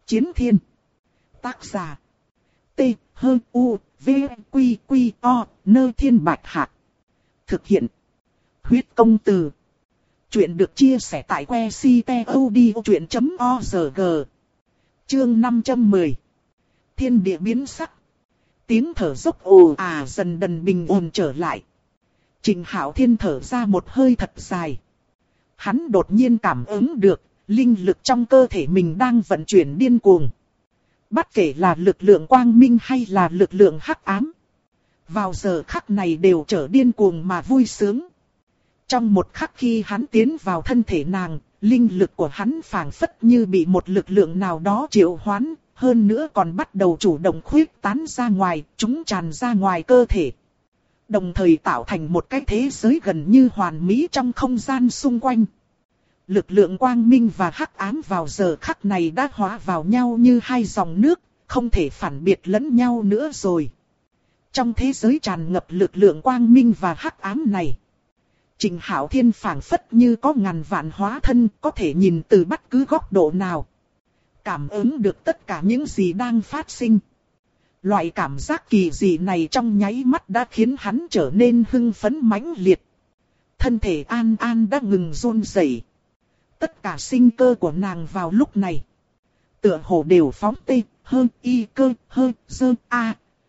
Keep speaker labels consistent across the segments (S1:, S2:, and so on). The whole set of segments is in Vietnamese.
S1: Chiến thiên. Tác giả. T-H-U-V-Q-Q-O, Nơ Thiên Bạch Hạc. Thực hiện. Huyết công từ. Chuyện được chia sẻ tại que ctod.org. Chương 510. Thiên địa biến sắc. Tiếng thở dốc ồ dần dần bình ổn trở lại. Trình Hạo Thiên thở ra một hơi thật dài. Hắn đột nhiên cảm ứng được, linh lực trong cơ thể mình đang vận chuyển điên cuồng. Bất kể là lực lượng quang minh hay là lực lượng hắc ám, vào giờ khắc này đều trở điên cuồng mà vui sướng. Trong một khắc khi hắn tiến vào thân thể nàng, linh lực của hắn phảng phất như bị một lực lượng nào đó triệu hoán, hơn nữa còn bắt đầu chủ động khuyết tán ra ngoài, chúng tràn ra ngoài cơ thể. Đồng thời tạo thành một cái thế giới gần như hoàn mỹ trong không gian xung quanh. Lực lượng quang minh và hắc ám vào giờ khắc này đã hóa vào nhau như hai dòng nước, không thể phản biệt lẫn nhau nữa rồi. Trong thế giới tràn ngập lực lượng quang minh và hắc ám này, Trình Hạo Thiên phảng phất như có ngàn vạn hóa thân, có thể nhìn từ bất cứ góc độ nào. Cảm ứng được tất cả những gì đang phát sinh. Loại cảm giác kỳ dị này trong nháy mắt đã khiến hắn trở nên hưng phấn mãnh liệt. Thân thể An An đã ngừng run rẩy. Tất cả sinh cơ của nàng vào lúc này, tựa hồ đều phóng tê, hơn y cơ, hơn dơ a.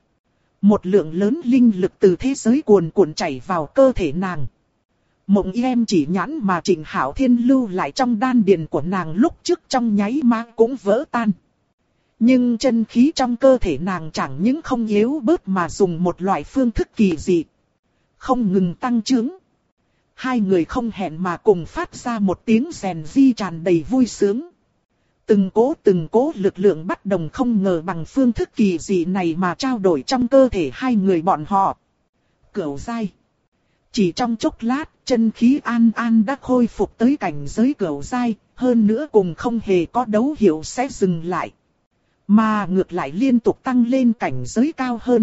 S1: Một lượng lớn linh lực từ thế giới cuồn cuộn chảy vào cơ thể nàng. Mộng em chỉ nhãn mà Trình Hạo Thiên lưu lại trong đan điền của nàng lúc trước trong nháy mắt cũng vỡ tan. Nhưng chân khí trong cơ thể nàng chẳng những không yếu bớt mà dùng một loại phương thức kỳ dị, không ngừng tăng trưởng. Hai người không hẹn mà cùng phát ra một tiếng rèn di tràn đầy vui sướng. Từng cố lực lượng bất đồng không ngờ bằng phương thức kỳ dị này mà trao đổi trong cơ thể hai người bọn họ. Cửu giai. Chỉ trong chốc lát, chân khí An An đã khôi phục tới cảnh giới cửu giai, hơn nữa cùng không hề có dấu hiệu sẽ dừng lại. Mà ngược lại liên tục tăng lên cảnh giới cao hơn.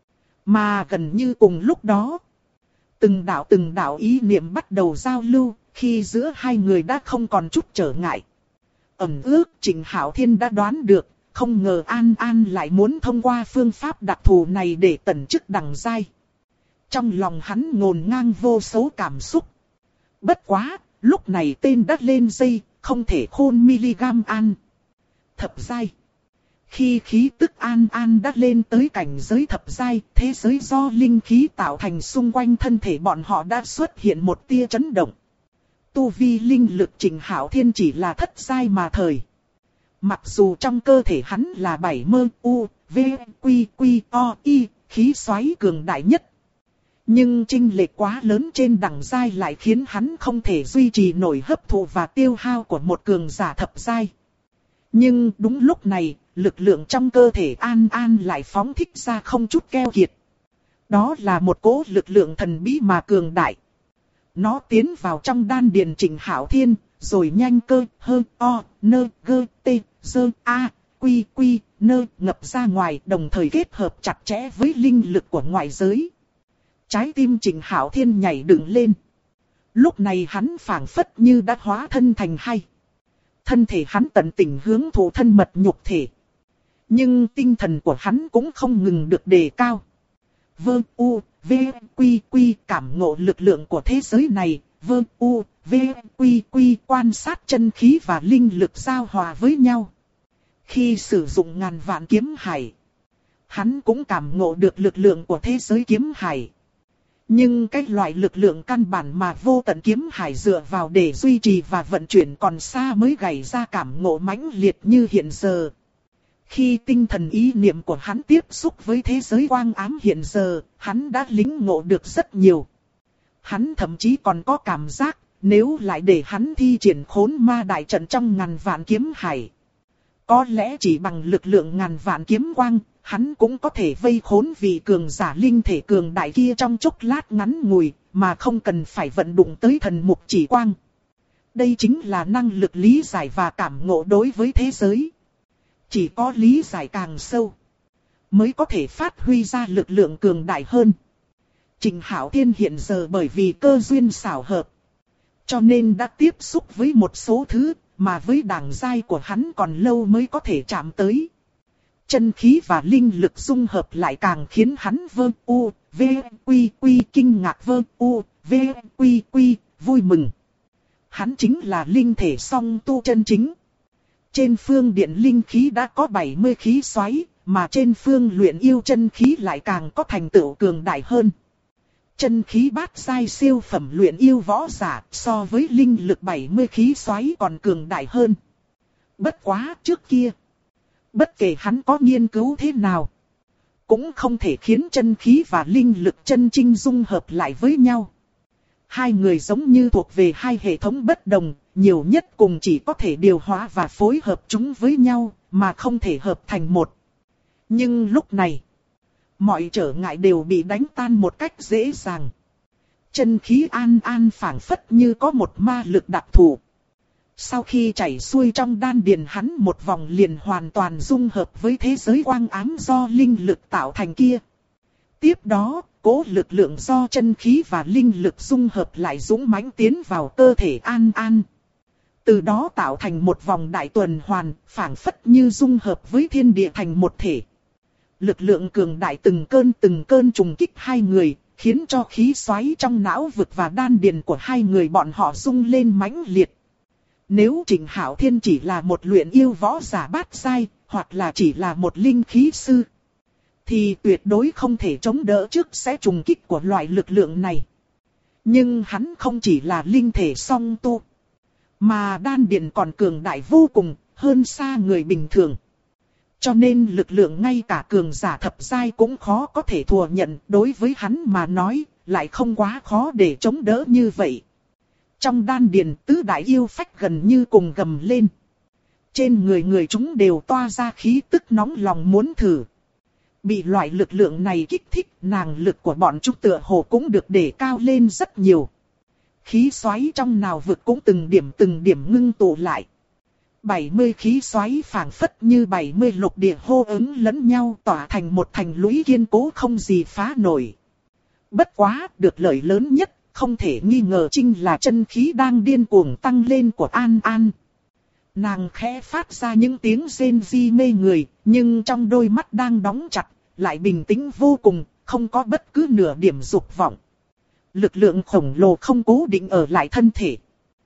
S1: Mà gần như cùng lúc đó, từng đạo ý niệm bắt đầu giao lưu, khi giữa hai người đã không còn chút trở ngại. Ẩn ước Trình Hạo Thiên đã đoán được, không ngờ An An lại muốn thông qua phương pháp đặc thù này để tẩn chức đằng giai. Trong lòng hắn ngổn ngang vô số cảm xúc. Bất quá, lúc này tên đã lên dây, không thể khôn miligam an. Thập giai. Khi khí tức An An đã lên tới cảnh giới thập giai, thế giới do linh khí tạo thành xung quanh thân thể bọn họ đã xuất hiện một tia chấn động. Tu vi linh lực Trình Hạo Thiên chỉ là thất giai mà thời. Mặc dù trong cơ thể hắn là 7 mơ u, v, quy, quy, o, y, khí xoáy cường đại nhất. Nhưng chênh lệch quá lớn trên đẳng giai lại khiến hắn không thể duy trì nổi hấp thụ và tiêu hao của một cường giả thập giai. Nhưng đúng lúc này, lực lượng trong cơ thể An An lại phóng thích ra không chút keo kiệt. Đó là một cỗ lực lượng thần bí mà cường đại. Nó tiến vào trong đan điền Trình Hạo Thiên, rồi nhanh cơ, hơn, o, nơ, gơ, tê, dơ, a, quy, quy, nơ, ngập ra ngoài, đồng thời kết hợp chặt chẽ với linh lực của ngoại giới. Trái tim Trình Hạo Thiên nhảy dựng lên. Lúc này hắn phảng phất như đã hóa thân thành hai. Thân thể hắn tận tình hướng thụ thân mật nhục thể. Nhưng tinh thần của hắn cũng không ngừng được đề cao. Vơ u, v, quy quy cảm ngộ lực lượng của thế giới này. Vơ u, v, quy quy quan sát chân khí và linh lực giao hòa với nhau. Khi sử dụng ngàn vạn kiếm hải, hắn cũng cảm ngộ được lực lượng của thế giới kiếm hải. Nhưng cái loại lực lượng căn bản mà vô tận kiếm hải dựa vào để duy trì và vận chuyển còn xa mới gảy ra cảm ngộ mãnh liệt như hiện giờ. Khi tinh thần ý niệm của hắn tiếp xúc với thế giới quang ám hiện giờ, hắn đã lĩnh ngộ được rất nhiều. Hắn thậm chí còn có cảm giác, nếu lại để hắn thi triển khốn ma đại trận trong ngàn vạn kiếm hải, có lẽ chỉ bằng lực lượng ngàn vạn kiếm quang, hắn cũng có thể vây khốn vị cường giả linh thể cường đại kia trong chốc lát ngắn ngủi, mà không cần phải vận dụng tới thần mục chỉ quang. Đây chính là năng lực lý giải và cảm ngộ đối với thế giới. Chỉ có lý giải càng sâu, mới có thể phát huy ra lực lượng cường đại hơn. Trình Hạo Thiên hiện giờ bởi vì cơ duyên xảo hợp, cho nên đã tiếp xúc với một số thứ, mà với đẳng giai của hắn còn lâu mới có thể chạm tới. Chân khí và linh lực dung hợp lại càng khiến hắn kinh ngạc vui mừng. Hắn chính là linh thể song tu chân chính. Trên phương điện linh khí đã có 70 khí xoáy, mà trên phương luyện yêu chân khí lại càng có thành tựu cường đại hơn. Chân khí bát giai siêu phẩm luyện yêu võ giả so với linh lực 70 khí xoáy còn cường đại hơn. Bất quá trước kia, bất kể hắn có nghiên cứu thế nào, cũng không thể khiến chân khí và linh lực chân chính dung hợp lại với nhau. Hai người giống như thuộc về hai hệ thống bất đồng, nhiều nhất cùng chỉ có thể điều hóa và phối hợp chúng với nhau, mà không thể hợp thành một. Nhưng lúc này, mọi trở ngại đều bị đánh tan một cách dễ dàng. Chân khí an phảng phất như có một ma lực đặc thù. Sau khi chảy xuôi trong đan điền hắn một vòng liền hoàn toàn dung hợp với thế giới quang ám do linh lực tạo thành kia. Tiếp đó, cố lực lượng do chân khí và linh lực dung hợp lại dũng mãnh tiến vào cơ thể An. Từ đó tạo thành một vòng đại tuần hoàn, phảng phất như dung hợp với thiên địa thành một thể. Lực lượng cường đại từng cơn trùng kích hai người, khiến cho khí xoáy trong não vực và đan điền của hai người bọn họ rung lên mãnh liệt. Nếu Trịnh Hạo Thiên chỉ là một luyện yêu võ giả bát giai, hoặc là chỉ là một linh khí sư, thì tuyệt đối không thể chống đỡ trước sẽ trùng kích của loại lực lượng này. Nhưng hắn không chỉ là linh thể song tu, mà đan điền còn cường đại vô cùng, hơn xa người bình thường. Cho nên lực lượng ngay cả cường giả thập giai cũng khó có thể thừa nhận, đối với hắn mà nói, lại không quá khó để chống đỡ như vậy. Trong đan điền tứ đại yêu phách gần như cùng gầm lên. Trên người chúng đều toa ra khí tức nóng lòng muốn thử. Bị loại lực lượng này kích thích, nàng lực của bọn chúng tựa hồ cũng được đề cao lên rất nhiều. Khí xoáy trong nào vực cũng từng điểm ngưng tụ lại. 70 khí xoáy phảng phất như 70 lục địa hô ứng lẫn nhau, tỏa thành một thành lũy kiên cố không gì phá nổi. Bất quá, được lợi lớn nhất, không thể nghi ngờ chính là chân khí đang điên cuồng tăng lên của An. Nàng khẽ phát ra những tiếng rên ri mê người, nhưng trong đôi mắt đang đóng chặt, lại bình tĩnh vô cùng, không có bất cứ nửa điểm dục vọng. Lực lượng khổng lồ không cố định ở lại thân thể,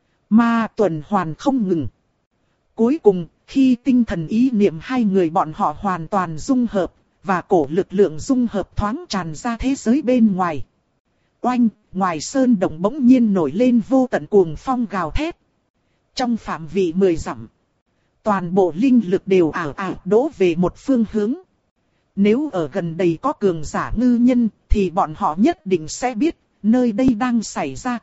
S1: mà tuần hoàn không ngừng. Cuối cùng, khi tinh thần ý niệm hai người bọn họ hoàn toàn dung hợp, và cổ lực lượng dung hợp thoáng tràn ra thế giới bên ngoài. Oanh, ngoài sơn động bỗng nhiên nổi lên vô tận cuồng phong gào thét. Trong phạm vi 10 dặm, toàn bộ linh lực đều ảo đổ về một phương hướng. Nếu ở gần đây có cường giả ngư nhân, thì bọn họ nhất định sẽ biết, nơi đây đang xảy ra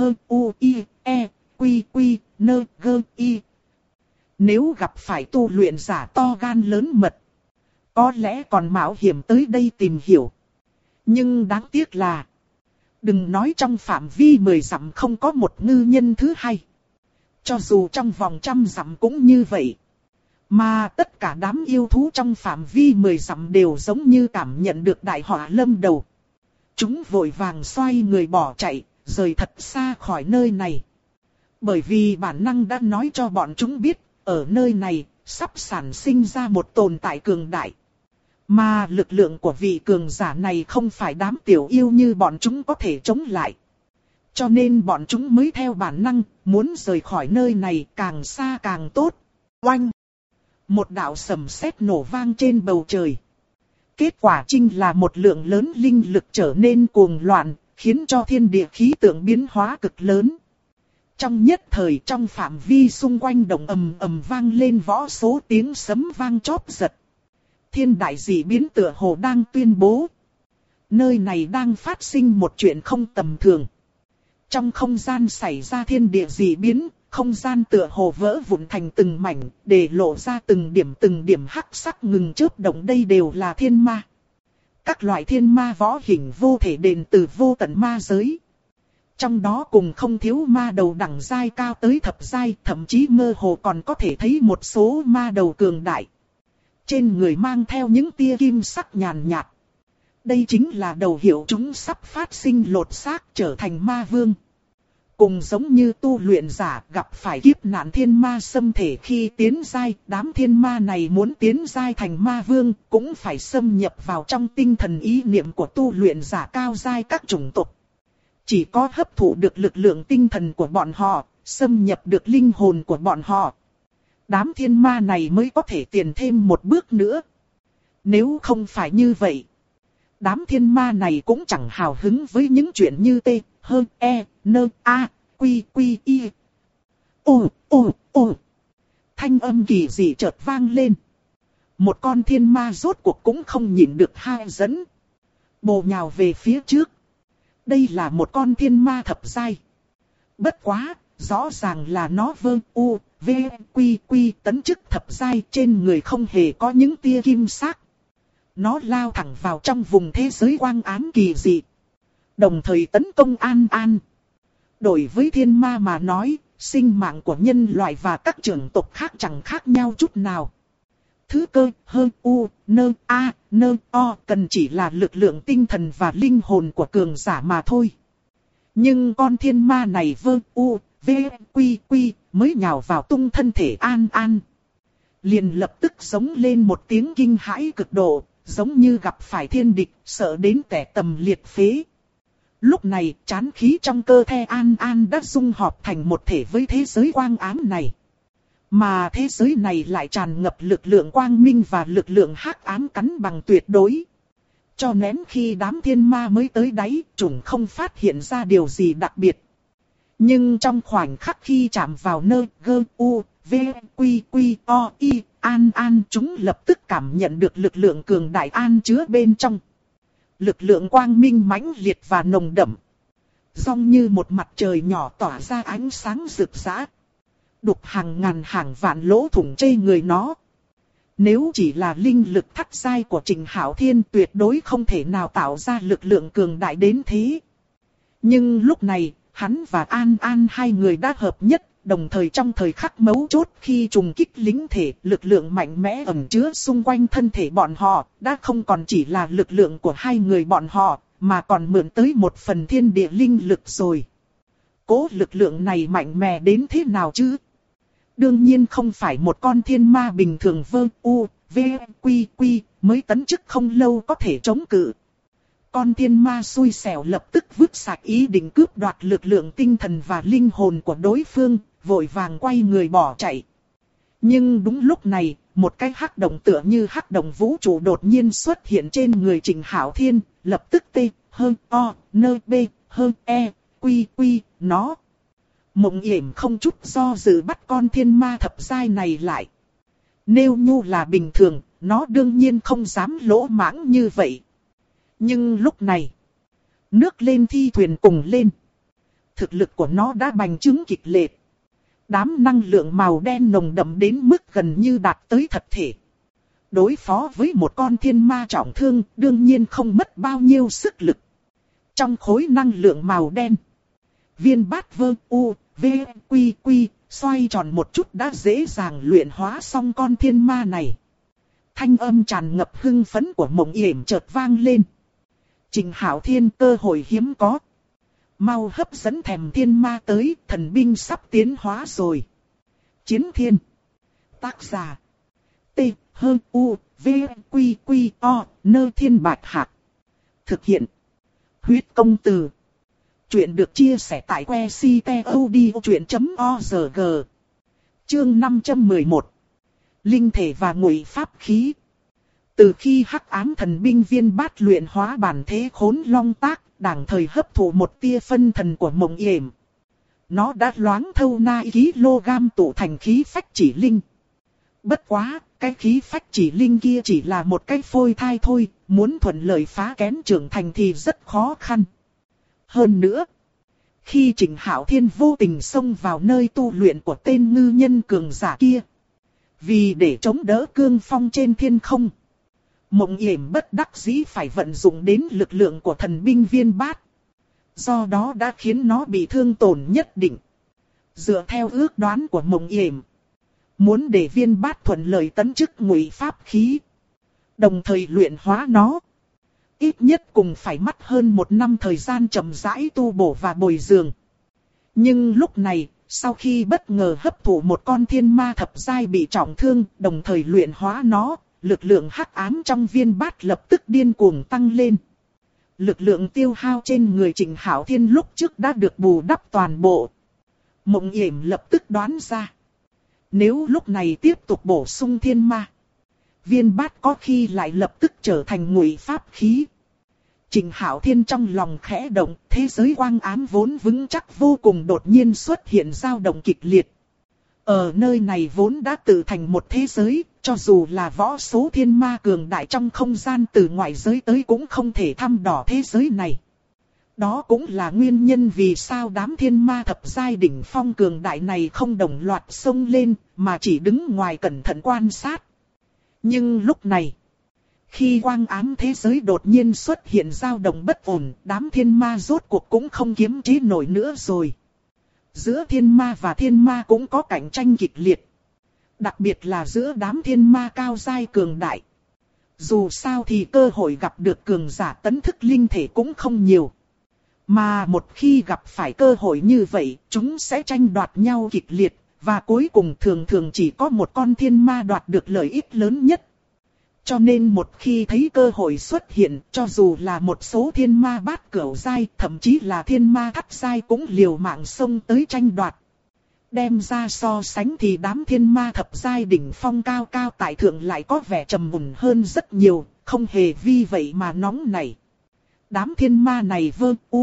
S1: quy. Nếu gặp phải tu luyện giả to gan lớn mật, có lẽ còn mạo hiểm tới đây tìm hiểu. Nhưng đáng tiếc là, đừng nói trong phạm vi 10 dặm không có một ngư nhân thứ hai. Cho dù trong vòng 100 dặm cũng như vậy. Mà tất cả đám yêu thú trong phạm vi 10 dặm đều giống như cảm nhận được đại họa lâm đầu. Chúng vội vàng xoay người bỏ chạy, rời thật xa khỏi nơi này. Bởi vì bản năng đã nói cho bọn chúng biết, ở nơi này, sắp sản sinh ra một tồn tại cường đại. Mà lực lượng của vị cường giả này không phải đám tiểu yêu như bọn chúng có thể chống lại. Cho nên bọn chúng mới theo bản năng, muốn rời khỏi nơi này càng xa càng tốt. Oanh! Một đạo sầm sét nổ vang trên bầu trời. Kết quả chính là một lượng lớn linh lực trở nên cuồng loạn, khiến cho thiên địa khí tượng biến hóa cực lớn. Trong nhất thời trong phạm vi xung quanh động ầm vang lên võ số tiếng sấm vang chóp giật. Thiên đại dị biến tựa hồ đang tuyên bố. Nơi này đang phát sinh một chuyện không tầm thường. Trong không gian xảy ra thiên địa dị biến, không gian tựa hồ vỡ vụn thành từng mảnh, để lộ ra từng điểm hắc sắc ngừng chớp động, đây đều là thiên ma. Các loại thiên ma võ hình vô thể đền từ vô tận ma giới. Trong đó cùng không thiếu ma đầu đẳng giai cao tới thập giai, thậm chí mơ hồ còn có thể thấy một số ma đầu cường đại. Trên người mang theo những tia kim sắc nhàn nhạt. Đây chính là đầu hiệu chúng sắp phát sinh lột xác trở thành ma vương. Cùng giống như tu luyện giả gặp phải kiếp nạn thiên ma xâm thể khi tiến giai, đám thiên ma này muốn tiến giai thành ma vương cũng phải xâm nhập vào trong tinh thần ý niệm của tu luyện giả cao giai các chủng tộc. Chỉ có hấp thụ được lực lượng tinh thần của bọn họ, xâm nhập được linh hồn của bọn họ, đám thiên ma này mới có thể tiến thêm một bước nữa. Nếu không phải như vậy, đám thiên ma này cũng chẳng hào hứng với những chuyện như T, H, E, N, A, Q, Q, I. Ồ. Thanh âm kỳ dị chợt vang lên. Một con thiên ma rốt cuộc cũng không nhịn được hai dẫn. Bổ nhào về phía trước. Đây là một con thiên ma thập giai. Bất quá, rõ ràng là nó tấn chức thập giai, trên người không hề có những tia kim sắc. Nó lao thẳng vào trong vùng thế giới quang ám kỳ dị, đồng thời tấn công An An. Đối với thiên ma mà nói, sinh mạng của nhân loại và các chủng tộc khác chẳng khác nhau chút nào. Thứ cơ, cần chỉ là lực lượng tinh thần và linh hồn của cường giả mà thôi. Nhưng con thiên ma này mới nhào vào tung thân thể An An. Liền lập tức giống lên một tiếng kinh hãi cực độ, giống như gặp phải thiên địch, sợ đến tẻ tầm liệt phế. Lúc này, chán khí trong cơ thể An An đã dung hợp thành một thể với thế giới quang ám này. Mà thế giới này lại tràn ngập lực lượng quang minh và lực lượng hắc ám cắn bằng tuyệt đối. Cho nên khi đám thiên ma mới tới đáy, chúng không phát hiện ra điều gì đặc biệt. Nhưng trong khoảnh khắc khi chạm vào nơi An An, chúng lập tức cảm nhận được lực lượng cường đại an chứa bên trong. Lực lượng quang minh mãnh liệt và nồng đậm, giống như một mặt trời nhỏ tỏa ra ánh sáng rực rỡ, đục hàng ngàn hàng vạn lỗ thủng trên người nó. Nếu chỉ là linh lực thất giai của Trình Hạo Thiên, tuyệt đối không thể nào tạo ra lực lượng cường đại đến thế. Nhưng lúc này, hắn và An An hai người đã hợp nhất, đồng thời trong thời khắc mấu chốt khi trùng kích lính thể, lực lượng mạnh mẽ ẩn chứa xung quanh thân thể bọn họ, đã không còn chỉ là lực lượng của hai người bọn họ, mà còn mượn tới một phần thiên địa linh lực rồi. Cố lực lượng này mạnh mẽ đến thế nào chứ? Đương nhiên không phải một con thiên ma bình thường mới tấn chức không lâu có thể chống cự. Con thiên ma xui xẻo lập tức vứt sạch ý định cướp đoạt lực lượng tinh thần và linh hồn của đối phương, vội vàng quay người bỏ chạy. Nhưng đúng lúc này, một cái hắc động tựa như hắc động vũ trụ đột nhiên xuất hiện trên người Trình Hạo Thiên, lập tức nó. Mộng Yểm không chút do dự bắt con thiên ma thập giai này lại. Nếu như là bình thường, nó đương nhiên không dám lỗ mãng như vậy. Nhưng lúc này, nước lên thi thuyền cùng lên. Thực lực của nó đã bành trướng kịch liệt. Đám năng lượng màu đen nồng đậm đến mức gần như đạt tới thật thể. Đối phó với một con thiên ma trọng thương, đương nhiên không mất bao nhiêu sức lực. Trong khối năng lượng màu đen, viên bát xoay tròn một chút đã dễ dàng luyện hóa xong con thiên ma này. Thanh âm tràn ngập hưng phấn của Mộng Yểm chợt vang lên. Trình Hạo Thiên, cơ hội hiếm có. Mau hấp dẫn thèm thiên ma tới, thần binh sắp tiến hóa rồi. Chiến Thiên. Tác giả. Thiên Bạch Hạc. Thực hiện. Huyết Công Từ. Chuyện được chia sẻ tại www.audiochuyện.org. Chương 511. Linh thể và ngụy pháp khí. Từ khi hắc ám thần binh viên bát luyện hóa bản thế khốn long tác, đồng thời hấp thụ một tia phân thần của Mộng Yểm, nó đã loáng thâu na kg tụ thành khí phách chỉ linh. Bất quá, cái khí phách chỉ linh kia chỉ là một cái phôi thai thôi, muốn thuận lợi phá kén trưởng thành thì rất khó khăn. Hơn nữa, khi Trình Hạo Thiên vô tình xông vào nơi tu luyện của tên ngư nhân cường giả kia, vì để chống đỡ cương phong trên thiên không, Mộng Yểm bất đắc dĩ phải vận dụng đến lực lượng của thần binh viên bát. Do đó đã khiến nó bị thương tổn nhất định. Dựa theo ước đoán của Mộng Yểm, muốn để viên bát thuận lợi tấn chức ngụy pháp khí, đồng thời luyện hóa nó, ít nhất cùng phải mất hơn 1 năm thời gian chậm rãi tu bổ và bồi dưỡng. Nhưng lúc này, sau khi bất ngờ hấp thụ một con thiên ma thập giai bị trọng thương, đồng thời luyện hóa nó, lực lượng hắc ám trong viên bát lập tức điên cuồng tăng lên. Lực lượng tiêu hao trên người Trịnh Hạo Thiên lúc trước đã được bù đắp toàn bộ. Mộng Yểm lập tức đoán ra. Nếu lúc này tiếp tục bổ sung thiên ma, viên bát có khi lại lập tức trở thành ngụy pháp khí. Trịnh Hạo Thiên trong lòng khẽ động, thế giới quang ám vốn vững chắc vô cùng đột nhiên xuất hiện dao động kịch liệt. Ở nơi này vốn đã tự thành một thế giới, cho dù là võ số thiên ma cường đại trong không gian từ ngoại giới tới cũng không thể thăm dò thế giới này. Đó cũng là nguyên nhân vì sao đám thiên ma thập giai đỉnh phong cường đại này không đồng loạt xông lên, mà chỉ đứng ngoài cẩn thận quan sát. Nhưng lúc này, khi quang ám thế giới đột nhiên xuất hiện dao động bất ổn, đám thiên ma rốt cuộc cũng không kiềm chế nổi nữa rồi. Giữa thiên ma và thiên ma cũng có cạnh tranh kịch liệt. Đặc biệt là giữa đám thiên ma cao giai cường đại. Dù sao thì cơ hội gặp được cường giả tấn thức linh thể cũng không nhiều. Mà một khi gặp phải cơ hội như vậy, chúng sẽ tranh đoạt nhau kịch liệt, và cuối cùng thường thường chỉ có một con thiên ma đoạt được lợi ích lớn nhất. Cho nên một khi thấy cơ hội xuất hiện, cho dù là một số thiên ma bát cửu giai, thậm chí là thiên ma thất giai cũng liều mạng xông tới tranh đoạt. Đem ra so sánh thì đám thiên ma thập giai đỉnh phong cao cao tại thượng lại có vẻ trầm mùn hơn rất nhiều, không hề vì vậy mà nóng nảy. Đám thiên ma này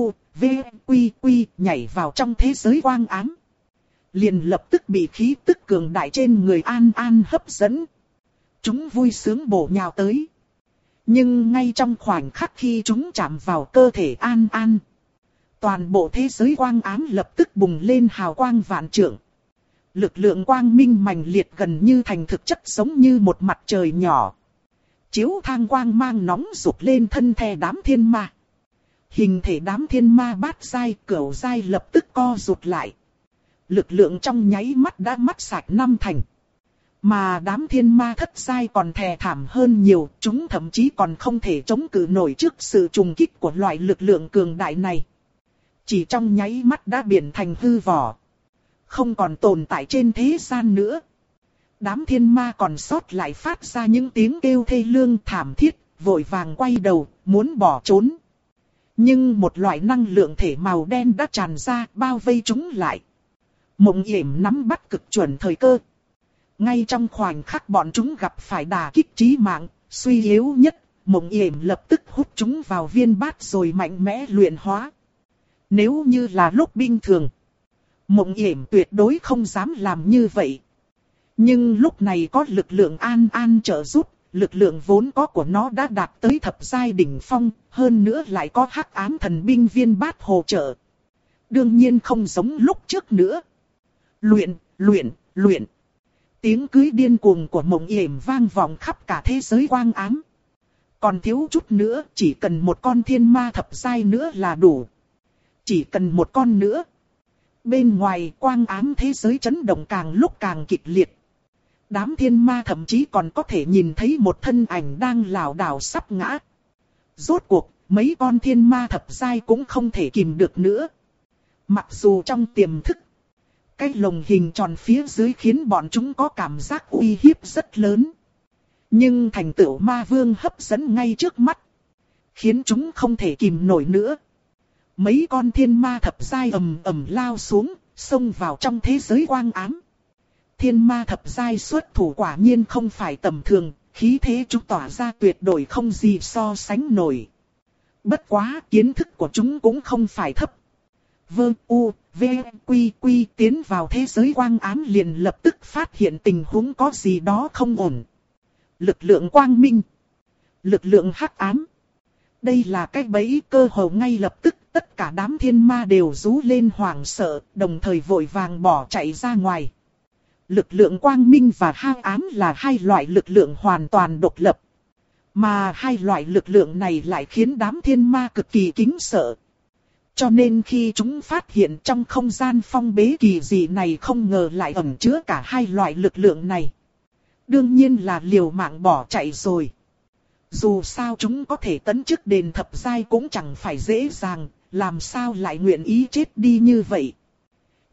S1: quy nhảy vào trong thế giới quang ám. Liền lập tức bị khí tức cường đại trên người An An hấp dẫn. Chúng vui sướng bổ nhào tới. Nhưng ngay trong khoảnh khắc khi chúng chạm vào cơ thể An An, toàn bộ thế giới quang ám lập tức bùng lên hào quang vạn trượng. Lực lượng quang minh mãnh liệt gần như thành thực chất giống như một mặt trời nhỏ. Chiếu thang quang mang nóng rụt lên thân thể đám thiên ma. Hình thể đám thiên ma bát giai, cửu giai lập tức co rụt lại. Lực lượng trong nháy mắt đã mất sạch năm thành. Mà đám thiên ma thất giai còn thè thảm hơn nhiều, chúng thậm chí còn không thể chống cự nổi trước sự trùng kích của loại lực lượng cường đại này. Chỉ trong nháy mắt đã biến thành hư vỏ. Không còn tồn tại trên thế gian nữa. Đám thiên ma còn sót lại phát ra những tiếng kêu thê lương thảm thiết, vội vàng quay đầu, muốn bỏ trốn. Nhưng một loại năng lượng thể màu đen đã tràn ra, bao vây chúng lại. Mộng Yểm nắm bắt cực chuẩn thời cơ. Ngay trong khoảnh khắc bọn chúng gặp phải đả kích chí mạng, suy yếu nhất, Mộng Yểm lập tức hút chúng vào viên bát rồi mạnh mẽ luyện hóa. Nếu như là lúc bình thường, Mộng Yểm tuyệt đối không dám làm như vậy. Nhưng lúc này có lực lượng An An trợ giúp, lực lượng vốn có của nó đã đạt tới thập giai đỉnh phong, hơn nữa lại có hắc ám thần binh viên bát hỗ trợ. Đương nhiên không giống lúc trước nữa. Luyện. Tiếng cưới điên cuồng của Mộng Yểm vang vọng khắp cả thế giới quang ám. Còn thiếu chút nữa, chỉ cần một con thiên ma thập giai nữa là đủ. Chỉ cần một con nữa. Bên ngoài quang ám thế giới chấn động càng lúc càng kịch liệt. Đám thiên ma thậm chí còn có thể nhìn thấy một thân ảnh đang lảo đảo sắp ngã. Rốt cuộc, mấy con thiên ma thập giai cũng không thể kìm được nữa. Mặc dù trong tiềm thức, cái lồng hình tròn phía dưới khiến bọn chúng có cảm giác uy hiếp rất lớn. Nhưng thành tựu ma vương hấp dẫn ngay trước mắt, khiến chúng không thể kìm nổi nữa. Mấy con thiên ma thập giai ầm ầm lao xuống, xông vào trong thế giới quang ám. Thiên ma thập giai xuất thủ quả nhiên không phải tầm thường, khí thế chúng tỏa ra tuyệt đối không gì so sánh nổi. Bất quá kiến thức của chúng cũng không phải thấp. Quy tiến vào thế giới quang ám liền lập tức phát hiện tình huống có gì đó không ổn. Lực lượng quang minh, lực lượng hắc ám. Đây là cái bẫy cơ hồ ngay lập tức tất cả đám thiên ma đều rú lên hoảng sợ, đồng thời vội vàng bỏ chạy ra ngoài. Lực lượng quang minh và hắc ám là hai loại lực lượng hoàn toàn độc lập. Mà hai loại lực lượng này lại khiến đám thiên ma cực kỳ kính sợ. Cho nên khi chúng phát hiện trong không gian phong bế kỳ dị này không ngờ lại ẩn chứa cả hai loại lực lượng này. Đương nhiên là liều mạng bỏ chạy rồi. Dù sao chúng có thể tấn chức đền thập giai cũng chẳng phải dễ dàng, làm sao lại nguyện ý chết đi như vậy.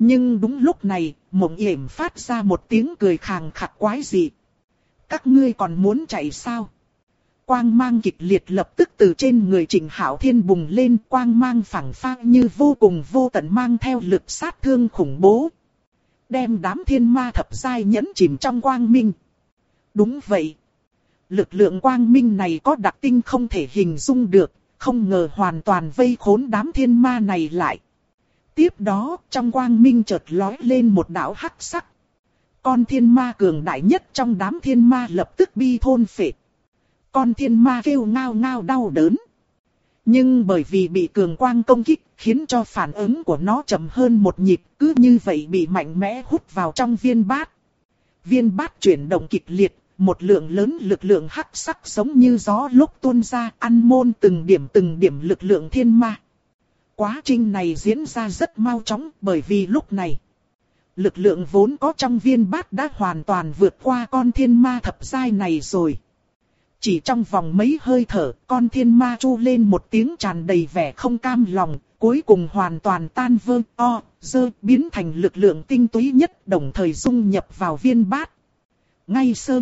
S1: Nhưng đúng lúc này, Mộng Yểm phát ra một tiếng cười khàng khặc quái dị. Các ngươi còn muốn chạy sao? Quang mang kịch liệt lập tức từ trên người Trịnh Hạo Thiên bùng lên, quang mang phảng phất như vô cùng vô tận mang theo lực sát thương khủng bố. Đem đám thiên ma thập giai nhẫn chìm trong quang minh. Đúng vậy. Lực lượng quang minh này có đặc tinh không thể hình dung được, không ngờ hoàn toàn vây khốn đám thiên ma này lại. Tiếp đó, trong quang minh chợt lói lên một đạo hắc sắc. Con thiên ma cường đại nhất trong đám thiên ma lập tức bi thôn phệ. Con thiên ma kêu ngao ngao đau đớn. Nhưng bởi vì bị cường quang công kích, khiến cho phản ứng của nó chậm hơn một nhịp, cứ như vậy bị mạnh mẽ hút vào trong viên bát. Viên bát chuyển động kịch liệt, một lượng lớn lực lượng hắc sắc giống như gió lúc tuôn ra, ăn mòn từng điểm lực lượng thiên ma. Quá trình này diễn ra rất mau chóng, bởi vì lúc này, lực lượng vốn có trong viên bát đã hoàn toàn vượt qua con thiên ma thập giai này rồi. Chỉ trong vòng mấy hơi thở, con thiên ma chu lên một tiếng tràn đầy vẻ không cam lòng, cuối cùng hoàn toàn tan vỡ, biến thành lực lượng tinh túy nhất, đồng thời dung nhập vào viên bát. Ngay sơ,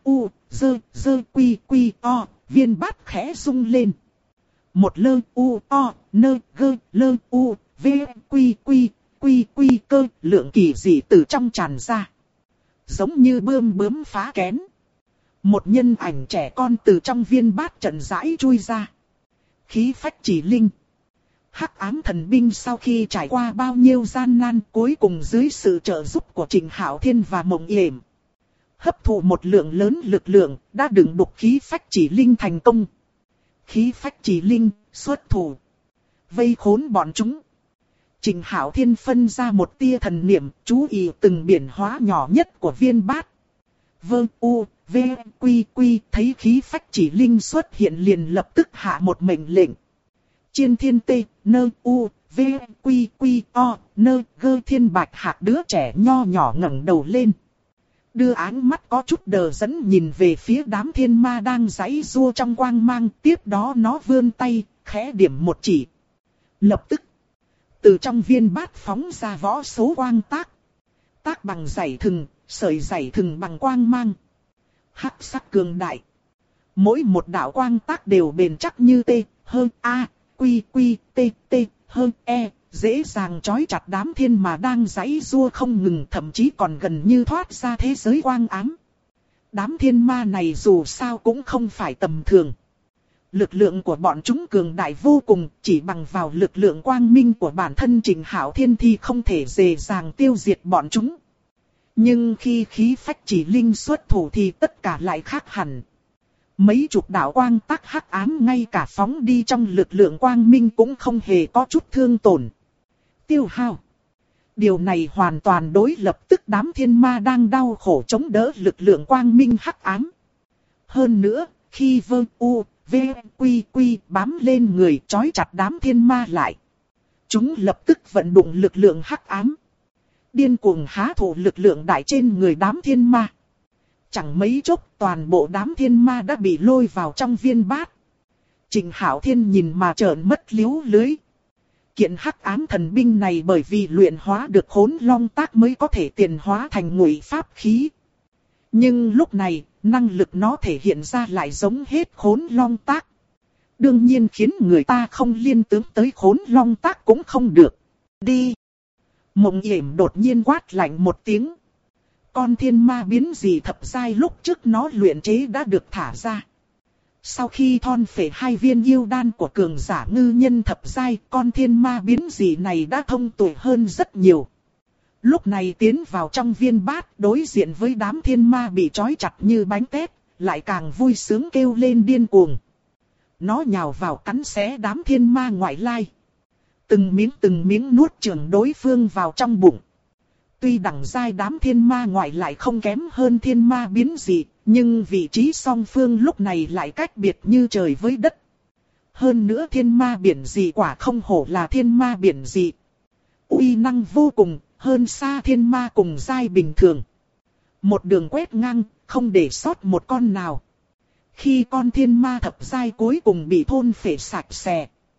S1: quy, viên bát khẽ rung lên. Một lơ, quy, cơ, lượng kỳ dị từ trong tràn ra. Giống như bướm phá kén. Một nhân ảnh trẻ con từ trong viên bát chậm rãi chui ra. Khí phách chỉ linh. Hắc ám thần binh sau khi trải qua bao nhiêu gian nan, cuối cùng dưới sự trợ giúp của Trịnh Hạo Thiên và Mộng Yểm, hấp thụ một lượng lớn lực lượng, đã đựng đục khí phách chỉ linh thành công. Khí phách chỉ linh, xuất thủ. Vây khốn bọn chúng. Trịnh Hạo Thiên phân ra một tia thần niệm, chú ý từng biến hóa nhỏ nhất của viên bát. Thấy khí phách chỉ linh xuất hiện liền lập tức hạ một mệnh lệnh. Chiên thiên thiên bạch hạc đứa trẻ nho nhỏ ngẩng đầu lên. Đưa ánh mắt có chút đờ dẫn nhìn về phía đám thiên ma đang giãy giụa trong quang mang, tiếp đó nó vươn tay, khẽ điểm một chỉ. Lập tức, từ trong viên bát phóng ra võ số quang tác. Tác bằng dải thừng, sợi dải thừng bằng quang mang. Hắc sắc cường đại. Mỗi một đạo quang tác đều bền chắc như dễ dàng trói chặt đám thiên mà đang giãy giụa không ngừng, thậm chí còn gần như thoát ra thế giới quang ám. Đám thiên ma này dù sao cũng không phải tầm thường. Lực lượng của bọn chúng cường đại vô cùng, chỉ bằng vào lực lượng quang minh của bản thân Trịnh Hạo Thiên thì không thể dễ dàng tiêu diệt bọn chúng. Nhưng khi khí phách chỉ linh xuất thủ thì tất cả lại khác hẳn. Mấy chục đạo quang tác hắc ám ngay cả phóng đi trong lực lượng quang minh cũng không hề có chút thương tổn. Tiêu hao. Điều này hoàn toàn đối lập tức đám thiên ma đang đau khổ chống đỡ lực lượng quang minh hắc ám. Hơn nữa, khi bám lên người trói chặt đám thiên ma lại, chúng lập tức vận dụng lực lượng hắc ám, điên cuồng há thổ lực lượng đại trên người đám thiên ma. Chẳng mấy chốc toàn bộ đám thiên ma đã bị lôi vào trong viên bát. Trịnh Hạo Thiên nhìn mà trợn mất liếu lưới. Kiện hắc ám thần binh này bởi vì luyện hóa được Khốn Long Tác mới có thể tiền hóa thành ngụy pháp khí. Nhưng lúc này, năng lực nó thể hiện ra lại giống hết Khốn Long Tác. Đương nhiên khiến người ta không liên tưởng tới Khốn Long Tác cũng không được. Đi! Mộng Yểm đột nhiên quát lạnh một tiếng. Con thiên ma biến dị thập giai lúc trước nó luyện chế đã được thả ra. Sau khi thôn phệ 2 viên yêu đan của cường giả ngư nhân thập giai, con thiên ma biến dị này đã thông tuệ hơn rất nhiều. Lúc này tiến vào trong viên bát đối diện với đám thiên ma bị trói chặt như bánh tét, lại càng vui sướng kêu lên điên cuồng. Nó nhào vào cắn xé đám thiên ma ngoại lai. Từng miếng nuốt chửng đối phương vào trong bụng. Tuy đẳng giai đám thiên ma ngoại lại không kém hơn thiên ma biến dị, nhưng vị trí song phương lúc này lại cách biệt như trời với đất. Hơn nữa thiên ma biển dị quả không hổ là thiên ma biển dị. Uy năng vô cùng, hơn xa thiên ma cùng giai bình thường. Một đường quét ngang, không để sót một con nào. Khi con thiên ma thập giai cuối cùng bị thôn phệ sạch sẽ,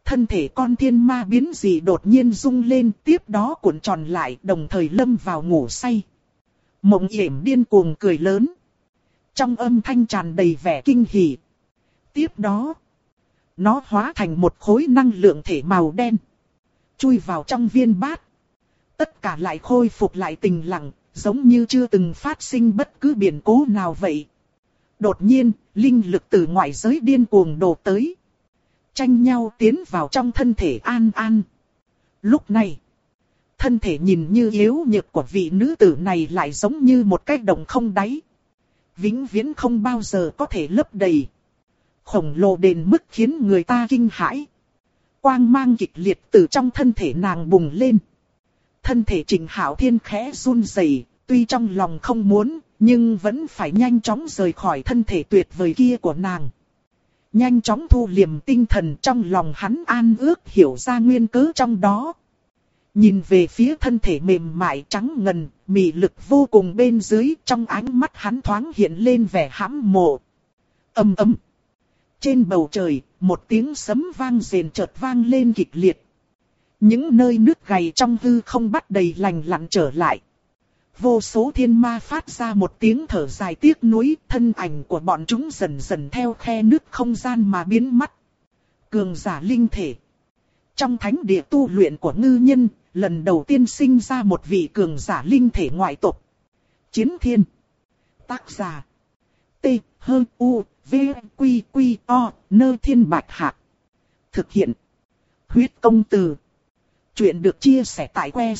S1: thân thể con thiên ma biến dị đột nhiên rung lên, tiếp đó cuộn tròn lại, đồng thời lâm vào ngủ say. Mộng Yểm điên cuồng cười lớn. Trong âm thanh tràn đầy vẻ kinh hỉ. Tiếp đó, nó hóa thành một khối năng lượng thể màu đen, chui vào trong viên bát. Tất cả lại khôi phục lại tĩnh lặng, giống như chưa từng phát sinh bất cứ biến cố nào vậy. Đột nhiên, linh lực từ ngoại giới điên cuồng đổ tới, tranh nhau tiến vào trong thân thể An An. Lúc này, thân thể nhìn như yếu nhược của vị nữ tử này lại giống như một cái động không đáy, vĩnh viễn không bao giờ có thể lấp đầy. Khổng lồ đến mức khiến người ta kinh hãi. Quang mang kịch liệt từ trong thân thể nàng bùng lên. Thân thể Trịnh Hạo Thiên khẽ run rẩy, tuy trong lòng không muốn, nhưng vẫn phải nhanh chóng rời khỏi thân thể tuyệt vời kia của nàng. Nhanh chóng thu liệm tinh thần, trong lòng hắn an ước hiểu ra nguyên cớ trong đó. Nhìn về phía thân thể mềm mại trắng ngần, mị lực vô cùng bên dưới, trong ánh mắt hắn thoáng hiện lên vẻ hãm mộ. Ầm ầm. Trên bầu trời, một tiếng sấm vang rền chợt vang lên kịch liệt. Những nơi nước gầy trong hư không bắt đầy lành lặn trở lại. Vô số thiên ma phát ra một tiếng thở dài tiếc nuối, thân ảnh của bọn chúng dần dần theo khe nước không gian mà biến mất. Cường giả linh thể. Trong thánh địa tu luyện của ngư nhân, lần đầu tiên sinh ra một vị cường giả linh thể ngoại tộc. Chiến Thiên. Tác giả. T. H. U. V. Q. Q. O. Nơ Thiên Bạch Hạc. Thực hiện. Huyết công từ. Chuyện được chia sẻ tại que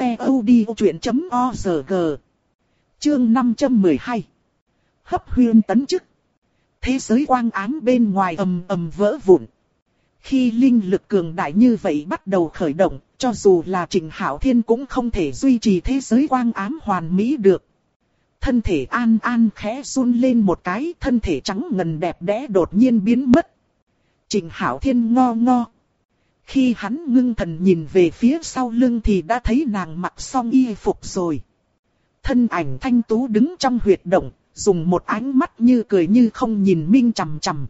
S1: ctod.org. Chương 512. Hấp huyên tấn chức. Thế giới quang ám bên ngoài ầm ầm vỡ vụn. Khi linh lực cường đại như vậy bắt đầu khởi động, cho dù là Trịnh Hạo Thiên cũng không thể duy trì thế giới quang ám hoàn mỹ được. Thân thể An An khẽ run lên một cái, thân thể trắng ngần đẹp đẽ đột nhiên biến mất. Trịnh Hạo Thiên ngo ngo. Khi hắn ngưng thần nhìn về phía sau lưng thì đã thấy nàng mặc xong y phục rồi. Thân ảnh thanh tú đứng trong huyệt động, dùng một ánh mắt như cười như không nhìn Minh chằm chằm.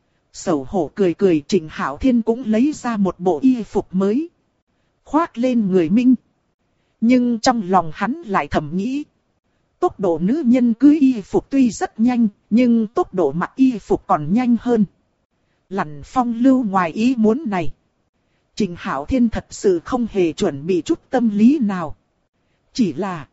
S1: Xấu hổ cười cười, Trịnh Hạo Thiên cũng lấy ra một bộ y phục mới, khoác lên người Minh. Nhưng trong lòng hắn lại thầm nghĩ, tốc độ nữ nhân cưới y phục tuy rất nhanh, nhưng tốc độ mặc y phục còn nhanh hơn. Lặn phong lưu ngoài ý muốn này, Trịnh Hạo Thiên thật sự không hề chuẩn bị chút tâm lý nào. Chỉ là,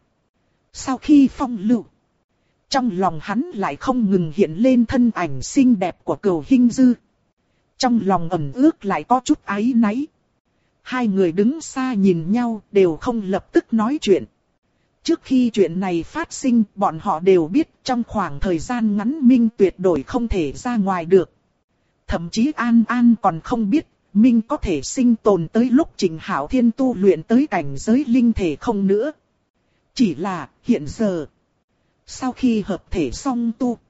S1: sau khi phong lưu, trong lòng hắn lại không ngừng hiện lên thân ảnh xinh đẹp của Cửu Hinh Dư. Trong lòng ẩn ước lại có chút áy náy. Hai người đứng xa nhìn nhau đều không lập tức nói chuyện. Trước khi chuyện này phát sinh, bọn họ đều biết trong khoảng thời gian ngắn Minh tuyệt đối không thể ra ngoài được. Thậm chí An An còn không biết Minh có thể sinh tồn tới lúc Trịnh Hạo Thiên tu luyện tới cảnh giới linh thể không nữa. Chỉ là hiện giờ, sau khi hợp thể song tu,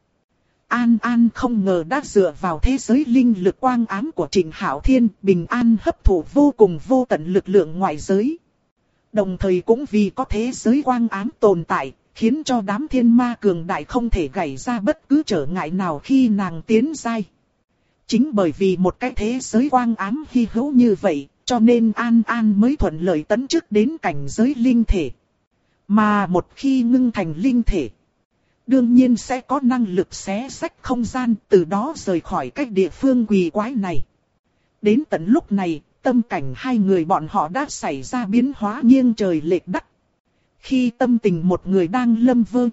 S1: An An không ngờ đã dựa vào thế giới linh lực quang ám của Trịnh Hạo Thiên bình an hấp thụ vô cùng vô tận lực lượng ngoại giới. Đồng thời cũng vì có thế giới quang ám tồn tại, khiến cho đám thiên ma cường đại không thể gảy ra bất cứ trở ngại nào khi nàng tiến giai. Chính bởi vì một cái thế giới quang ám hy hữu như vậy, cho nên An An mới thuận lợi tấn chức đến cảnh giới linh thể. Mà một khi ngưng thành linh thể, đương nhiên sẽ có năng lực xé rách không gian, từ đó rời khỏi cái địa phương quỷ quái này. Đến tận lúc này, tâm cảnh hai người bọn họ đã xảy ra biến hóa nghiêng trời lệch đất. Khi tâm tình một người đang lâm vơ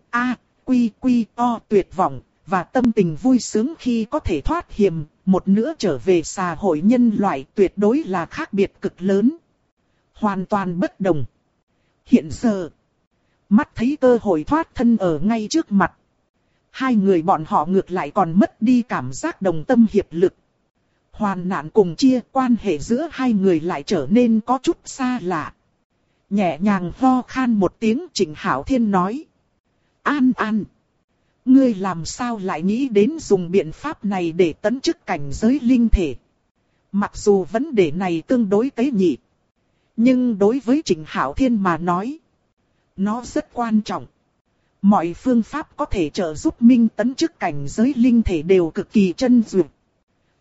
S1: tuyệt vọng, và tâm tình vui sướng khi có thể thoát hiểm, một nữa trở về xã hội nhân loại, tuyệt đối là khác biệt cực lớn. Hoàn toàn bất đồng. Hiện giờ, mắt thấy cơ hội thoát thân ở ngay trước mặt, hai người bọn họ ngược lại còn mất đi cảm giác đồng tâm hiệp lực. Hoàn nạn cùng chia, quan hệ giữa hai người lại trở nên có chút xa lạ. Nhẹ nhàng ho khan một tiếng, Trịnh Hạo Thiên nói: An An, ngươi làm sao lại nghĩ đến dùng biện pháp này để tấn chức cảnh giới linh thể? Mặc dù vấn đề này tương đối tế nhị, nhưng đối với Trịnh Hạo Thiên mà nói, nó rất quan trọng. Mọi phương pháp có thể trợ giúp Minh tấn chức cảnh giới linh thể đều cực kỳ chân duyệt.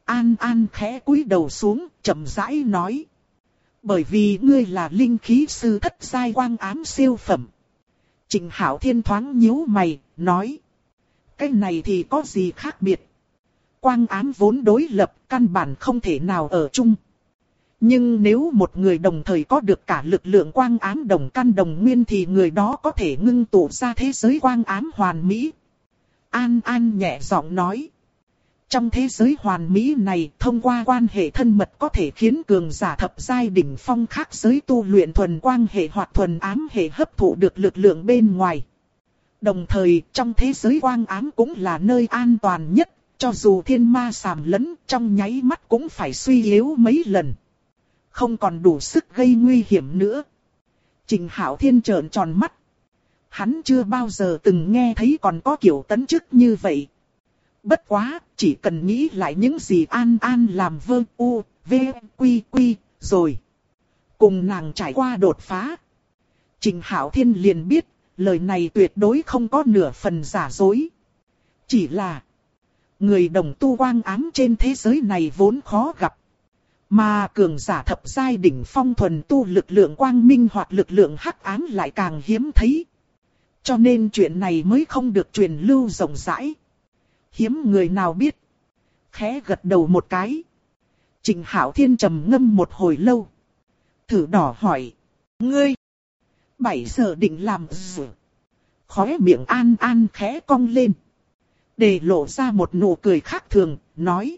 S1: An An khẽ cúi đầu xuống, chậm rãi nói. Bởi vì ngươi là linh khí sư thất giai quang ám siêu phẩm. Trình Hạo Thiên thoáng nhíu mày, nói. Cái này thì có gì khác biệt? Quang ám vốn đối lập, căn bản không thể nào ở chung. Nhưng nếu một người đồng thời có được cả lực lượng quang ám đồng căn đồng nguyên thì người đó có thể ngưng tụ ra thế giới quang ám hoàn mỹ. An An nhẹ giọng nói. Trong thế giới hoàn mỹ này, thông qua quan hệ thân mật có thể khiến cường giả thập giai đỉnh phong khác giới tu luyện thuần quang hệ hoặc thuần ám hệ hấp thụ được lực lượng bên ngoài. Đồng thời, trong thế giới quang ám cũng là nơi an toàn nhất, cho dù thiên ma sàm lẫn trong nháy mắt cũng phải suy yếu mấy lần. Không còn đủ sức gây nguy hiểm nữa. Trình Hạo Thiên trợn tròn mắt. Hắn chưa bao giờ từng nghe thấy còn có kiểu tấn chức như vậy. Bất quá, chỉ cần nghĩ lại những gì An An làm vơ u, v, quy quy, rồi. Cùng nàng trải qua đột phá. Trình Hạo Thiên liền biết, lời này tuyệt đối không có nửa phần giả dối. Chỉ là, người đồng tu quang ám trên thế giới này vốn khó gặp. Mà cường giả thập giai đỉnh phong thuần tu lực lượng quang minh hoặc lực lượng hắc ám lại càng hiếm thấy. Cho nên chuyện này mới không được truyền lưu rộng rãi. Hiếm người nào biết. Khẽ gật đầu một cái. Trình Hạo Thiên trầm ngâm một hồi lâu. Thử đỏ hỏi. Ngươi, 7 giờ định làm gì? Khóe miệng An An khẽ cong lên. Để lộ ra một nụ cười khác thường, nói.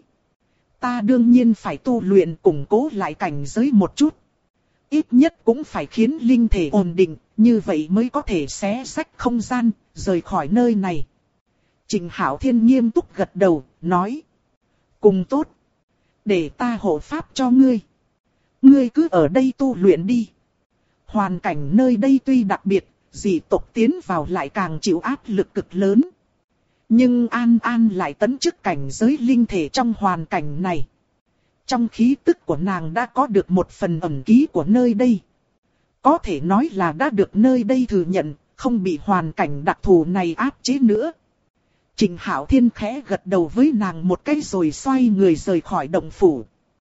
S1: Ta đương nhiên phải tu luyện củng cố lại cảnh giới một chút. Ít nhất cũng phải khiến linh thể ổn định, như vậy mới có thể xé rách không gian, rời khỏi nơi này. Trình Hạo Thiên nghiêm túc gật đầu, nói. Cùng tốt. Để ta hộ pháp cho ngươi. Ngươi cứ ở đây tu luyện đi. Hoàn cảnh nơi đây tuy đặc biệt, dị tộc tiến vào lại càng chịu áp lực cực lớn. Nhưng An An lại tấn chức cảnh giới linh thể trong hoàn cảnh này. Trong khí tức của nàng đã có được một phần ẩn ký của nơi đây. Có thể nói là đã được nơi đây thừa nhận, không bị hoàn cảnh đặc thù này áp chế nữa. Trình Hạo Thiên khẽ gật đầu với nàng một cái rồi xoay người rời khỏi động phủ.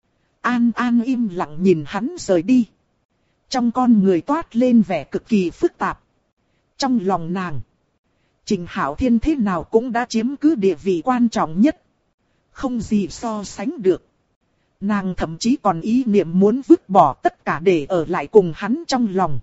S1: An An im lặng nhìn hắn rời đi. Trong con người toát lên vẻ cực kỳ phức tạp. Trong lòng nàng, Trình Hạo Thiên thế nào cũng đã chiếm cứ địa vị quan trọng nhất. Không gì so sánh được. Nàng thậm chí còn ý niệm muốn vứt bỏ tất cả để ở lại cùng hắn trong lòng.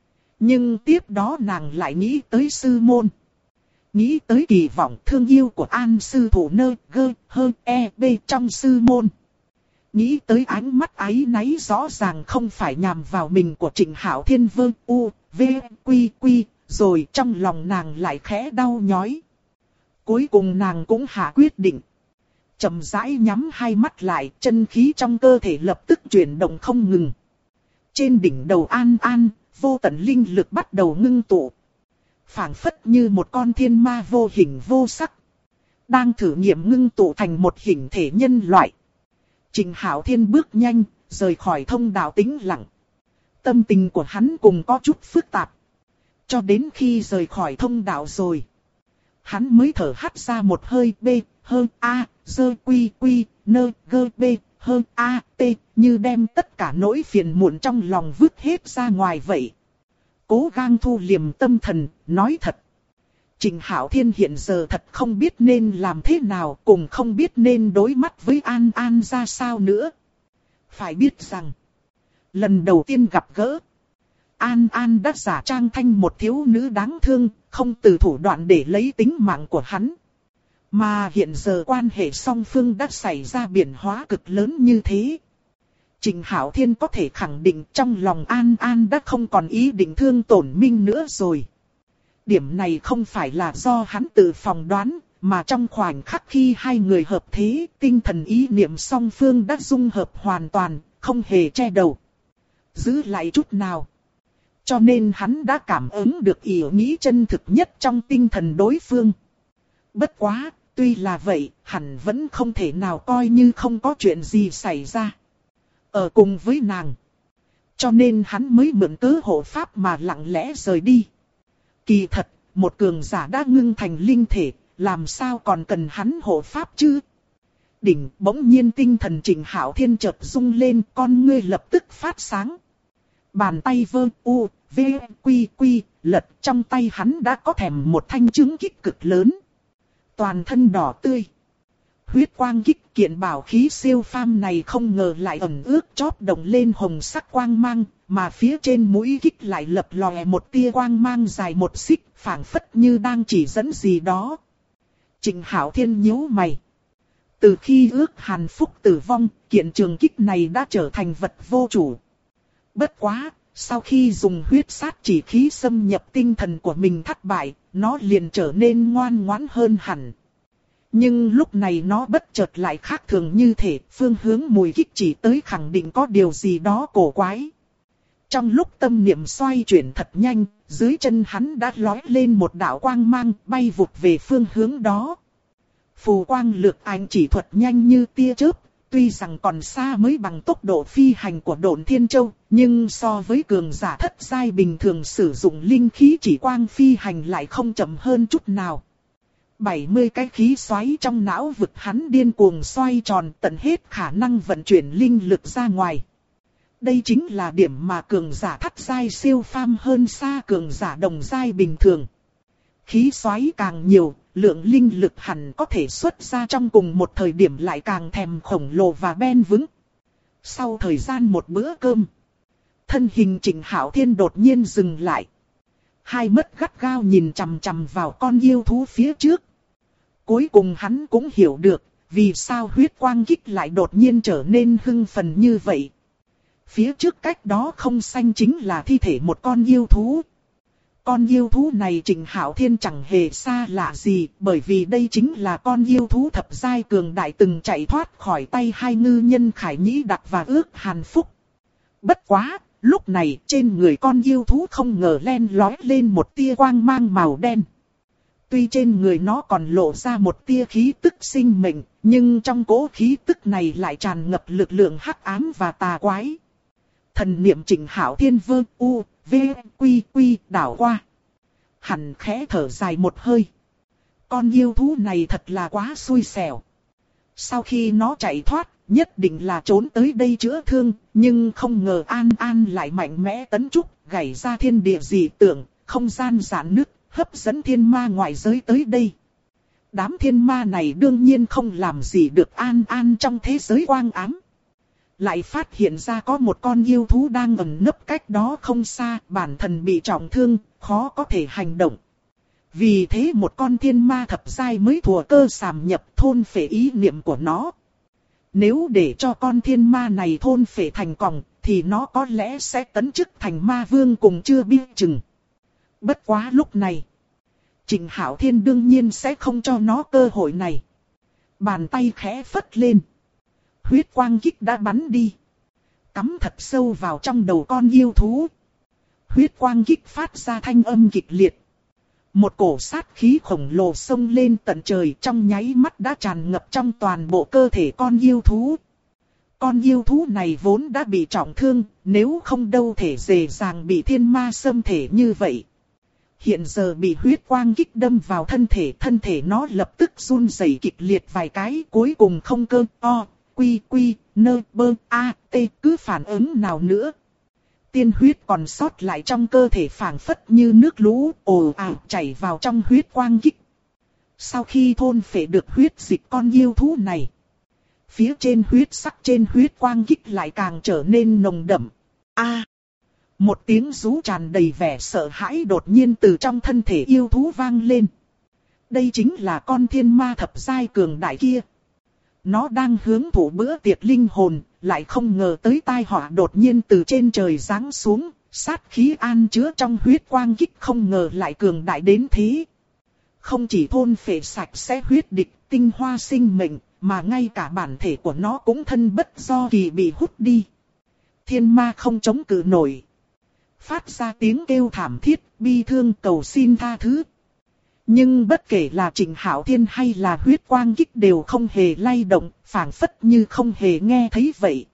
S1: Nhưng tiếp đó nàng lại nghĩ tới sư môn. Nghĩ tới kỳ vọng thương yêu của An sư thủ nơ gơ hơ e bê trong sư môn. Nghĩ tới ánh mắt áy náy rõ ràng không phải nhằm vào mình của Trình Hạo Thiên vơ u, v, quy quy, rồi trong lòng nàng lại khẽ đau nhói. Cuối cùng nàng cũng hạ quyết định. Chậm rãi nhắm hai mắt lại, chân khí trong cơ thể lập tức chuyển động không ngừng. Trên đỉnh đầu An An, vô tận linh lực bắt đầu ngưng tụ. Phảng phất như một con thiên ma vô hình vô sắc. Đang thử nghiệm ngưng tụ thành một hình thể nhân loại. Trình Hạo Thiên bước nhanh, rời khỏi thông đạo tĩnh lặng. Tâm tình của hắn cùng có chút phức tạp. Cho đến khi rời khỏi thông đạo rồi, hắn mới thở hắt ra một hơi bê, hơi a, dơ quy quy, nơ gơ bê, hơi a, tê, như đem tất cả nỗi phiền muộn trong lòng vứt hết ra ngoài vậy. Cố gắng thu liềm tâm thần, nói thật. Trình Hạo Thiên hiện giờ thật không biết nên làm thế nào, cùng không biết nên đối mắt với An An ra sao nữa. Phải biết rằng, lần đầu tiên gặp gỡ, An An đã giả trang thành một thiếu nữ đáng thương, không từ thủ đoạn để lấy tính mạng của hắn. Mà hiện giờ quan hệ song phương đã xảy ra biến hóa cực lớn như thế. Trình Hạo Thiên có thể khẳng định trong lòng An An đã không còn ý định thương tổn Minh nữa rồi. Điểm này không phải là do hắn tự phỏng đoán, mà trong khoảnh khắc khi hai người hợp thế, tinh thần ý niệm song phương đã dung hợp hoàn toàn, không hề che đầu. Giữ lại chút nào. Cho nên hắn đã cảm ứng được ý nghĩ chân thực nhất trong tinh thần đối phương. Bất quá, tuy là vậy, hẳn vẫn không thể nào coi như không có chuyện gì xảy ra. Ở cùng với nàng. Cho nên hắn mới mượn cớ hộ pháp mà lặng lẽ rời đi. Kỳ thật, một cường giả đã ngưng thành linh thể, làm sao còn cần hắn hộ pháp chứ? đỉnh, bỗng nhiên tinh thần Trịnh Hạo Thiên chợt rung lên, con ngươi lập tức phát sáng. Bàn tay vơ u, v, quy quy, lật, trong tay hắn đã có thèm một thanh trứng kích cực lớn. Toàn thân đỏ tươi. Huyết quang kích kiện bảo khí siêu phàm này không ngờ lại ẩn ước chóp đồng lên hồng sắc quang mang, mà phía trên mũi kích lại lập lòe một tia quang mang dài một xích, phảng phất như đang chỉ dẫn gì đó. Trịnh Hạo Thiên nhíu mày. Từ khi ước Hàn Phúc tử vong, kiện trường kích này đã trở thành vật vô chủ. Bất quá, sau khi dùng huyết sát chỉ khí xâm nhập tinh thần của mình thất bại, nó liền trở nên ngoan ngoãn hơn hẳn. Nhưng lúc này nó bất chợt lại khác thường như thể phương hướng mùi kích chỉ tới khẳng định có điều gì đó cổ quái. Trong lúc tâm niệm xoay chuyển thật nhanh, dưới chân hắn đã lói lên một đạo quang mang bay vụt về phương hướng đó. Phù quang lược ánh chỉ thuật nhanh như tia chớp, tuy rằng còn xa mới bằng tốc độ phi hành của Độn Thiên Châu, nhưng so với cường giả thất giai bình thường sử dụng linh khí chỉ quang phi hành lại không chậm hơn chút nào. 70 cái khí xoáy trong não vực hắn điên cuồng xoay tròn tận hết khả năng vận chuyển linh lực ra ngoài. Đây chính là điểm mà cường giả thất giai siêu phàm hơn xa cường giả đồng giai bình thường. Khí xoáy càng nhiều, lượng linh lực hẳn có thể xuất ra trong cùng một thời điểm lại càng thèm khổng lồ và bền vững. Sau thời gian một bữa cơm, thân hình Trịnh Hạo Thiên đột nhiên dừng lại. Hai mắt gắt gao nhìn chằm chằm vào con yêu thú phía trước. Cuối cùng hắn cũng hiểu được, vì sao huyết quang kích lại đột nhiên trở nên hưng phấn như vậy. Phía trước cách đó không xanh chính là thi thể một con yêu thú. Con yêu thú này Trịnh Hạo Thiên chẳng hề xa lạ gì, bởi vì đây chính là con yêu thú thập giai cường đại từng chạy thoát khỏi tay hai ngư nhân Khải Nhĩ Đặc và ước Hàn Phúc. Bất quá, lúc này trên người con yêu thú không ngờ len lói lên một tia quang mang màu đen. Tuy trên người nó còn lộ ra một tia khí tức sinh mệnh, nhưng trong cỗ khí tức này lại tràn ngập lực lượng hắc ám và tà quái. Thần niệm Trịnh Hạo Thiên vơ u, v, quy quy đảo qua. Hắn khẽ thở dài một hơi. Con yêu thú này thật là quá xui xẻo. Sau khi nó chạy thoát, nhất định là trốn tới đây chữa thương, nhưng không ngờ An An lại mạnh mẽ tấn trúc, gảy ra thiên địa dị tượng, không gian giãn nứt, hấp dẫn thiên ma ngoại giới tới đây. Đám thiên ma này đương nhiên không làm gì được An An trong thế giới quang ám. Lại phát hiện ra có một con yêu thú đang ẩn nấp cách đó không xa, bản thân bị trọng thương, khó có thể hành động. Vì thế một con thiên ma thập giai mới thừa cơ xàm nhập thôn phệ ý niệm của nó. Nếu để cho con thiên ma này thôn phệ thành còng, thì nó có lẽ sẽ tấn chức thành ma vương cùng chưa biết chừng. Bất quá lúc này, Trịnh Hạo Thiên đương nhiên sẽ không cho nó cơ hội này. Bàn tay khẽ phất lên. Huyết quang kích đã bắn đi. Cắm thật sâu vào trong đầu con yêu thú. Huyết quang kích phát ra thanh âm kịch liệt. Một cổ sát khí khổng lồ xông lên tận trời trong nháy mắt đã tràn ngập trong toàn bộ cơ thể con yêu thú. Con yêu thú này vốn đã bị trọng thương, nếu không đâu thể dễ dàng bị thiên ma xâm thể như vậy. Hiện giờ bị huyết quang kích đâm vào thân thể nó lập tức run rẩy kịch liệt vài cái, cuối cùng không cơ o, quy quy, nơ bơ, a, t cứ phản ứng nào nữa. Tiên huyết còn sót lại trong cơ thể phảng phất như nước lũ ồ ạt chảy vào trong huyết quang kích. Sau khi thôn phệ được huyết dịch con yêu thú này, phía trên huyết sắc trên huyết quang kích lại càng trở nên nồng đậm. A! Một tiếng rú tràn đầy vẻ sợ hãi đột nhiên từ trong thân thể yêu thú vang lên. Đây chính là con thiên ma thập giai cường đại kia. Nó đang hướng thủ bữa tiệc linh hồn, lại không ngờ tới tai họa đột nhiên từ trên trời giáng xuống, sát khí an chứa trong huyết quang kích không ngờ lại cường đại đến thế. Không chỉ thôn phệ sạch sẽ huyết địch, tinh hoa sinh mệnh, mà ngay cả bản thể của nó cũng thân bất do kỳ bị hút đi. Thiên ma không chống cự nổi. Phát ra tiếng kêu thảm thiết, bi thương cầu xin tha thứ. Nhưng bất kể là Trịnh Hạo Thiên hay là huyết quang kích đều không hề lay động, phảng phất như không hề nghe thấy vậy.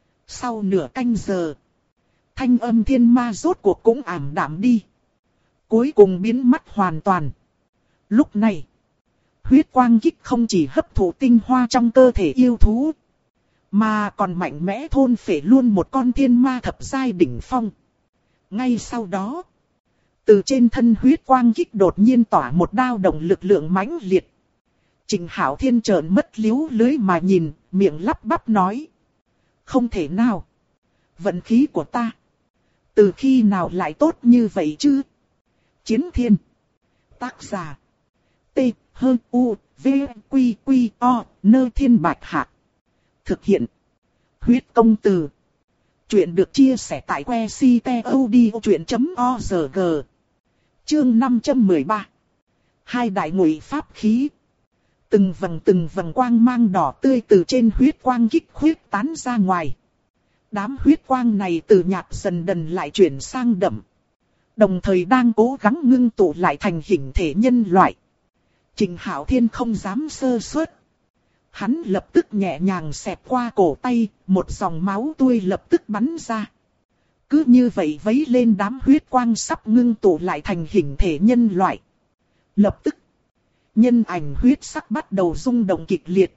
S1: Sau nửa canh giờ, thanh âm thiên ma rốt cuộc cũng ảm đạm đi. Cuối cùng biến mất hoàn toàn. Lúc này, Huyết quang kích không chỉ hấp thụ tinh hoa trong cơ thể yêu thú, mà còn mạnh mẽ thôn phệ luôn một con thiên ma thập giai đỉnh phong. Ngay sau đó, từ trên thân huyết quang kích đột nhiên tỏa một đao động lực lượng mãnh liệt. Trình Hạo Thiên trợn mất liếu lưới mà nhìn, miệng lắp bắp nói. Không thể nào. Vận khí của ta. Từ khi nào lại tốt như vậy chứ? Chiến Thiên. Tác giả. T, H, U, V, Quy, Quy, O, Nơ Thiên Bạch Hạc. Thực hiện. Huyết công từ. Chuyện được chia sẻ tại que ctod.org. Chương 513. Hai đại ngụy pháp khí. Từng vầng quang mang đỏ tươi từ trên huyết quang kích khuyết tán ra ngoài. Đám huyết quang này từ nhạt dần dần lại chuyển sang đậm. Đồng thời đang cố gắng ngưng tụ lại thành hình thể nhân loại. Trình Hạo Thiên không dám sơ suất. Hắn lập tức nhẹ nhàng xẹt qua cổ tay, một dòng máu tươi lập tức bắn ra. Cứ như vậy vấy lên đám huyết quang sắp ngưng tụ lại thành hình thể nhân loại. Lập tức, nhân ảnh huyết sắc bắt đầu rung động kịch liệt.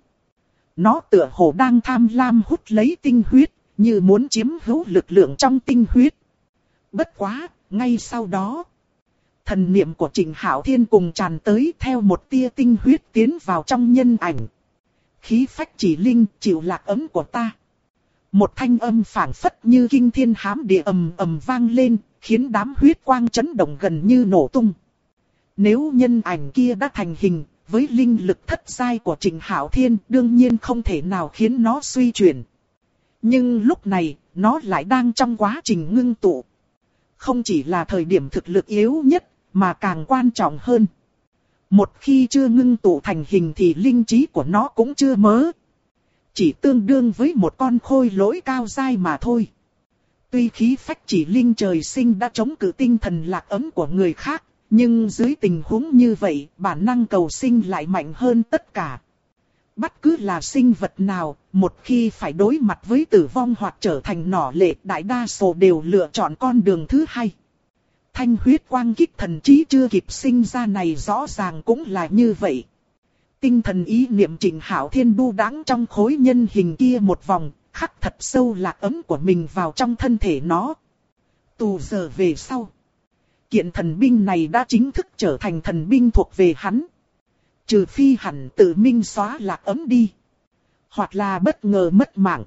S1: Nó tựa hồ đang tham lam hút lấy tinh huyết, như muốn chiếm hữu lực lượng trong tinh huyết. Bất quá, ngay sau đó, thần niệm của Trình Hạo Thiên cùng tràn tới theo một tia tinh huyết tiến vào trong nhân ảnh. Khí phách chỉ linh, chịu lạc ấm của ta. Một thanh âm phảng phất như kinh thiên hám địa ầm ầm vang lên, khiến đám huyết quang chấn động gần như nổ tung. Nếu nhân ảnh kia đã thành hình, với linh lực thất giai của Trình Hạo Thiên đương nhiên không thể nào khiến nó suy chuyển. Nhưng lúc này, nó lại đang trong quá trình ngưng tụ. Không chỉ là thời điểm thực lực yếu nhất, mà càng quan trọng hơn. Một khi chưa ngưng tụ thành hình thì linh trí của nó cũng chưa mớ. Chỉ tương đương với một con khôi lỗi cao giai mà thôi. Tuy khí phách chỉ linh trời sinh đã chống cự tinh thần lạc ấm của người khác, nhưng dưới tình huống như vậy, bản năng cầu sinh lại mạnh hơn tất cả. Bất cứ là sinh vật nào, một khi phải đối mặt với tử vong hoặc trở thành nỏ lệ, đại đa số đều lựa chọn con đường thứ hai. Thanh huyết quang kích thần trí chưa kịp sinh ra này rõ ràng cũng là như vậy. Tinh thần ý niệm Trình Hạo Thiên đu đãng trong khối nhân hình kia một vòng, khắc thật sâu lạc ấm của mình vào trong thân thể nó. Từ giờ về sau, kiện thần binh này đã chính thức trở thành thần binh thuộc về hắn. Trừ phi hẳn tự minh xóa lạc ấm đi, hoặc là bất ngờ mất mạng.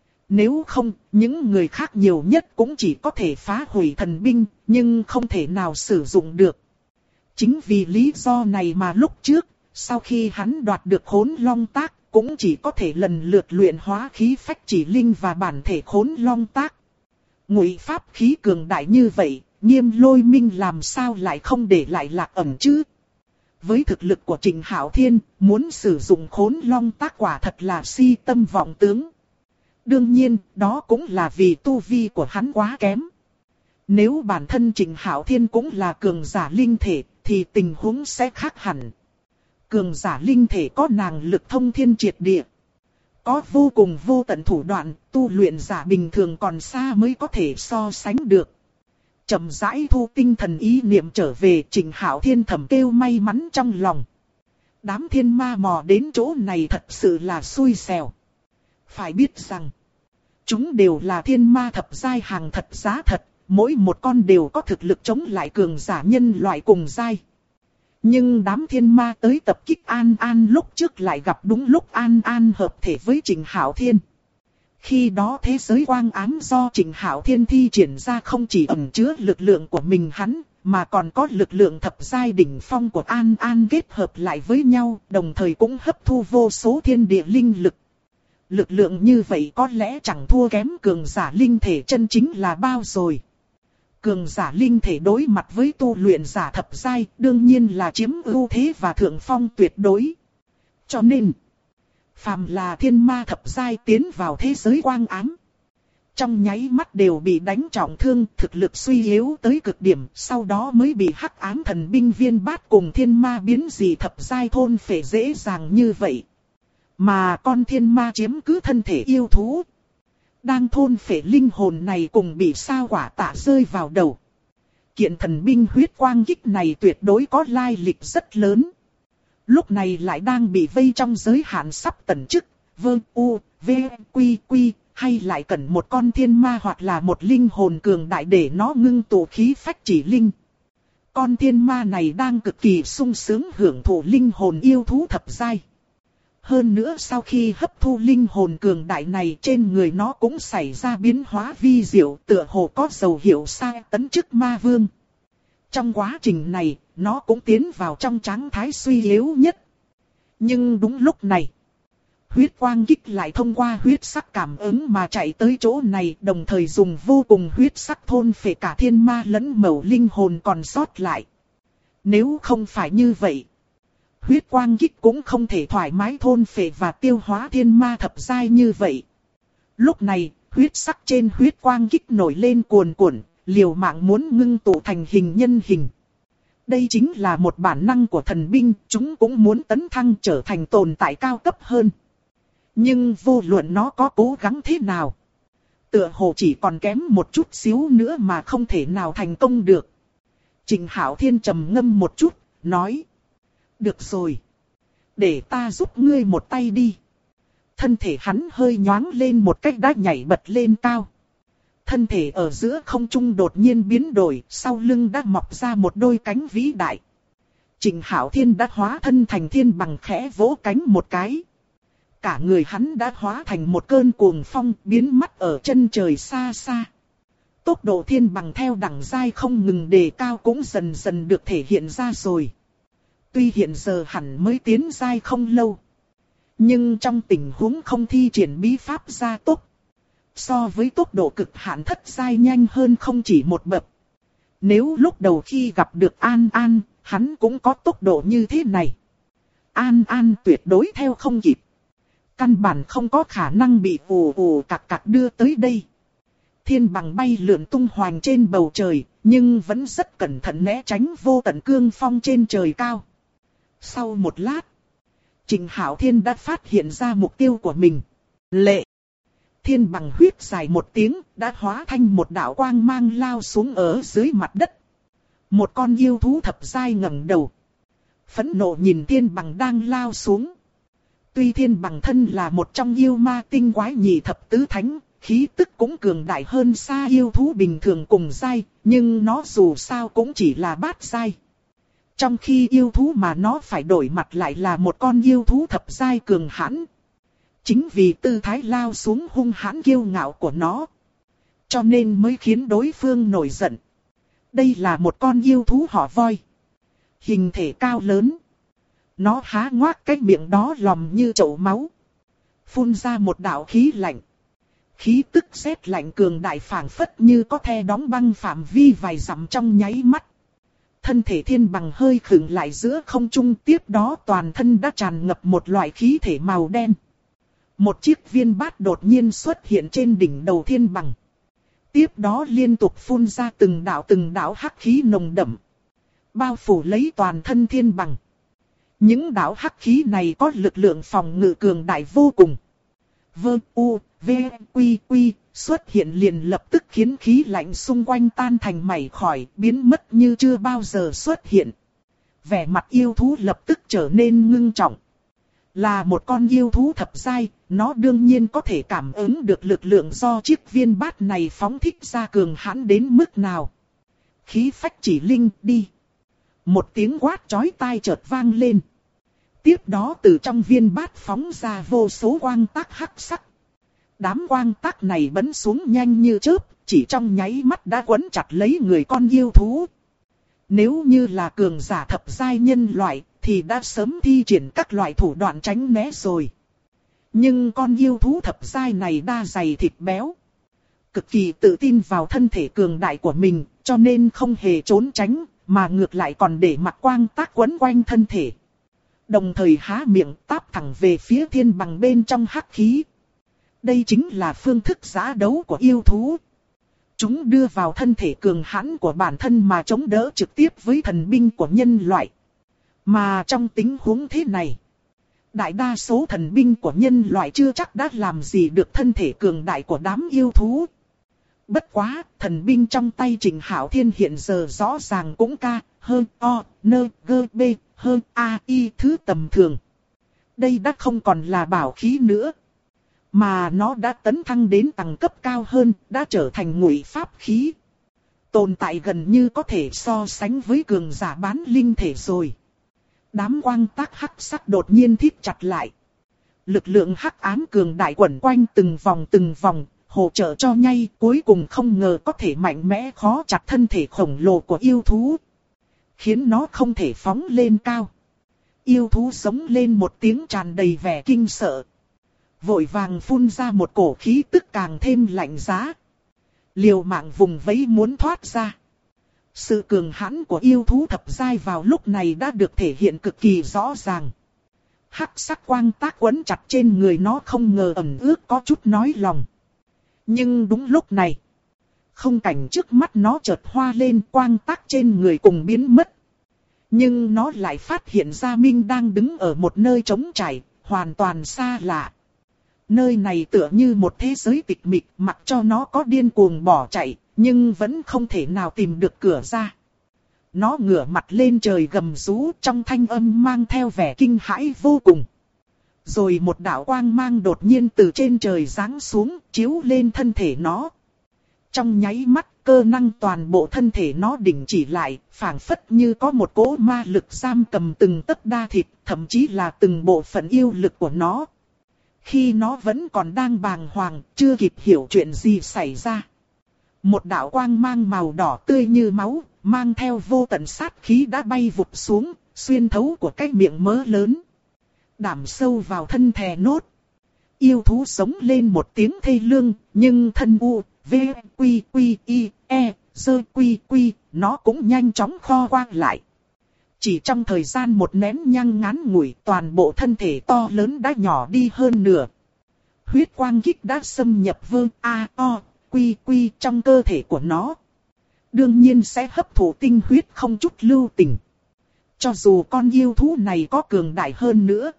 S1: Nếu không, những người khác nhiều nhất cũng chỉ có thể phá hủy thần binh, nhưng không thể nào sử dụng được. Chính vì lý do này mà lúc trước, sau khi hắn đoạt được Khốn Long Tác, cũng chỉ có thể lần lượt luyện hóa khí phách chỉ linh và bản thể Khốn Long Tác. Ngụy pháp khí cường đại như vậy, Nghiêm Lôi Minh làm sao lại không để lại lạc ẩn chứ? Với thực lực của Trình Hạo Thiên, muốn sử dụng Khốn Long Tác quả thật là si tâm vọng tướng. Đương nhiên, đó cũng là vì tu vi của hắn quá kém. Nếu bản thân Trình Hạo Thiên cũng là cường giả linh thể, thì tình huống sẽ khác hẳn. Cường giả linh thể có năng lực thông thiên triệt địa, có vô cùng vô tận thủ đoạn, tu luyện giả bình thường còn xa mới có thể so sánh được. Chậm rãi thu tinh thần ý niệm trở về, Trình Hạo Thiên thầm kêu may mắn trong lòng. Đám thiên ma mò đến chỗ này thật sự là xui xẻo. Phải biết rằng, chúng đều là thiên ma thập giai hàng thật giá thật, mỗi một con đều có thực lực chống lại cường giả nhân loại cùng giai. Nhưng đám thiên ma tới tập kích An An lúc trước lại gặp đúng lúc An An hợp thể với Trình Hạo Thiên. Khi đó thế giới quang ám do Trình Hạo Thiên thi triển ra không chỉ ẩn chứa lực lượng của mình hắn, mà còn có lực lượng thập giai đỉnh phong của An An kết hợp lại với nhau, đồng thời cũng hấp thu vô số thiên địa linh lực. Lực lượng như vậy có lẽ chẳng thua kém cường giả linh thể chân chính là bao rồi. Cường giả linh thể đối mặt với tu luyện giả thập giai đương nhiên là chiếm ưu thế và thượng phong tuyệt đối. Cho nên, phàm là thiên ma thập giai tiến vào thế giới quang ám, trong nháy mắt đều bị đánh trọng thương, thực lực suy yếu tới cực điểm, sau đó mới bị hắc ám thần binh viên bát cùng thiên ma biến dị thập giai thôn phệ dễ dàng như vậy. Mà con thiên ma chiếm cứ thân thể yêu thú, đang thôn phệ linh hồn này cùng bị sao quả tạ rơi vào đầu. Kiện thần binh huyết quang kích này tuyệt đối có lai lịch rất lớn. Lúc này lại đang bị vây trong giới hạn sắp tận chức, quy, hay lại cần một con thiên ma hoặc là một linh hồn cường đại để nó ngưng tụ khí phách chỉ linh. Con thiên ma này đang cực kỳ sung sướng hưởng thụ linh hồn yêu thú thập giai. Hơn nữa sau khi hấp thu linh hồn cường đại này, trên người nó cũng xảy ra biến hóa vi diệu, tựa hồ có dấu hiệu sai tấn chức ma vương. Trong quá trình này, nó cũng tiến vào trong trạng thái suy yếu nhất. Nhưng đúng lúc này, huyết quang kích lại thông qua huyết sắc cảm ứng mà chạy tới chỗ này, đồng thời dùng vô cùng huyết sắc thôn phệ cả thiên ma lẫn mẩu linh hồn còn sót lại. Nếu không phải như vậy, huyết quang kích cũng không thể thoải mái thôn phệ và tiêu hóa thiên ma thập giai như vậy. Lúc này, huyết sắc trên huyết quang kích nổi lên cuồn cuộn, liều mạng muốn ngưng tụ thành hình nhân hình. Đây chính là một bản năng của thần binh, chúng cũng muốn tấn thăng trở thành tồn tại cao cấp hơn. Nhưng vô luận nó có cố gắng thế nào, tựa hồ chỉ còn kém một chút xíu nữa mà không thể nào thành công được. Trình Hạo Thiên trầm ngâm một chút, nói: được rồi, để ta giúp ngươi một tay đi. Thân thể hắn hơi nhoáng lên một cách đã nhảy bật lên cao. Thân thể ở giữa không trung đột nhiên biến đổi, sau lưng đã mọc ra một đôi cánh vĩ đại. Trình Hạo Thiên đã hóa thân thành thiên bằng, khẽ vỗ cánh một cái. Cả người hắn đã hóa thành một cơn cuồng phong, biến mất ở chân trời xa xa. Tốc độ thiên bằng theo đẳng giai không ngừng đề cao cũng dần dần được thể hiện ra rồi. Tuy hiện giờ hẳn mới tiến giai không lâu, nhưng trong tình huống không thi triển bí pháp gia tốc, so với tốc độ cực hạn thất giai nhanh hơn không chỉ một bậc. Nếu lúc đầu khi gặp được An An, hắn cũng có tốc độ như thế này, An An tuyệt đối theo không kịp. Căn bản không có khả năng bị ù ù cạc cạc đưa tới đây. Thiên bằng bay lượn tung hoành trên bầu trời, nhưng vẫn rất cẩn thận né tránh vô tận cương phong trên trời cao. Sau một lát, Trình Hạo Thiên đã phát hiện ra mục tiêu của mình. Lệ! Thiên bằng huyết dài một tiếng, đã hóa thành một đạo quang mang lao xuống ở dưới mặt đất. Một con yêu thú thập giai ngẩng đầu, phẫn nộ nhìn thiên bằng đang lao xuống. Tuy thiên bằng thân là một trong yêu ma tinh quái nhị thập tứ thánh, khí tức cũng cường đại hơn xa yêu thú bình thường cùng giai, nhưng nó dù sao cũng chỉ là bát giai. Trong khi yêu thú mà nó phải đổi mặt lại là một con yêu thú thập giai cường hãn. Chính vì tư thái lao xuống hung hãn kiêu ngạo của nó, cho nên mới khiến đối phương nổi giận. Đây là một con yêu thú họ voi, hình thể cao lớn. Nó há ngoác cái miệng đó lòm như chậu máu, phun ra một đạo khí lạnh. Khí tức sét lạnh cường đại phảng phất như có thể đóng băng phạm vi vài dặm trong nháy mắt. Thân thể thiên bằng hơi khựng lại giữa không trung, tiếp đó toàn thân đã tràn ngập một loại khí thể màu đen. Một chiếc viên bát đột nhiên xuất hiện trên đỉnh đầu thiên bằng. Tiếp đó liên tục phun ra từng đạo hắc khí nồng đậm, bao phủ lấy toàn thân thiên bằng. Những đạo hắc khí này có lực lượng phòng ngự cường đại vô cùng. Quy xuất hiện liền lập tức khiến khí lạnh xung quanh tan thành mảy khói, biến mất như chưa bao giờ xuất hiện. Vẻ mặt yêu thú lập tức trở nên ngưng trọng. Là một con yêu thú thập giai, nó đương nhiên có thể cảm ứng được lực lượng do chiếc viên bát này phóng thích ra cường hãn đến mức nào. Khí phách chỉ linh đi. Một tiếng quát chói tai chợt vang lên. Tiếp đó từ trong viên bát phóng ra vô số quang tác hắc sắc. Đám quang tác này bắn xuống nhanh như chớp, chỉ trong nháy mắt đã quấn chặt lấy người con yêu thú. Nếu như là cường giả thập giai nhân loại, thì đã sớm thi triển các loại thủ đoạn tránh né rồi. Nhưng con yêu thú thập giai này đa dày thịt béo, cực kỳ tự tin vào thân thể cường đại của mình, cho nên không hề trốn tránh, mà ngược lại còn để mặc quang tác quấn quanh thân thể. Đồng thời há miệng táp thẳng về phía thiên bằng bên trong hắc khí. Đây chính là phương thức giã đấu của yêu thú. Chúng đưa vào thân thể cường hãn của bản thân mà chống đỡ trực tiếp với thần binh của nhân loại. Mà trong tình huống thế này, đại đa số thần binh của nhân loại chưa chắc đã làm gì được thân thể cường đại của đám yêu thú. Bất quá, thần binh trong tay Trình Hạo Thiên hiện giờ rõ ràng cũng hơn AI thứ tầm thường. Đây đã không còn là bảo khí nữa, mà nó đã tấn thăng đến tầng cấp cao hơn, đã trở thành ngụy pháp khí. Tồn tại gần như có thể so sánh với cường giả bán linh thể rồi. Đám quang tác hắc sắc đột nhiên thít chặt lại. Lực lượng hắc ám cường đại quẩn quanh từng vòng, hỗ trợ cho nhai, cuối cùng không ngờ có thể mạnh mẽ khó chặt thân thể khổng lồ của yêu thú, khiến nó không thể phóng lên cao. Yêu thú sống lên một tiếng tràn đầy vẻ kinh sợ, vội vàng phun ra một cổ khí tức càng thêm lạnh giá, liều mạng vùng vẫy muốn thoát ra. Sự cường hãn của yêu thú thập giai vào lúc này đã được thể hiện cực kỳ rõ ràng. Hắc sắc quang tác quấn chặt trên người nó không ngờ ẩn ước có chút nói lòng. Nhưng đúng lúc này, không cảnh trước mắt nó chợt hoa lên, quang tác trên người cùng biến mất. Nhưng nó lại phát hiện ra Minh đang đứng ở một nơi trống trải, hoàn toàn xa lạ. Nơi này tựa như một thế giới tịch mịch, mặc cho nó có điên cuồng bỏ chạy, nhưng vẫn không thể nào tìm được cửa ra. Nó ngửa mặt lên trời gầm rú, trong thanh âm mang theo vẻ kinh hãi vô cùng. Rồi một đạo quang mang đột nhiên từ trên trời giáng xuống, chiếu lên thân thể nó. Trong nháy mắt, cơ năng toàn bộ thân thể nó đình chỉ lại, phảng phất như có một cỗ ma lực giam cầm từng tấc da thịt, thậm chí là từng bộ phận yêu lực của nó. Khi nó vẫn còn đang bàng hoàng, chưa kịp hiểu chuyện gì xảy ra, một đạo quang mang màu đỏ tươi như máu, mang theo vô tận sát khí đã bay vụt xuống, xuyên thấu của cái miệng mớ lớn, đảm sâu vào thân thè nốt. Yêu thú sống lên một tiếng thê lương, nhưng thân u, v, quy quy y, e, dơ quy quy, nó cũng nhanh chóng kho quang lại. Chỉ trong thời gian một nén nhang ngắn ngủi, toàn bộ thân thể to lớn đã nhỏ đi hơn nửa. Huyết quang kích đã xâm nhập vương a o quy quy trong cơ thể của nó. Đương nhiên sẽ hấp thụ tinh huyết không chút lưu tình. Cho dù con yêu thú này có cường đại hơn nữa,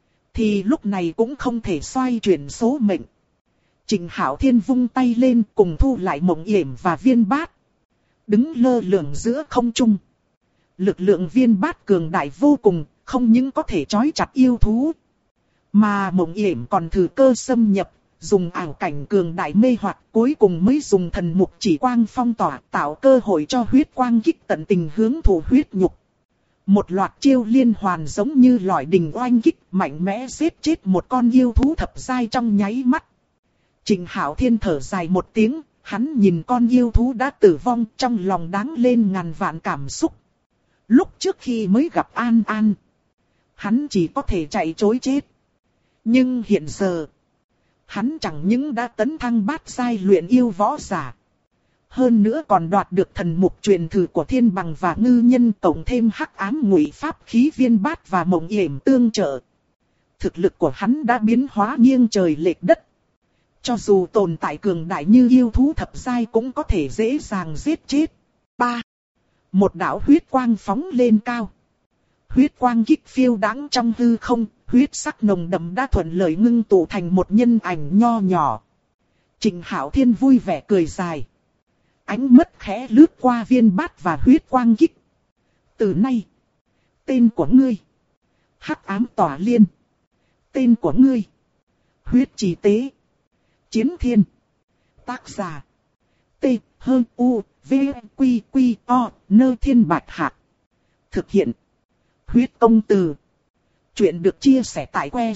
S1: thì lúc này cũng không thể xoay chuyển số mệnh. Trình Hạo Thiên vung tay lên cùng thu lại Mộng Yểm và Viên Bát, đứng lơ lửng giữa không trung. Lực lượng Viên Bát cường đại vô cùng, không những có thể trói chặt yêu thú, mà Mộng Yểm còn thừa cơ xâm nhập, dùng ảo cảnh cường đại mê hoặc, cuối cùng mới dùng thần mục chỉ quang phong tỏa, tạo cơ hội cho huyết quang kích tận tình hướng thụ huyết nhục. Một loạt chiêu liên hoàn giống như lọi đình oanh kích, mạnh mẽ giết chết một con yêu thú thập giai trong nháy mắt. Trình Hạo Thiên thở dài một tiếng, hắn nhìn con yêu thú đã tử vong, trong lòng đáng lên ngàn vạn cảm xúc. Lúc trước khi mới gặp An An, hắn chỉ có thể chạy trối chết. Nhưng hiện giờ, hắn chẳng những đã tấn thăng bát giai luyện yêu võ giả, hơn nữa còn đoạt được thần mục truyền thử của Thiên Bằng và Ngư Nhân, cộng thêm hắc ám ngụy pháp khí Viên Bát và Mộng Yểm tương trợ. Thực lực của hắn đã biến hóa nghiêng trời lệch đất. Cho dù tồn tại cường đại như yêu thú thập giai cũng có thể dễ dàng giết chết. 3. Một đạo huyết quang phóng lên cao. Huyết quang kích phiêu đãng trong hư không, huyết sắc nồng đậm đã thuận lợi ngưng tụ thành một nhân ảnh nho nhỏ. Trình Hạo Thiên vui vẻ cười dài. Ánh mắt khẽ lướt qua Viên Bát và huyết quang kích. Từ nay, tên của ngươi, Hắc Ám Tỏa Liên. Tên của ngươi, Huyết Trì Tế. Chiến Thiên. Tác giả, T, H, U, V, Quy, Quy, O, Nơ Thiên Bạch Hạc. Thực hiện, Huyết Công Từ. Chuyện được chia sẻ tại que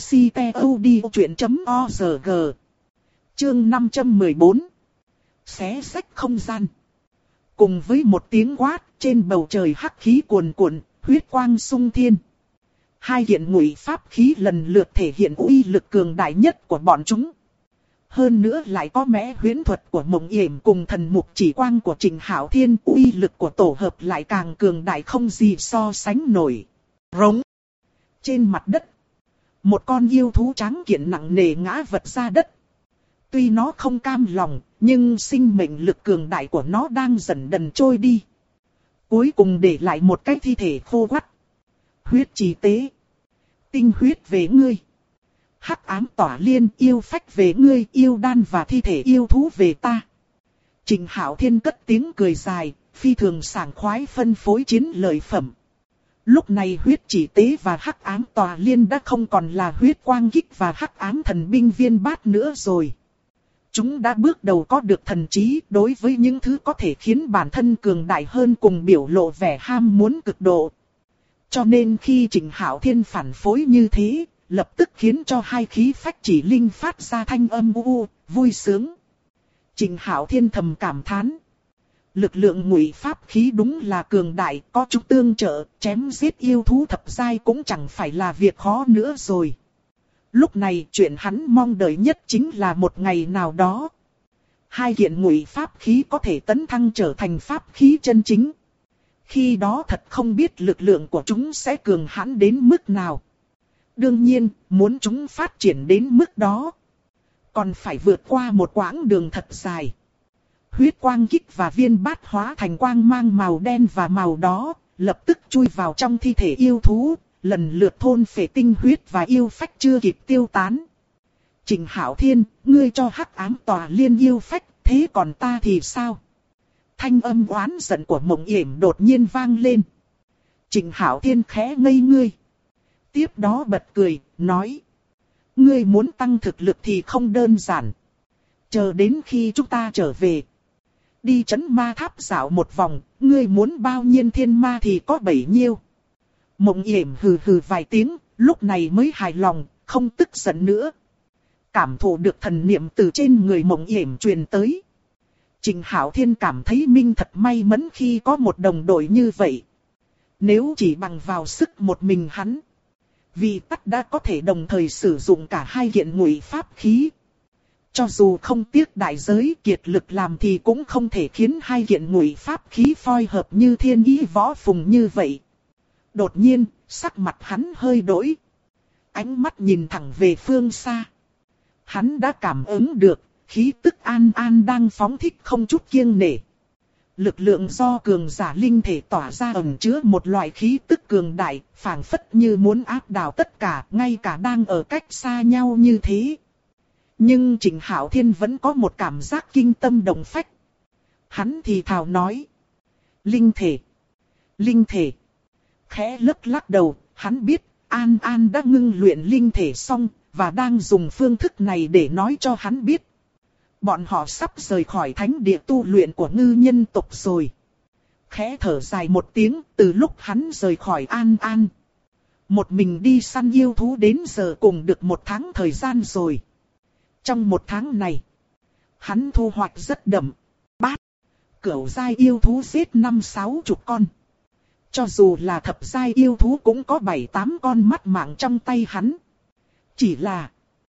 S1: ctod.org. Chương 514. Xé sách không gian. Cùng với một tiếng quát, trên bầu trời hắc khí cuồn cuộn, huyết quang sung thiên. Hai kiện ngụy pháp khí lần lượt thể hiện uy lực cường đại nhất của bọn chúng. Hơn nữa lại có mẽ huyễn thuật của Mộng Yểm cùng thần mục chỉ quang của Trình Hạo Thiên, uy lực của tổ hợp lại càng cường đại không gì so sánh nổi. Rống. Trên mặt đất, một con yêu thú tráng kiện nặng nề ngã vật ra đất. Tuy nó không cam lòng, nhưng sinh mệnh lực cường đại của nó đang dần dần trôi đi. Cuối cùng để lại một cái thi thể khô quắt. Huyết Trì Tế. Tinh huyết về ngươi. Hắc Ám Tỏa Liên, yêu phách về ngươi, yêu đan và thi thể yêu thú về ta. Trình Hạo Thiên cất tiếng cười dài, phi thường sảng khoái phân phối chiến lợi phẩm. Lúc này huyết chỉ tế và hắc ám tòa liên đã không còn là huyết quang kích và hắc ám thần binh viên bát nữa rồi. Chúng đã bước đầu có được thần trí đối với những thứ có thể khiến bản thân cường đại hơn cùng biểu lộ vẻ ham muốn cực độ. Cho nên khi Trịnh Hạo Thiên phản phối như thế, lập tức khiến cho hai khí phách chỉ linh phát ra thanh âm u vui sướng. Trịnh Hạo Thiên thầm cảm thán. Lực lượng ngụy pháp khí đúng là cường đại, có chúng tương trợ, chém giết yêu thú thập giai cũng chẳng phải là việc khó nữa rồi. Lúc này chuyện hắn mong đợi nhất chính là một ngày nào đó. Hai kiện ngụy pháp khí có thể tấn thăng trở thành pháp khí chân chính. Khi đó thật không biết lực lượng của chúng sẽ cường hãn đến mức nào. Đương nhiên, muốn chúng phát triển đến mức đó, còn phải vượt qua một quãng đường thật dài. Huyết quang kích và viên bát hóa thành quang mang màu đen và màu đỏ, lập tức chui vào trong thi thể yêu thú, lần lượt thôn phệ tinh huyết và yêu phách chưa kịp tiêu tán. Trịnh Hạo Thiên, ngươi cho hắc ám tòa liên yêu phách, thế còn ta thì sao? Thanh âm oán giận của Mộng Yểm đột nhiên vang lên. Trịnh Hạo Thiên khẽ ngây ngươi. Tiếp đó bật cười, nói. Ngươi muốn tăng thực lực thì không đơn giản. Chờ đến khi chúng ta trở về. Đi trấn ma tháp dạo một vòng, ngươi muốn bao nhiêu thiên ma thì có bấy nhiêu. Mộng Yểm hừ hừ vài tiếng, lúc này mới hài lòng, không tức giận nữa. Cảm thụ được thần niệm từ trên người Mộng Yểm truyền tới. Trịnh Hạo Thiên cảm thấy mình thật may mắn khi có một đồng đội như vậy. Nếu chỉ bằng vào sức một mình hắn, vì tắc đã có thể đồng thời sử dụng cả hai kiện ngụy pháp khí. Cho dù không tiếc đại giới kiệt lực làm thì cũng không thể khiến hai kiện ngụy pháp khí phối hợp như thiên ý võ phùng như vậy. Đột nhiên, sắc mặt hắn hơi đổi. Ánh mắt nhìn thẳng về phương xa. Hắn đã cảm ứng được, khí tức an an đang phóng thích không chút kiêng nể. Lực lượng do cường giả linh thể tỏa ra ẩn chứa một loại khí tức cường đại, phảng phất như muốn áp đảo tất cả, ngay cả đang ở cách xa nhau như thế. Nhưng Trịnh Hạo Thiên vẫn có một cảm giác kinh tâm động phách. Hắn thì thào nói. Linh thể. Linh thể. Khẽ lắc lắc đầu, hắn biết An An đã ngưng luyện linh thể xong, và đang dùng phương thức này để nói cho hắn biết. Bọn họ sắp rời khỏi thánh địa tu luyện của ngư nhân tộc rồi. Khẽ thở dài một tiếng, từ lúc hắn rời khỏi An An. Một mình đi săn yêu thú đến giờ cùng được một tháng thời gian rồi. Trong một tháng này, hắn thu hoạch rất đậm. Bát, cửu giai yêu thú giết 5-60 con. Cho dù là thập giai yêu thú cũng có 7-8 con mất mạng trong tay hắn. Chỉ là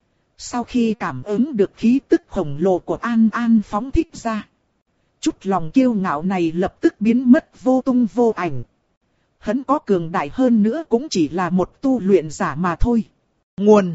S1: sau khi cảm ứng được khí tức khổng lồ của An An phóng thích ra, chút lòng kiêu ngạo này lập tức biến mất vô tung vô ảnh. Hắn có cường đại hơn nữa cũng chỉ là một tu luyện giả mà thôi. Nguồn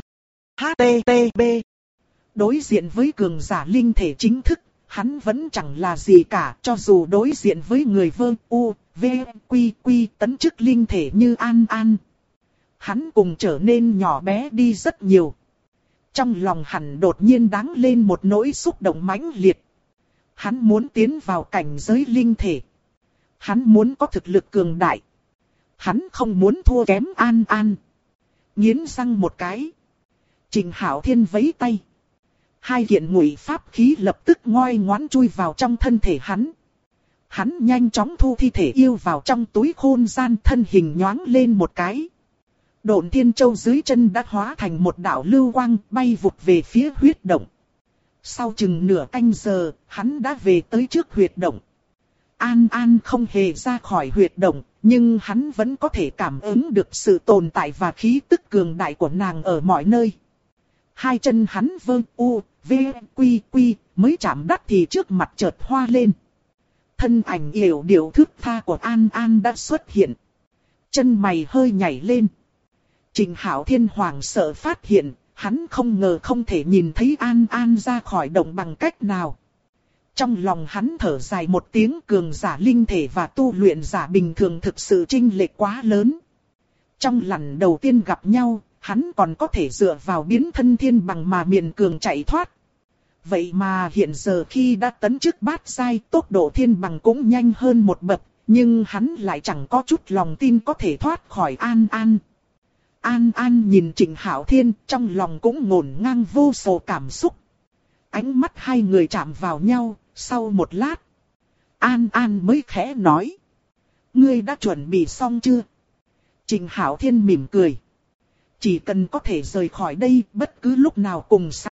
S1: HTTP. Đối diện với cường giả linh thể chính thức, hắn vẫn chẳng là gì cả. Cho dù đối diện với người vơ u, v, quy tấn chức linh thể như An An, hắn cùng trở nên nhỏ bé đi rất nhiều. Trong lòng hắn đột nhiên đắng lên một nỗi xúc động mãnh liệt. Hắn muốn tiến vào cảnh giới linh thể. Hắn muốn có thực lực cường đại. Hắn không muốn thua kém An An. Nghiến răng một cái, Trịnh Hạo Thiên vẫy tay. Hai kiện ngụy pháp khí lập tức ngoan ngoãn chui vào trong thân thể hắn. Hắn nhanh chóng thu thi thể yêu vào trong túi khôn gian, thân hình nhoáng lên một cái. Độn Thiên Châu dưới chân đã hóa thành một đạo lưu quang bay vụt về phía huyết động. Sau chừng nửa canh giờ, hắn đã về tới trước huyệt động. An An không hề ra khỏi huyệt động, nhưng hắn vẫn có thể cảm ứng được sự tồn tại và khí tức cường đại của nàng ở mọi nơi. Hai chân hắn vơ u, v, quy mới chạm đất thì trước mặt chợt hoa lên. Thân ảnh yểu điệu thướt tha của An An đã xuất hiện. Chân mày hơi nhảy lên. Trịnh Hạo Thiên hoảng sợ phát hiện, hắn không ngờ không thể nhìn thấy An An ra khỏi động bằng cách nào. Trong lòng hắn thở dài một tiếng, cường giả linh thể và tu luyện giả bình thường thực sự chênh lệch quá lớn. Trong lần đầu tiên gặp nhau, hắn còn có thể dựa vào biến thân thiên bằng mà miền cường chạy thoát. Vậy mà hiện giờ khi đã tấn chức bát giai, tốc độ thiên bằng cũng nhanh hơn một bậc, Nhưng hắn lại chẳng có chút lòng tin có thể thoát khỏi An An. An An nhìn Trịnh Hạo Thiên, trong lòng cũng ngổn ngang vô số cảm xúc. Ánh mắt hai người chạm vào nhau, sau một lát, An An mới khẽ nói: ngươi đã chuẩn bị xong chưa? Trịnh Hạo Thiên mỉm cười: chỉ cần có thể rời khỏi đây, bất cứ lúc nào cùng sẵn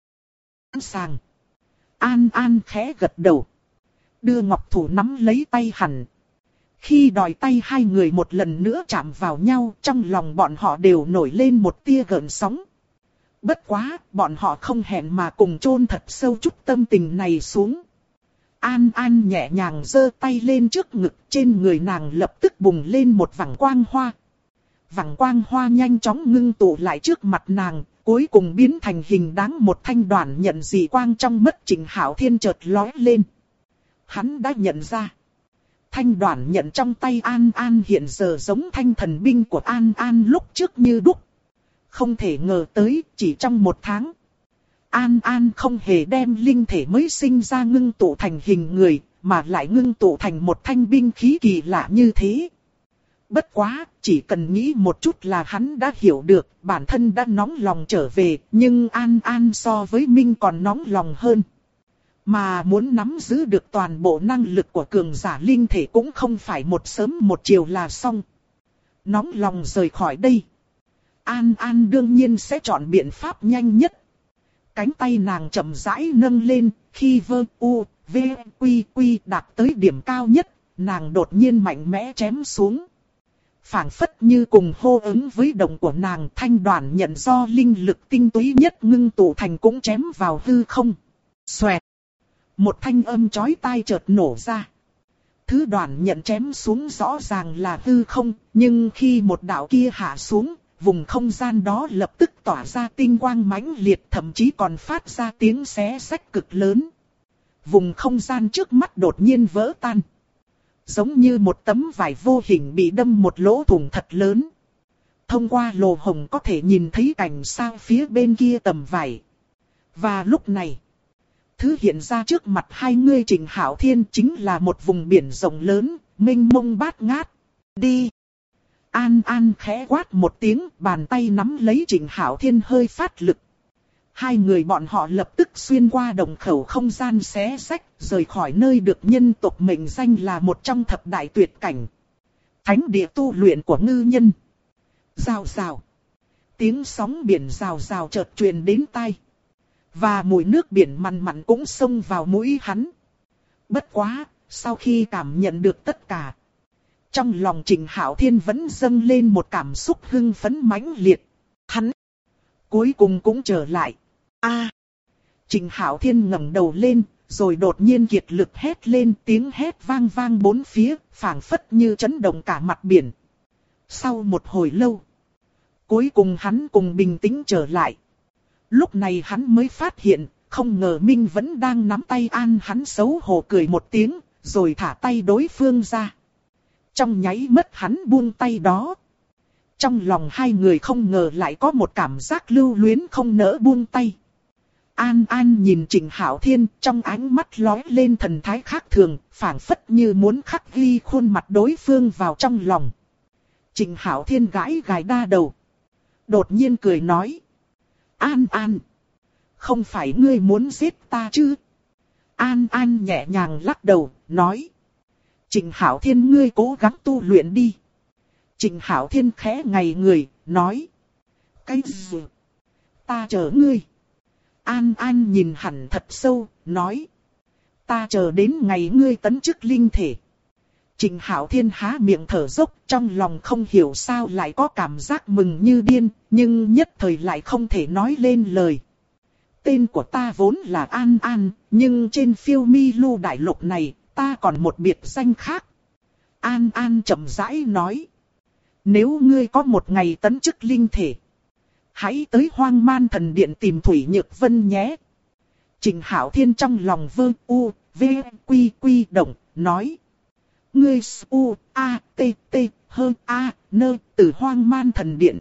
S1: sàng. An An khẽ gật đầu, đưa ngọc thủ nắm lấy tay hắn. Khi đòi tay hai người một lần nữa chạm vào nhau, trong lòng bọn họ đều nổi lên một tia gợn sóng. Bất quá, bọn họ không hẹn mà cùng chôn thật sâu chút tâm tình này xuống. An An nhẹ nhàng giơ tay lên trước ngực, trên người nàng lập tức bùng lên một vầng quang hoa. Vầng quang hoa nhanh chóng ngưng tụ lại trước mặt nàng, cuối cùng biến thành hình dáng một thanh đoàn nhận dị quang. Trong mắt Trịnh Hạo Thiên chợt lóe lên. Hắn đã nhận ra, thanh đoàn nhận trong tay An An hiện giờ giống thanh thần binh của An An lúc trước như đúc. Không thể ngờ tới, chỉ trong một tháng, An An không hề đem linh thể mới sinh ra ngưng tụ thành hình người, mà lại ngưng tụ thành một thanh binh khí kỳ lạ như thế. Bất quá, chỉ cần nghĩ một chút là hắn đã hiểu được, bản thân đã nóng lòng trở về, nhưng An An so với Minh còn nóng lòng hơn. Mà muốn nắm giữ được toàn bộ năng lực của cường giả linh thể cũng không phải một sớm một chiều là xong. Nóng lòng rời khỏi đây, An An đương nhiên sẽ chọn biện pháp nhanh nhất. Cánh tay nàng chậm rãi nâng lên, khi vơ u, v, quy quy đạt tới điểm cao nhất, nàng đột nhiên mạnh mẽ chém xuống. Phảng phất như cùng hô ứng với động của nàng, thanh đoàn nhận do linh lực tinh túy nhất ngưng tụ thành cũng chém vào hư không. Xoẹt! Một thanh âm chói tai chợt nổ ra. Thứ đoàn nhận chém xuống rõ ràng là hư không, nhưng khi một đạo kia hạ xuống, vùng không gian đó lập tức tỏa ra tinh quang mãnh liệt, thậm chí còn phát ra tiếng xé xách cực lớn. Vùng không gian trước mắt đột nhiên vỡ tan. Giống như một tấm vải vô hình bị đâm một lỗ thủng thật lớn. Thông qua lỗ hổng có thể nhìn thấy cảnh sao phía bên kia tầm vải. Và lúc này, thứ hiện ra trước mặt hai người Trịnh Hạo Thiên chính là một vùng biển rộng lớn, mênh mông bát ngát. Đi! An An khẽ quát một tiếng, bàn tay nắm lấy Trịnh Hạo Thiên hơi phát lực. Hai người bọn họ lập tức xuyên qua đồng khẩu không gian xé xách, rời khỏi nơi được nhân tộc mệnh danh là một trong thập đại tuyệt cảnh. Thánh địa tu luyện của ngư nhân. Rào rào. Tiếng sóng biển rào rào chợt truyền đến tai. Và mùi nước biển mặn mặn cũng xông vào mũi hắn. Bất quá, sau khi cảm nhận được tất cả, trong lòng Trịnh Hạo Thiên vẫn dâng lên một cảm xúc hưng phấn mãnh liệt. Hắn cuối cùng cũng trở lại. Trịnh Hạo Thiên ngẩng đầu lên, rồi đột nhiên kiệt lực hét lên, tiếng hét vang vang bốn phía, phảng phất như chấn động cả mặt biển. Sau một hồi lâu, cuối cùng hắn cùng bình tĩnh trở lại. Lúc này hắn mới phát hiện, không ngờ Minh vẫn đang nắm tay An. Hắn xấu hổ cười một tiếng, rồi thả tay đối phương ra. Trong nháy mắt hắn buông tay đó. Trong lòng hai người không ngờ lại có một cảm giác lưu luyến không nỡ buông tay. An An nhìn Trịnh Hạo Thiên, trong ánh mắt lóe lên thần thái khác thường, phảng phất như muốn khắc ghi khuôn mặt đối phương vào trong lòng. Trịnh Hạo Thiên gãi gãi đa đầu, đột nhiên cười nói: An An, không phải ngươi muốn giết ta chứ? An An nhẹ nhàng lắc đầu, nói: Trịnh Hạo Thiên, ngươi cố gắng tu luyện đi. Trịnh Hạo Thiên khẽ ngây người, nói: Cái gì? Ta chờ ngươi. An An nhìn hẳn thật sâu, nói: Ta chờ đến ngày ngươi tấn chức linh thể. Trịnh Hạo Thiên há miệng thở dốc, trong lòng không hiểu sao lại có cảm giác mừng như điên, nhưng nhất thời lại không thể nói lên lời. Tên của ta vốn là An An, nhưng trên phiêu mi lưu đại lục này, ta còn một biệt danh khác. An An chậm rãi nói: Nếu ngươi có một ngày tấn chức linh thể, hãy tới Hoang Man Thần Điện tìm Thủy Nhược Vân nhé. Trịnh Hạo Thiên trong lòng vơ u, v, quy quy động, nói: Ngươi u, a, t, t, hơn a, nơ, từ Hoang Man Thần Điện.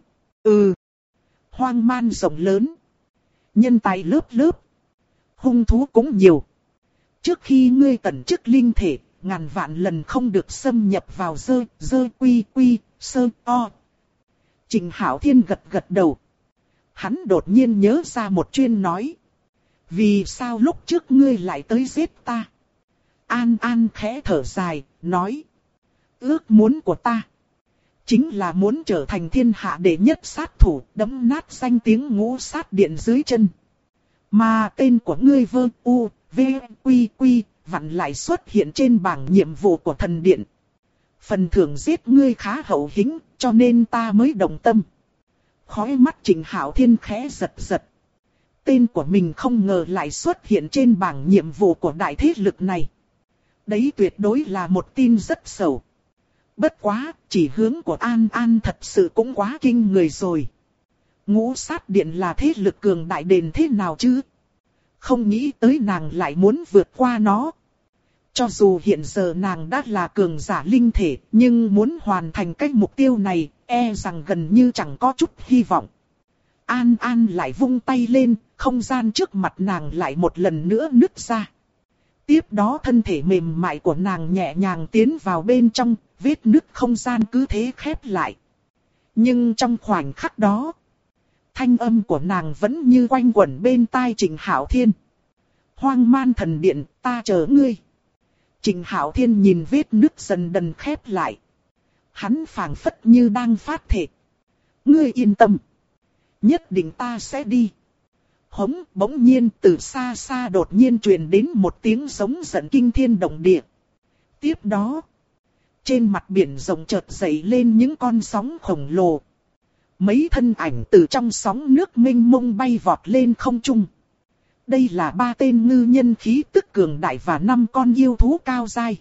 S1: Hoang Man rộng lớn, nhân tài lớp lớp, hung thú cũng nhiều. Trước khi ngươi tấn chức linh thể, ngàn vạn lần không được xâm nhập vào dơ quy quy, sơ o. Trình Hạo Thiên gật gật đầu. Hắn đột nhiên nhớ ra một chuyện nói. Vì sao lúc trước ngươi lại tới giết ta? An An khẽ thở dài, nói. Ước muốn của ta chính là muốn trở thành thiên hạ đệ nhất sát thủ, đấm nát danh tiếng Ngũ Sát Điện dưới chân. Mà tên của ngươi Vơ U, V, Quy Quy, vặn lại xuất hiện trên bảng nhiệm vụ của thần điện. Phần thưởng giết ngươi khá hậu hĩnh, cho nên ta mới động tâm. Khói mắt Trình Hạo Thiên khẽ giật giật. Tên của mình không ngờ lại xuất hiện trên bảng nhiệm vụ của đại thế lực này. Đấy tuyệt đối là một tin rất xấu. Bất quá, chỉ hướng của An An thật sự cũng quá kinh người rồi. Ngũ Sát Điện là thế lực cường đại đến thế nào chứ? Không nghĩ tới nàng lại muốn vượt qua nó. Cho dù hiện giờ nàng đã là cường giả linh thể, nhưng muốn hoàn thành cái mục tiêu này, e rằng gần như chẳng có chút hy vọng. An An lại vung tay lên, không gian trước mặt nàng lại một lần nữa nứt ra. Tiếp đó thân thể mềm mại của nàng nhẹ nhàng tiến vào bên trong, vết nứt không gian cứ thế khép lại. Nhưng trong khoảnh khắc đó, thanh âm của nàng vẫn như quanh quẩn bên tai Trình Hạo Thiên. Hoang Man thần điện, ta chờ ngươi. Trình Hạo Thiên nhìn vết nứt dần dần khép lại. Hắn phảng phất như đang phát thệ. Ngươi yên tâm. Nhất định ta sẽ đi. Hống, bỗng nhiên từ xa xa đột nhiên truyền đến một tiếng giống giận kinh thiên động địa. Tiếp đó, trên mặt biển rộng chợt dậy lên những con sóng khổng lồ. Mấy thân ảnh từ trong sóng nước mênh mông bay vọt lên không trung. Đây là 3 tên ngư nhân khí tức cường đại và 5 con yêu thú cao dai.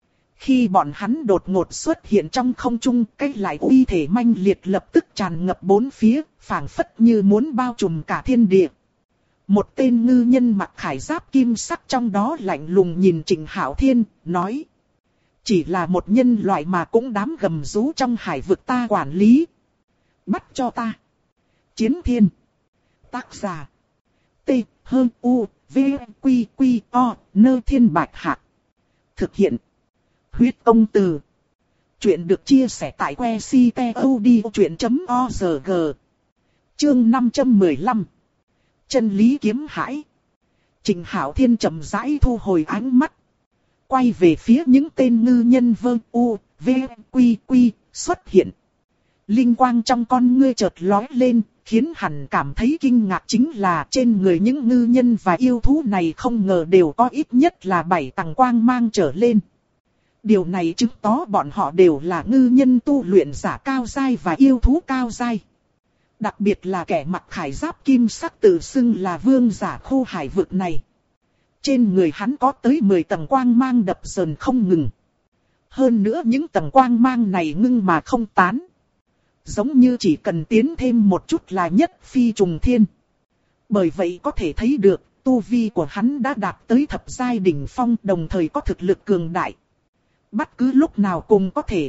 S1: Khi bọn hắn đột ngột xuất hiện trong không trung, cái lại uy thể manh liệt lập tức tràn ngập bốn phía, phảng phất như muốn bao trùm cả thiên địa. Một tên ngư nhân mặc khải giáp kim sắc trong đó lạnh lùng nhìn Trình Hạo Thiên, nói. Chỉ là một nhân loại mà cũng dám gầm rú trong hải vực ta quản lý. Bắt cho ta. Chiến Thiên. Tác giả. T, H, U, V, Quy, Quy, O, Nơ Thiên Bạch Hạc. Thực hiện. Huyết Công Từ. Chuyện được chia sẻ tại que ctod.org. Chương 515. Chân lý kiếm hãi. Trình Hạo Thiên chậm rãi thu hồi ánh mắt. Quay về phía những tên ngư nhân Vơ U, V, Quy, Quy, xuất hiện. Linh quang trong con ngươi chợt lóe lên, khiến hắn cảm thấy kinh ngạc chính là trên người những ngư nhân và yêu thú này không ngờ đều có ít nhất là 7 tầng quang mang trở lên. Điều này chứng tỏ bọn họ đều là ngư nhân tu luyện giả cao giai và yêu thú cao giai. Đặc biệt là kẻ mặc khải giáp kim sắc tự xưng là vương giả khu hải vực này. Trên người hắn có tới 10 tầng quang mang đập dần không ngừng. Hơn nữa những tầng quang mang này ngưng mà không tán. Giống như chỉ cần tiến thêm một chút là nhất phi trùng thiên. Bởi vậy có thể thấy được, tu vi của hắn đã đạt tới thập giai đỉnh phong, đồng thời có thực lực cường đại. Bất cứ lúc nào cũng có thể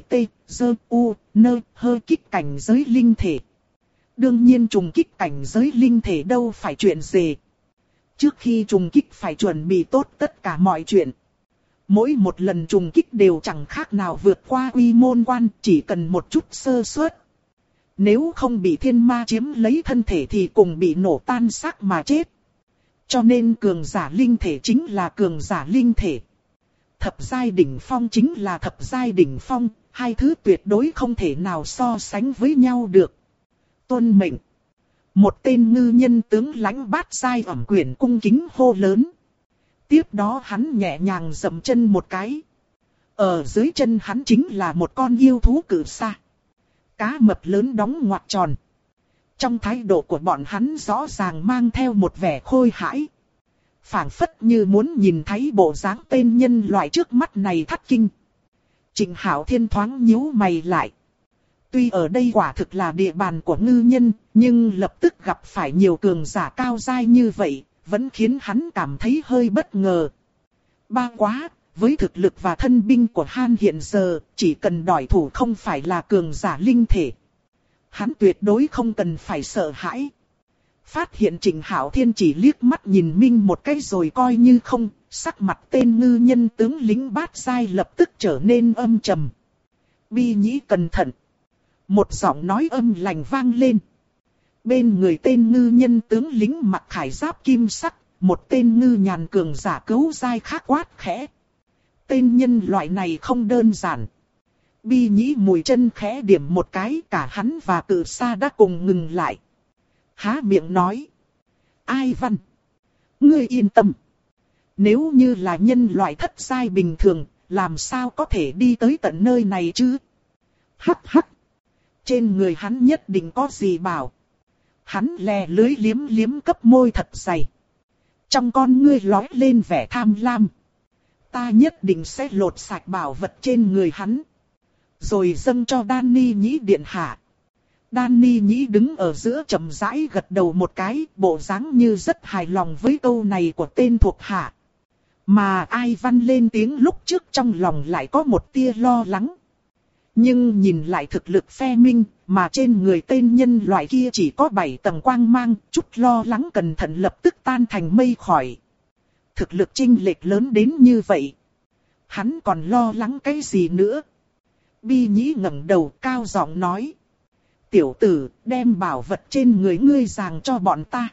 S1: kích cảnh giới linh thể. Đương nhiên trùng kích cảnh giới linh thể đâu phải chuyện gì. Trước khi trùng kích phải chuẩn bị tốt tất cả mọi chuyện. Mỗi một lần trùng kích đều chẳng khác nào vượt qua quy môn quan, chỉ cần một chút sơ suất. Nếu không bị thiên ma chiếm lấy thân thể thì cùng bị nổ tan xác mà chết. Cho nên cường giả linh thể chính là cường giả linh thể. Thập giai đỉnh phong chính là thập giai đỉnh phong, hai thứ tuyệt đối không thể nào so sánh với nhau được. Tuân mệnh. Một tên ngư nhân tướng lãnh bát giai ẩm quyển cung kính hô lớn. Tiếp đó hắn nhẹ nhàng dậm chân một cái. Ở dưới chân hắn chính là một con yêu thú cự sa. Cá mập lớn đóng ngoặc tròn. Trong thái độ của bọn hắn rõ ràng mang theo một vẻ khôi hãi. Phảng phất như muốn nhìn thấy bộ dáng tên nhân loại trước mắt này thất kinh. Trình Hạo Thiên thoáng nhíu mày lại. Tuy ở đây quả thực là địa bàn của ngư nhân, nhưng lập tức gặp phải nhiều cường giả cao giai như vậy, vẫn khiến hắn cảm thấy hơi bất ngờ. Ba quá, với thực lực và thân binh của Han hiện giờ, chỉ cần đòi thủ không phải là cường giả linh thể. Hắn tuyệt đối không cần phải sợ hãi. Phát hiện Trình Hạo Thiên chỉ liếc mắt nhìn Minh một cái rồi coi như không, Sắc mặt tên ngư nhân tướng lính bát giai lập tức trở nên âm trầm. Bi Nhĩ cẩn thận. Một giọng nói âm lành vang lên. Bên người tên ngư nhân tướng lính mặc khải giáp kim sắc, một tên ngư nhàn cường giả cấu giai khác quát khẽ. Tên nhân loại này không đơn giản. Bi Nhĩ mùi chân khẽ điểm một cái, cả hắn và Cự Sa đã cùng ngừng lại. Há miệng nói. Ai Văn? Ngươi yên tâm. Nếu như là nhân loại thất giai bình thường, làm sao có thể đi tới tận nơi này chứ? Hắc hắc. Trên người hắn nhất định có gì bảo. Hắn lè lưới liếm liếm cấp môi thật dày. Trong con ngươi lóe lên vẻ tham lam. Ta nhất định sẽ lột sạch bảo vật trên người hắn. Rồi dâng cho Danny Nhĩ điện hạ. Danny Nhĩ đứng ở giữa chậm rãi gật đầu một cái, bộ dáng như rất hài lòng với câu này của tên thuộc hạ. Mà Ai Văn lên tiếng lúc trước trong lòng lại có một tia lo lắng. Nhưng nhìn lại thực lực phe minh, mà trên người tên nhân loại kia chỉ có 7 tầng quang mang, chút lo lắng cẩn thận lập tức tan thành mây khỏi. Thực lực chênh lệch lớn đến như vậy. Hắn còn lo lắng cái gì nữa? Bi Nhĩ ngẩng đầu cao giọng nói. Tiểu tử, đem bảo vật trên người ngươi giàng cho bọn ta.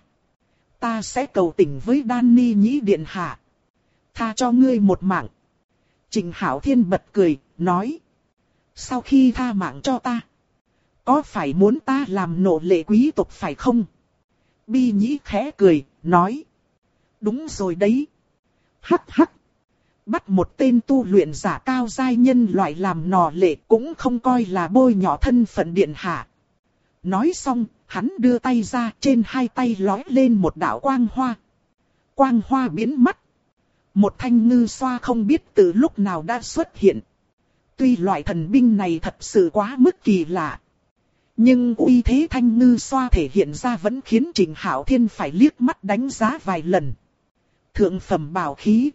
S1: Ta sẽ cầu tình với Danny Nhĩ điện hạ. Tha cho ngươi một mạng. Trình Hảo Thiên bật cười, nói. Sau khi tha mạng cho ta, có phải muốn ta làm nô lệ quý tộc phải không? Bi Nhĩ khẽ cười, nói. Đúng rồi đấy. Hắc hắc. Bắt một tên tu luyện giả cao giai nhân loại làm nô lệ cũng không coi là bôi nhọ thân phận điện hạ. Nói xong, hắn đưa tay ra, trên hai tay lói lên một đạo quang hoa. Quang hoa biến mất. Một thanh ngư xoa không biết từ lúc nào đã xuất hiện. Tuy loại thần binh này thật sự quá mức kỳ lạ, nhưng uy thế thanh ngư xoa thể hiện ra vẫn khiến Trình Hạo Thiên phải liếc mắt đánh giá vài lần. Thượng phẩm bảo khí.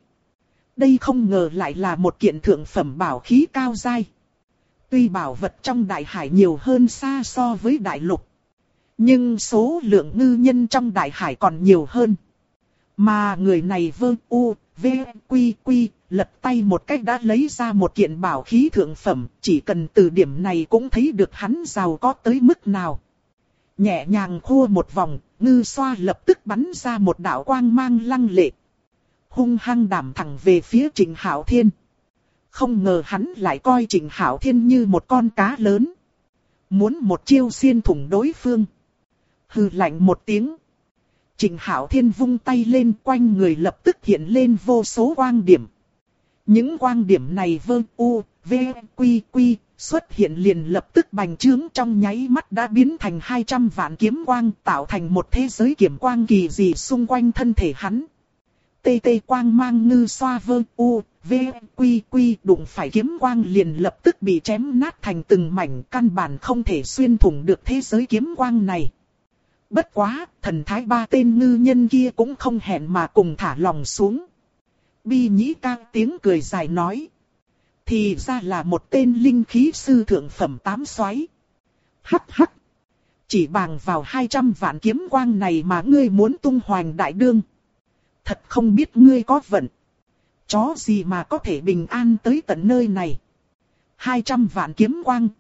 S1: Đây không ngờ lại là một kiện thượng phẩm bảo khí cao giai. Tuy bảo vật trong đại hải nhiều hơn xa so với đại lục, nhưng số lượng ngư nhân trong đại hải còn nhiều hơn. Mà người này lật tay một cách đã lấy ra một kiện bảo khí thượng phẩm, chỉ cần từ điểm này cũng thấy được hắn giàu có tới mức nào. Nhẹ nhàng khua một vòng, ngư xoa lập tức bắn ra một đạo quang mang lăng lệ. Hung hăng đảm thẳng về phía Trình Hạo Thiên. Không ngờ hắn lại coi Trình Hạo Thiên như một con cá lớn. Muốn một chiêu xiên thủng đối phương. Hừ lạnh một tiếng. Trình Hạo Thiên vung tay lên, quanh người lập tức hiện lên vô số quang điểm. Những quang điểm này xuất hiện liền lập tức bành trướng, trong nháy mắt đã biến thành 200 vạn kiếm quang, tạo thành một thế giới kiếm quang kỳ dị xung quanh thân thể hắn. Tê tê quang mang ngư xoa đụng phải kiếm quang liền lập tức bị chém nát thành từng mảnh, căn bản không thể xuyên thủng được thế giới kiếm quang này. Bất quá, thần thái ba tên ngư nhân kia cũng không hẹn mà cùng thả lòng xuống. Bi Nhĩ ca tiếng cười dài nói. Thì ra là một tên linh khí sư thượng phẩm 8 xoáy. Hắc hắc. Chỉ bằng vào 200 vạn kiếm quang này mà ngươi muốn tung hoành đại đương. Thật không biết ngươi có vận. Chó gì mà có thể bình an tới tận nơi này. 200 vạn kiếm quang,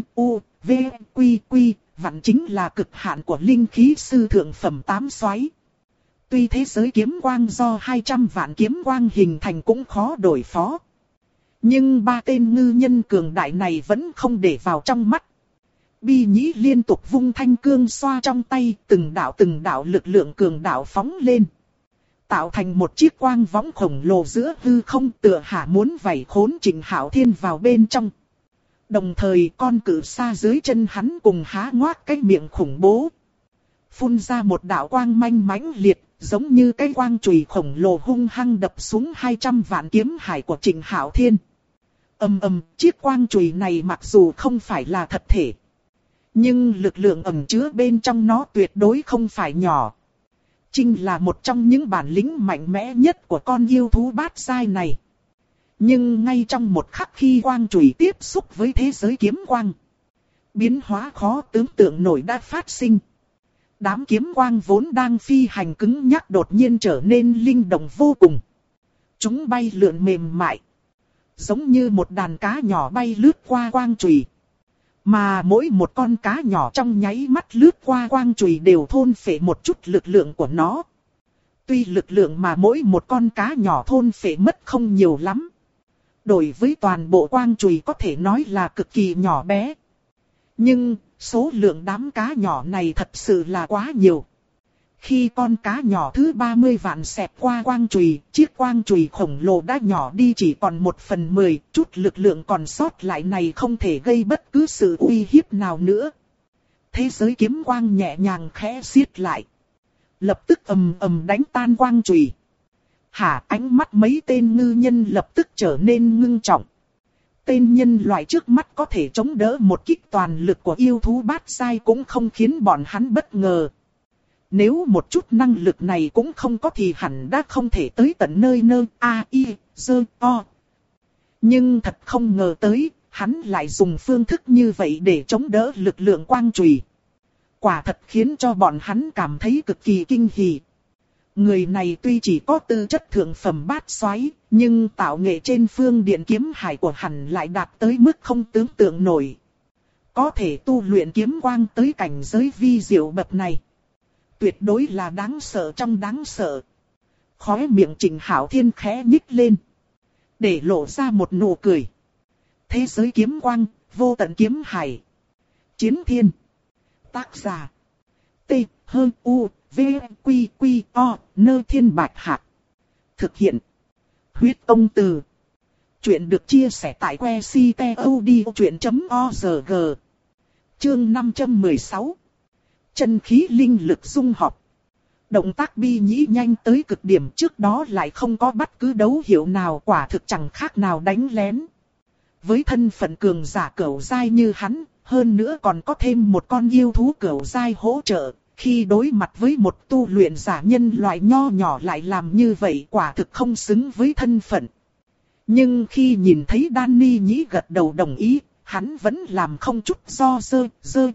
S1: vạn chính là cực hạn của linh khí sư thượng phẩm 8 xoáy. Tuy thế giới kiếm quang do 200 vạn kiếm quang hình thành cũng khó đối phó, nhưng ba tên ngư nhân cường đại này vẫn không để vào trong mắt. Bi Nhĩ liên tục vung thanh cương xoa trong tay, từng đạo lực lượng cường đạo phóng lên, tạo thành một chiếc quang võng khổng lồ giữa hư không, tựa hạ muốn vảy khốn Trình Hạo Thiên vào bên trong. Đồng thời con Cự Sa dưới chân hắn cùng há ngoác cái miệng khủng bố, phun ra một đạo quang manh mãnh liệt, giống như cái quang chùy khổng lồ hung hăng đập xuống 200 vạn kiếm hải của Trình Hạo Thiên. Chiếc quang chùy này mặc dù không phải là thật thể, nhưng lực lượng ẩn chứa bên trong nó tuyệt đối không phải nhỏ. Trinh là một trong những bản lĩnh mạnh mẽ nhất của con yêu thú bát giai này. Nhưng ngay trong một khắc khi quang chùy tiếp xúc với thế giới kiếm quang, biến hóa khó tưởng tượng nổi đã phát sinh. Đám kiếm quang vốn đang phi hành cứng nhắc đột nhiên trở nên linh động vô cùng. Chúng bay lượn mềm mại, giống như một đàn cá nhỏ bay lướt qua quang chùy. Mà mỗi một con cá nhỏ trong nháy mắt lướt qua quang chùy đều thôn phệ một chút lực lượng của nó. Tuy lực lượng mà mỗi một con cá nhỏ thôn phệ mất không nhiều lắm, đối với toàn bộ quang chùy có thể nói là cực kỳ nhỏ bé. Nhưng số lượng đám cá nhỏ này thật sự là quá nhiều. Khi con cá nhỏ thứ 30 vạn xẹt qua quang chùy, chiếc quang chùy khổng lồ đã nhỏ đi chỉ còn 1/10, chút lực lượng còn sót lại này không thể gây bất cứ sự uy hiếp nào nữa. Thế giới kiếm quang nhẹ nhàng khẽ siết lại, lập tức ầm ầm đánh tan quang chùy. Ánh mắt mấy tên ngư nhân lập tức trở nên ngưng trọng. Tên nhân loại trước mắt có thể chống đỡ một kích toàn lực của yêu thú bát giai cũng không khiến bọn hắn bất ngờ. Nếu một chút năng lực này cũng không có thì hẳn đã không thể tới tận nơi o. Nhưng thật không ngờ tới, hắn lại dùng phương thức như vậy để chống đỡ lực lượng quang chùy. Quả thật khiến cho bọn hắn cảm thấy cực kỳ kinh hỉ. Người này tuy chỉ có tư chất thượng phẩm bát xoáy, nhưng tạo nghệ trên phương điện kiếm hải của hắn lại đạt tới mức không tưởng tượng nổi. Có thể tu luyện kiếm quang tới cảnh giới vi diệu bậc này, tuyệt đối là đáng sợ trong đáng sợ. Khóe miệng Trình Hạo Thiên khẽ nhích lên, để lộ ra một nụ cười. Thế giới kiếm quang, vô tận kiếm hải. Chiến thiên. Tác giả: T-H-U-V-Q-Q-O, Nơ Thiên Bạch Hạc. Thực hiện: Huyết Công Từ. Chuyện được chia sẻ tại website.odchuyện.org. Chương 516. Chân khí linh lực dung hợp. Động tác Bi Nhĩ nhanh tới cực điểm, trước đó lại không có bất cứ dấu hiệu nào, quả thực chẳng khác nào đánh lén. Với thân phận cường giả cửu giai như hắn, hơn nữa còn có thêm một con yêu thú cửu giai hỗ trợ, khi đối mặt với một tu luyện giả nhân loại nho nhỏ lại làm như vậy quả thực không xứng với thân phận. Nhưng khi nhìn thấy Danny Nhĩ gật đầu đồng ý, hắn vẫn làm không chút do dự,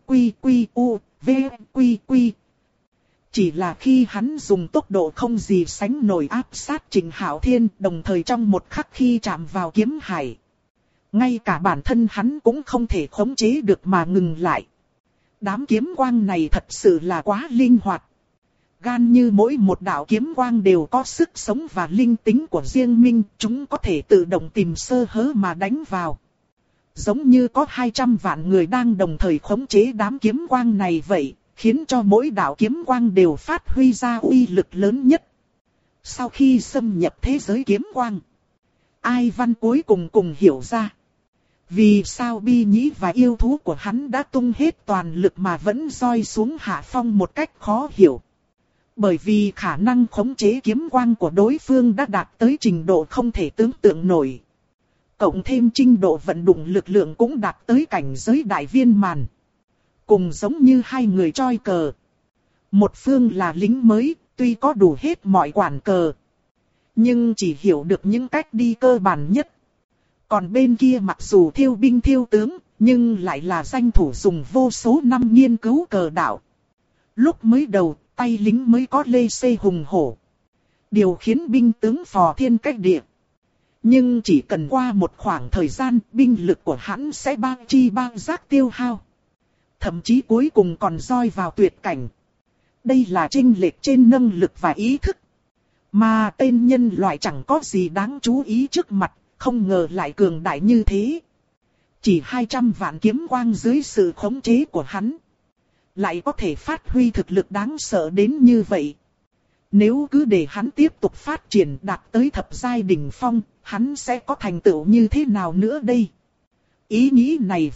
S1: quy. Chỉ là khi hắn dùng tốc độ không gì sánh nổi áp sát Trình Hạo Thiên, đồng thời trong một khắc khi chạm vào kiếm hải, ngay cả bản thân hắn cũng không thể khống chế được mà ngừng lại. Đám kiếm quang này thật sự là quá linh hoạt. Gan như mỗi một đạo kiếm quang đều có sức sống và linh tính của riêng mình, chúng có thể tự động tìm sơ hở mà đánh vào. Giống như có 200 vạn người đang đồng thời khống chế đám kiếm quang này vậy, khiến cho mỗi đạo kiếm quang đều phát huy ra uy lực lớn nhất. Sau khi xâm nhập thế giới kiếm quang, Ai Văn cuối cùng hiểu ra vì sao Bi Nhĩ và yêu thú của hắn đã tung hết toàn lực mà vẫn roi xuống hạ phong một cách khó hiểu. Bởi vì khả năng khống chế kiếm quang của đối phương đã đạt tới trình độ không thể tưởng tượng nổi. Cộng thêm trình độ vận dụng lực lượng cũng đạt tới cảnh giới đại viên mãn. Cùng giống như hai người choi cờ. Một phương là lính mới, tuy có đủ hết mọi quản cờ, nhưng chỉ hiểu được những cách đi cơ bản nhất. Còn bên kia mặc dù thiêu binh thiêu tướng, nhưng lại là danh thủ dùng vô số năm nghiên cứu cờ đạo. Lúc mới đầu, tay lính mới có lê xê hùng hổ, điều khiến binh tướng phò thiên cách địa. Nhưng chỉ cần qua một khoảng thời gian, binh lực của hắn sẽ bang chi bang giác tiêu hao. Thậm chí cuối cùng còn rơi vào tuyệt cảnh. Đây là chênh lệch trên năng lực và ý thức. Mà tên nhân loại chẳng có gì đáng chú ý trước mặt, không ngờ lại cường đại như thế. Chỉ 200 vạn kiếm quang dưới sự khống chế của hắn, lại có thể phát huy thực lực đáng sợ đến như vậy. Nếu cứ để hắn tiếp tục phát triển đạt tới thập giai đỉnh phong, hắn sẽ có thành tựu như thế nào nữa đây? Ý nghĩ này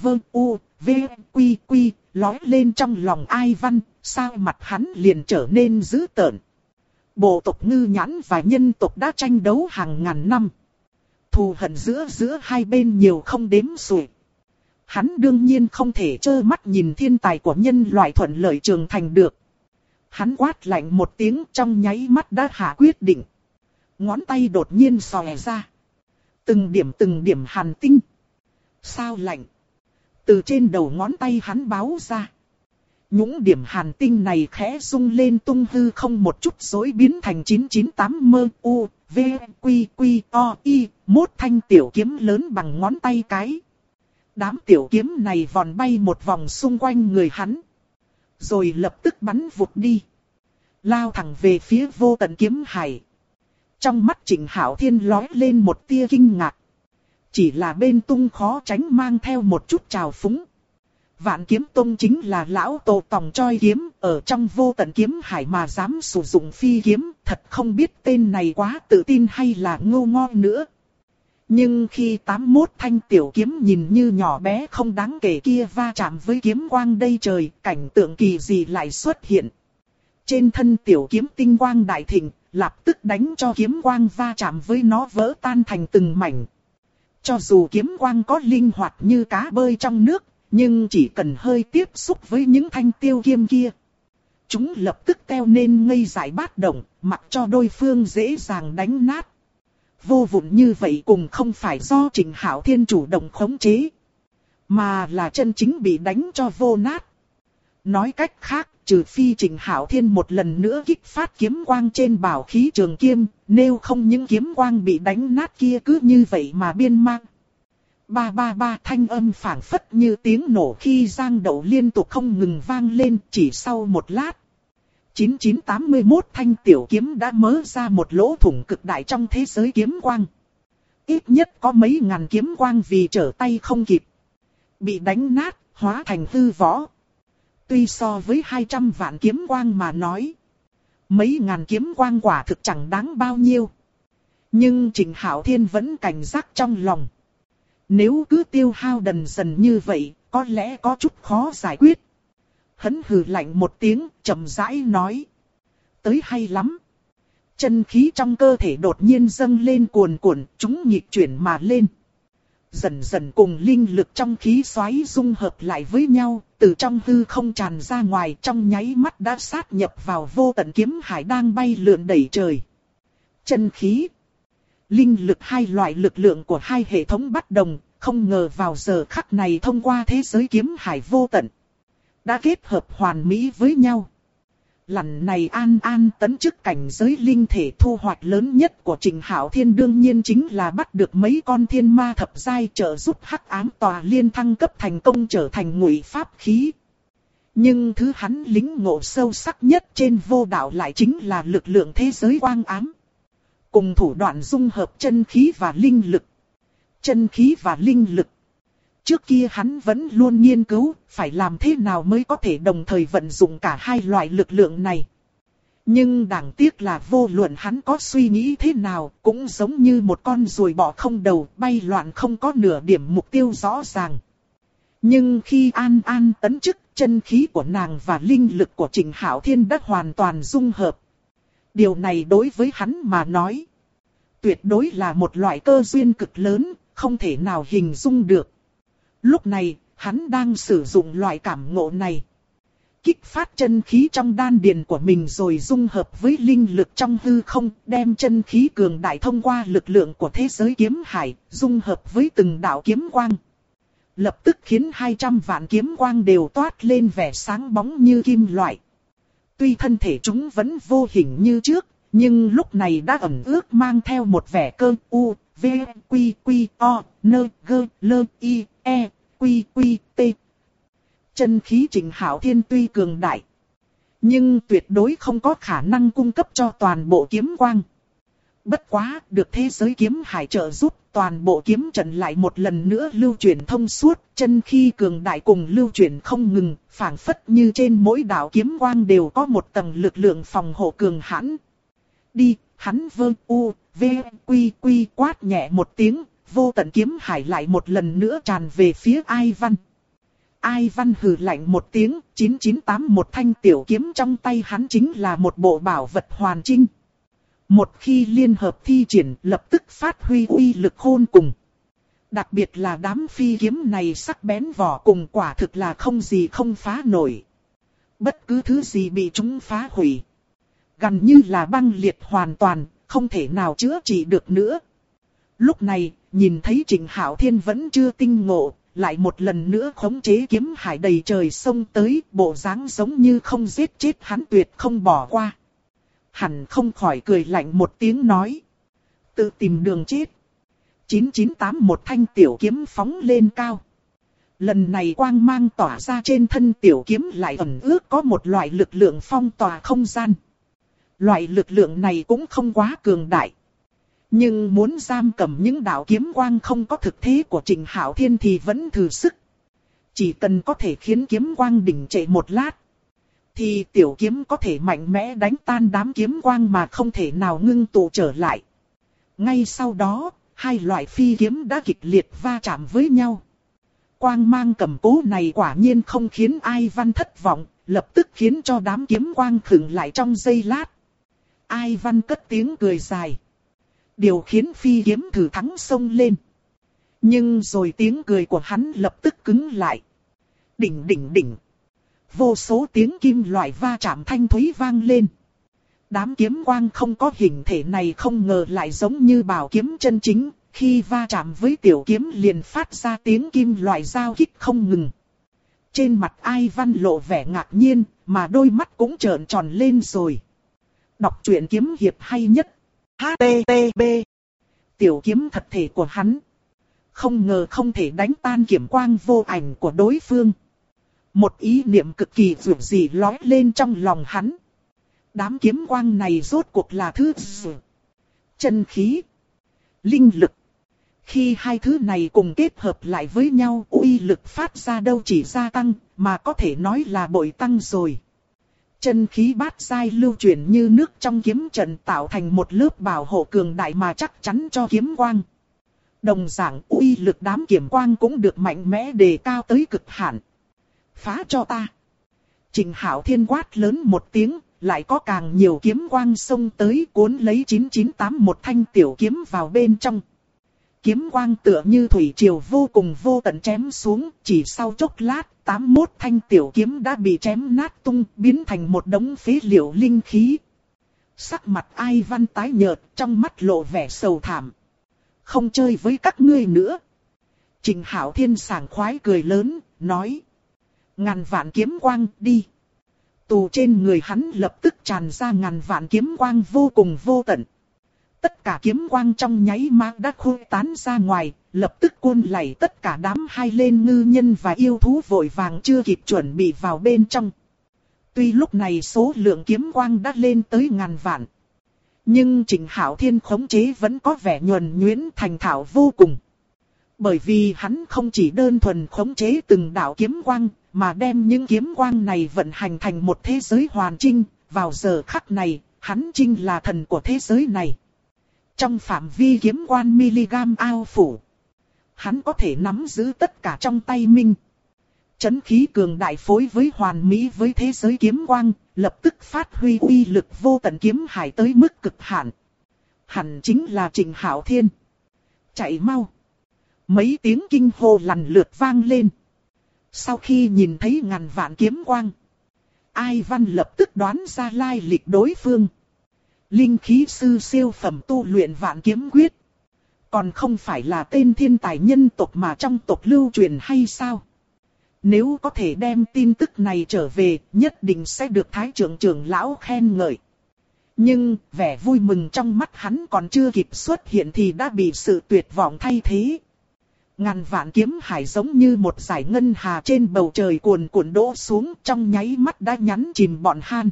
S1: lói lên trong lòng Ai Văn, sao mặt hắn liền trở nên dữ tợn. Bộ tộc Ngư Nhãn và nhân tộc đã tranh đấu hàng ngàn năm. Thù hận giữa hai bên nhiều không đếm xuể. Hắn đương nhiên không thể trơ mắt nhìn thiên tài của nhân loại thuận lợi trưởng thành được. Hắn quát lạnh một tiếng, trong nháy mắt đã hạ quyết định. Ngón tay đột nhiên xòe ra. Từng điểm hàn tinh. Sao lạnh. Từ trên đầu ngón tay hắn báo ra. Những điểm hàn tinh này khẽ rung lên tung hư không một chút rối biến thành 998 mơ u, V, Quy, Quy, O, Y, mốt thanh tiểu kiếm lớn bằng ngón tay cái. Đám tiểu kiếm này vòn bay một vòng xung quanh người hắn. Rồi lập tức bắn vụt đi. Lao thẳng về phía vô tận kiếm hải. Trong mắt Trịnh Hạo Thiên lóe lên một tia kinh ngạc. Chỉ là bên tung khó tránh mang theo một chút trào phúng. Vạn Kiếm Tông chính là lão tổ tòng choi kiếm, ở trong vô tận kiếm hải mà dám sử dụng phi kiếm, thật không biết tên này quá tự tin hay là ngu ngơ nữa. Nhưng khi 81 thanh tiểu kiếm nhìn như nhỏ bé không đáng kể kia va chạm với kiếm quang đây trời, cảnh tượng kỳ dị lại xuất hiện. Trên thân tiểu kiếm tinh quang đại thịnh, lập tức đánh cho kiếm quang va chạm với nó vỡ tan thành từng mảnh. Cho dù kiếm quang có linh hoạt như cá bơi trong nước, nhưng chỉ cần hơi tiếp xúc với những thanh tiêu kiếm kia, chúng lập tức teo nên ngây dại bát động, mặc cho đối phương dễ dàng đánh nát. Vô vụn như vậy cùng không phải do Trịnh Hạo Thiên chủ động khống chế, mà là chân chính bị đánh cho vô nát. Nói cách khác, trừ phi Trịnh Hạo Thiên một lần nữa kích phát kiếm quang trên bảo khí trường kiếm, nếu không những kiếm quang bị đánh nát kia cứ như vậy mà biên mang. Ba ba ba thanh âm phảng phất như tiếng nổ khi giang đậu liên tục không ngừng vang lên. Chỉ sau một lát, 9981 thanh tiểu kiếm đã mớ ra một lỗ thủng cực đại trong thế giới kiếm quang. Ít nhất có mấy ngàn kiếm quang vì trở tay không kịp, bị đánh nát, hóa thành hư võ. Tuy so với 200 vạn kiếm quang mà nói, mấy ngàn kiếm quang quả thực chẳng đáng bao nhiêu. Nhưng Trịnh Hạo Thiên vẫn cảnh giác trong lòng. Nếu cứ tiêu hao dần dần như vậy, có lẽ có chút khó giải quyết. Hắn hừ lạnh một tiếng, chậm rãi nói. Tới hay lắm. Chân khí trong cơ thể đột nhiên dâng lên cuồn cuộn, chúng nhịp chuyển mà lên. Dần dần cùng linh lực trong khí xoáy dung hợp lại với nhau, từ trong hư không tràn ra ngoài, trong nháy mắt đã sát nhập vào vô tận kiếm hải đang bay lượn đầy trời. Chân khí, linh lực, hai loại lực lượng của hai hệ thống bất đồng, không ngờ vào giờ khắc này thông qua thế giới kiếm hải vô tận, đã kết hợp hoàn mỹ với nhau. Lần này An tấn chức cảnh giới linh thể, thu hoạch lớn nhất của Trịnh Hạo Thiên đương nhiên chính là bắt được mấy con thiên ma thập giai, trợ giúp Hắc Ám Tòa Liên thăng cấp thành công trở thành ngụy pháp khí. Nhưng thứ hắn lĩnh ngộ sâu sắc nhất trên vô đạo lại chính là lực lượng thế giới quang ám. Cùng thủ đoạn dung hợp chân khí và linh lực. Chân khí và linh lực. Trước kia hắn vẫn luôn nghiên cứu phải làm thế nào mới có thể đồng thời vận dụng cả hai loại lực lượng này. Nhưng đáng tiếc là vô luận hắn có suy nghĩ thế nào cũng giống như một con ruồi bọ không đầu, bay loạn không có nửa điểm mục tiêu rõ ràng. Nhưng khi An tấn chức, chân khí của nàng và linh lực của Trịnh Hạo Thiên đã hoàn toàn dung hợp. Điều này đối với hắn mà nói, tuyệt đối là một loại cơ duyên cực lớn, không thể nào hình dung được. Lúc này, hắn đang sử dụng loại cảm ngộ này. Kích phát chân khí trong đan điền của mình rồi dung hợp với linh lực trong hư không, đem chân khí cường đại thông qua lực lượng của thế giới kiếm hải, dung hợp với từng đạo kiếm quang. Lập tức khiến 200 vạn kiếm quang đều toát lên vẻ sáng bóng như kim loại. Tuy thân thể chúng vẫn vô hình như trước, nhưng lúc này đã ẩn ước mang theo một vẻ cơ u, v, quy, quy, o, nơ, gơ, lơ, y, e, quy, quy, t. Chân khí Trịnh Hạo Thiên tuy cường đại, nhưng tuyệt đối không có khả năng cung cấp cho toàn bộ kiếm quang. Bất quá, được thế giới kiếm hải trợ giúp, toàn bộ kiếm trận lại một lần nữa lưu chuyển thông suốt, chân khí cường đại cùng lưu chuyển không ngừng, phảng phất như trên mỗi đạo kiếm quang đều có một tầng lực lượng phòng hộ cường hãn. Đi, hắn vơ u, v, quy, quy quát nhẹ một tiếng, vô tận kiếm hải lại một lần nữa tràn về phía Ai Văn. Ai Văn hừ lạnh một tiếng, 9981 thanh tiểu kiếm trong tay hắn chính là một bộ bảo vật hoàn chỉnh. Một khi liên hợp thi triển, lập tức phát huy uy lực khôn cùng. Đặc biệt là đám phi kiếm này sắc bén vỏ cùng, quả thực là không gì không phá nổi. Bất cứ thứ gì bị chúng phá hủy, gần như là băng liệt hoàn toàn, không thể nào chữa trị được nữa. Lúc này, nhìn thấy Trịnh Hạo Thiên vẫn chưa tinh ngộ, lại một lần nữa khống chế kiếm hải đầy trời xông tới, bộ dáng giống như không giết chết hắn tuyệt không bỏ qua. Hẳn không khỏi cười lạnh một tiếng nói. Tự tìm đường chết. 998 một thanh tiểu kiếm phóng lên cao. Lần này quang mang tỏa ra trên thân tiểu kiếm lại ẩn ước có một loại lực lượng phong tỏa không gian. Loại lực lượng này cũng không quá cường đại. Nhưng muốn giam cầm những đạo kiếm quang không có thực thế của Trịnh Hạo Thiên thì vẫn thử sức. Chỉ cần có thể khiến kiếm quang đỉnh trệ một lát, thì tiểu kiếm có thể mạnh mẽ đánh tan đám kiếm quang mà không thể nào ngưng tụ trở lại. Ngay sau đó, hai loại phi kiếm đã kịch liệt va chạm với nhau. Quang mang cầm cố này quả nhiên không khiến Ai Văn thất vọng, lập tức khiến cho đám kiếm quang khựng lại trong giây lát. Ai Văn cất tiếng cười dài. Điều khiến phi kiếm thử thắng xông lên. Nhưng rồi tiếng cười của hắn lập tức cứng lại. Đỉnh đỉnh đỉnh. Vô số tiếng kim loại va chạm thanh thúy vang lên. Đám kiếm quang không có hình thể này không ngờ lại giống như bảo kiếm chân chính. Khi va chạm với tiểu kiếm liền phát ra tiếng kim loại giao kích không ngừng. Trên mặt Ai Văn lộ vẻ ngạc nhiên, mà đôi mắt cũng trợn tròn lên rồi. Đọc truyện kiếm hiệp hay nhất. HTTP. Tiểu kiếm thật thể của hắn. Không ngờ không thể đánh tan kiếm quang vô ảnh của đối phương. Một ý niệm cực kỳ dữ dị lóe lên trong lòng hắn. Đám kiếm quang này rốt cuộc là thứ gì? Chân khí, linh lực. Khi hai thứ này cùng kết hợp lại với nhau, uy lực phát ra đâu chỉ gia tăng, mà có thể nói là bội tăng rồi. Chân khí bát giai lưu chuyển như nước trong kiếm trận tạo thành một lớp bảo hộ cường đại mà chắc chắn cho kiếm quang. Đồng dạng uy lực đám kiếm quang cũng được mạnh mẽ đề cao tới cực hạn. Phá cho ta. Trịnh Hạo Thiên quát lớn một tiếng, lại có càng nhiều kiếm quang xông tới cuốn lấy 998 một thanh tiểu kiếm vào bên trong. Kiếm quang tựa như thủy triều vô cùng vô tận chém xuống, chỉ sau chốc lát, 81 thanh tiểu kiếm đã bị chém nát tung, biến thành một đống phế liệu linh khí. Sắc mặt Ai Văn tái nhợt, trong mắt lộ vẻ sầu thảm. Không chơi với các ngươi nữa. Trịnh Hạo Thiên sảng khoái cười lớn, nói. Ngàn vạn kiếm quang, đi. Tù trên người hắn lập tức tràn ra ngàn vạn kiếm quang vô cùng vô tận. Tất cả kiếm quang trong nháy mắt đã khuếch tán ra ngoài, lập tức cuốn lảy tất cả đám hai lên ngư nhân và yêu thú vội vàng chưa kịp chuẩn bị vào bên trong. Tuy lúc này số lượng kiếm quang đã lên tới ngàn vạn, nhưng Trịnh Hạo Thiên khống chế vẫn có vẻ nhuần nhuyễn thành thạo vô cùng. Bởi vì hắn không chỉ đơn thuần khống chế từng đạo kiếm quang, mà đem những kiếm quang này vận hành thành một thế giới hoàn chỉnh. Vào giờ khắc này, hắn chính là thần của thế giới này. Trong phạm vi kiếm quan miligam ao phủ, hắn có thể nắm giữ tất cả trong tay mình. Chấn khí cường đại phối với hoàn mỹ với thế giới kiếm quang, lập tức phát huy uy lực vô tận kiếm hải tới mức cực hạn. Hẳn chính là Trịnh Hạo Thiên. Chạy mau. Mấy tiếng kinh hô lần lượt vang lên. Sau khi nhìn thấy ngàn vạn kiếm quang, Ai Văn lập tức đoán ra lai lịch đối phương. Linh khí sư siêu phẩm tu luyện vạn kiếm quyết. Còn không phải là tên thiên tài nhân tộc mà trong tộc lưu truyền hay sao? Nếu có thể đem tin tức này trở về, nhất định sẽ được Thái trưởng trưởng lão khen ngợi. Nhưng, vẻ vui mừng trong mắt hắn còn chưa kịp xuất hiện thì đã bị sự tuyệt vọng thay thế. Ngàn vạn kiếm hải giống như một dải ngân hà trên bầu trời cuồn cuộn đổ xuống, trong nháy mắt đã nhấn chìm bọn han.